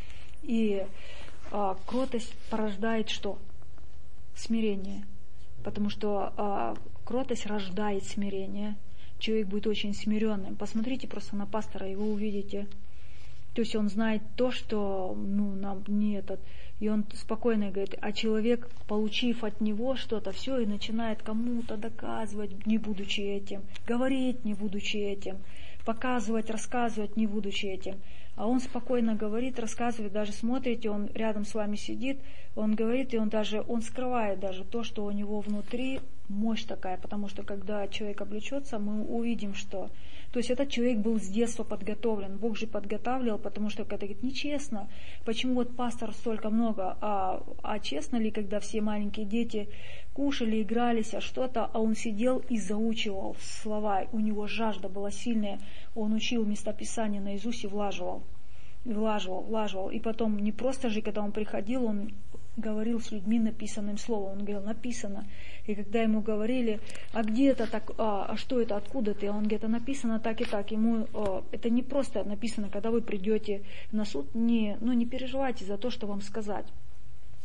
И а, кротость порождает что? Смирение. Потому что а, кротость рождает смирение. Человек будет очень смиренным. Посмотрите просто на пастора, и вы увидите. То есть он знает то, что ну, нам не этот. И он спокойно говорит, а человек, получив от него что-то, все, и начинает кому-то доказывать, не будучи этим, говорить, не будучи этим, показывать, рассказывать, не будучи этим. А он спокойно говорит, рассказывает, даже смотрите, он рядом с вами сидит, он говорит, и он даже, он скрывает даже то, что у него внутри мощь такая, потому что когда человек облечется, мы увидим, что... То есть этот человек был с детства подготовлен, Бог же подготавливал, потому что когда говорит, нечестно, почему вот пастор столько много, а, а честно ли, когда все маленькие дети кушали, игрались, а что-то, а он сидел и заучивал слова, у него жажда была сильная, он учил местописание наизусть и влаживал, влаживал, влаживал, и потом не просто же, когда он приходил, он говорил с людьми написанным словом, он говорил, написано. И когда ему говорили, а где это так, а, а что это, откуда ты? Он говорит, написано так и так. Ему а, это не просто написано, когда вы придете на суд, не, ну, не переживайте за то, что вам сказать.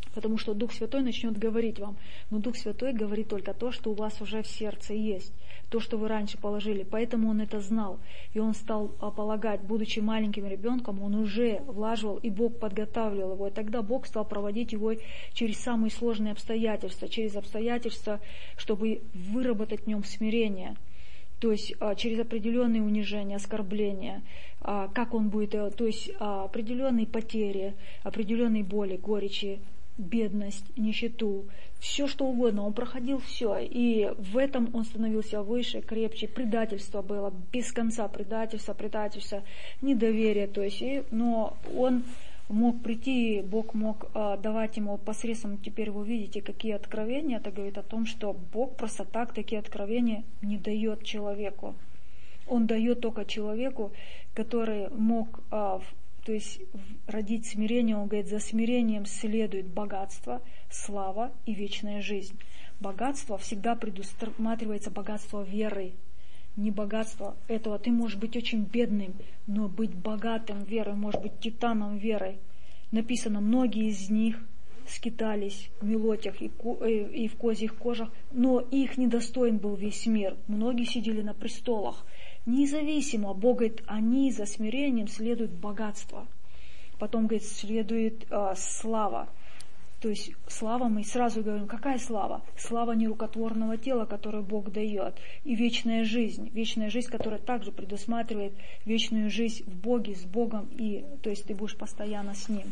Потому что Дух Святой начнет говорить вам. Но Дух Святой говорит только то, что у вас уже в сердце есть. То, что вы раньше положили. Поэтому он это знал. И он стал полагать, будучи маленьким ребенком, он уже влаживал, и Бог подготавливал его. И тогда Бог стал проводить его через самые сложные обстоятельства. Через обстоятельства, чтобы выработать в нем смирение. То есть через определенные унижения, оскорбления, как он будет, то есть определенные потери, определенные боли, горечи, бедность, нищету, все что угодно, он проходил все, и в этом он становился выше, крепче, предательство было, без конца предательство, предательство, недоверие, то есть, и, но он мог прийти, Бог мог а, давать ему посредством, теперь вы видите, какие откровения, это говорит о том, что Бог просто так такие откровения не дает человеку. Он дает только человеку, который мог, а, в, то есть родить смирение, он говорит, за смирением следует богатство, слава и вечная жизнь. Богатство всегда предусматривается богатство веры. Не богатство этого. Ты можешь быть очень бедным, но быть богатым верой, может быть титаном верой. Написано, многие из них скитались в мелотях и в козьих кожах, но их недостоин был весь мир. Многие сидели на престолах. Независимо, Бог говорит, они за смирением следуют богатство. Потом, говорит, следует э, слава. То есть слава, мы сразу говорим, какая слава? Слава нерукотворного тела, которое Бог дает. И вечная жизнь. Вечная жизнь, которая также предусматривает вечную жизнь в Боге, с Богом. И, то есть ты будешь постоянно с Ним.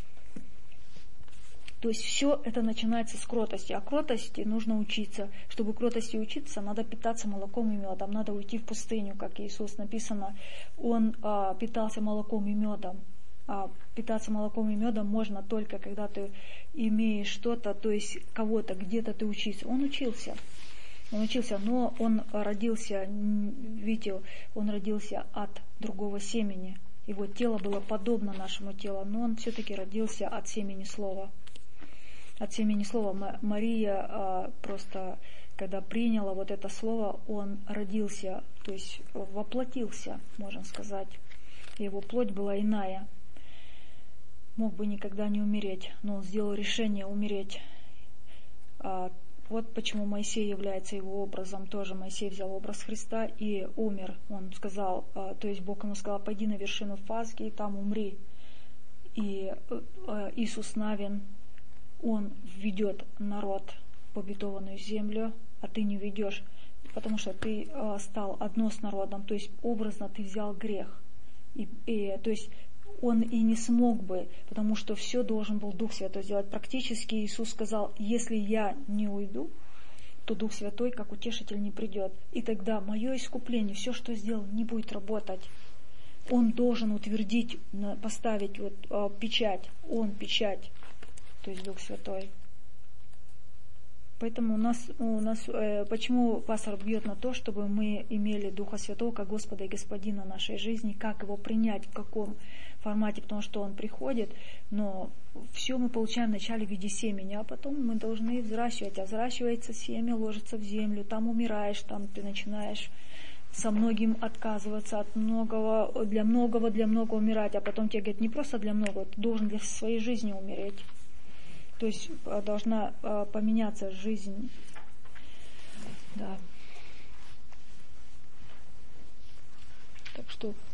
То есть все это начинается с кротости. А кротости нужно учиться. Чтобы кротости учиться, надо питаться молоком и медом. Надо уйти в пустыню, как Иисус написано. Он а, питался молоком и медом. А питаться молоком и медом можно только, когда ты имеешь что-то, то есть кого-то, где-то ты учишься. Он учился. Он учился, но он родился, видите, он родился от другого семени. Его тело было подобно нашему телу, но он все-таки родился от семени слова. От семени слова. Мария а, просто, когда приняла вот это слово, он родился, то есть воплотился, можно сказать. Его плоть была иная. Мог бы никогда не умереть, но он сделал решение умереть. А, вот почему Моисей является его образом тоже. Моисей взял образ Христа и умер. Он сказал, а, то есть Бог ему сказал, пойди на вершину Фазги и там умри. И а, Иисус Навин, он ведет народ в обетованную землю, а ты не ведешь, потому что ты а, стал одно с народом, то есть образно ты взял грех. И, и, то есть он и не смог бы, потому что все должен был Дух Святой сделать. Практически Иисус сказал, если я не уйду, то Дух Святой, как утешитель, не придет. И тогда мое искупление, все, что сделал, не будет работать. Он должен утвердить, поставить вот, печать. Он печать, то есть Дух Святой. Поэтому у нас, у нас э, почему пастор бьет на то, чтобы мы имели Духа Святого как Господа и Господина нашей жизни, как его принять, в каком формате, потому что он приходит, но все мы получаем вначале в виде семени, а потом мы должны взращивать, а взращивается семя, ложится в землю, там умираешь, там ты начинаешь со многим отказываться от многого, для многого, для многого умирать, а потом тебе говорят, не просто для многого, ты должен для своей жизни умереть. То есть должна поменяться жизнь. Да. Так что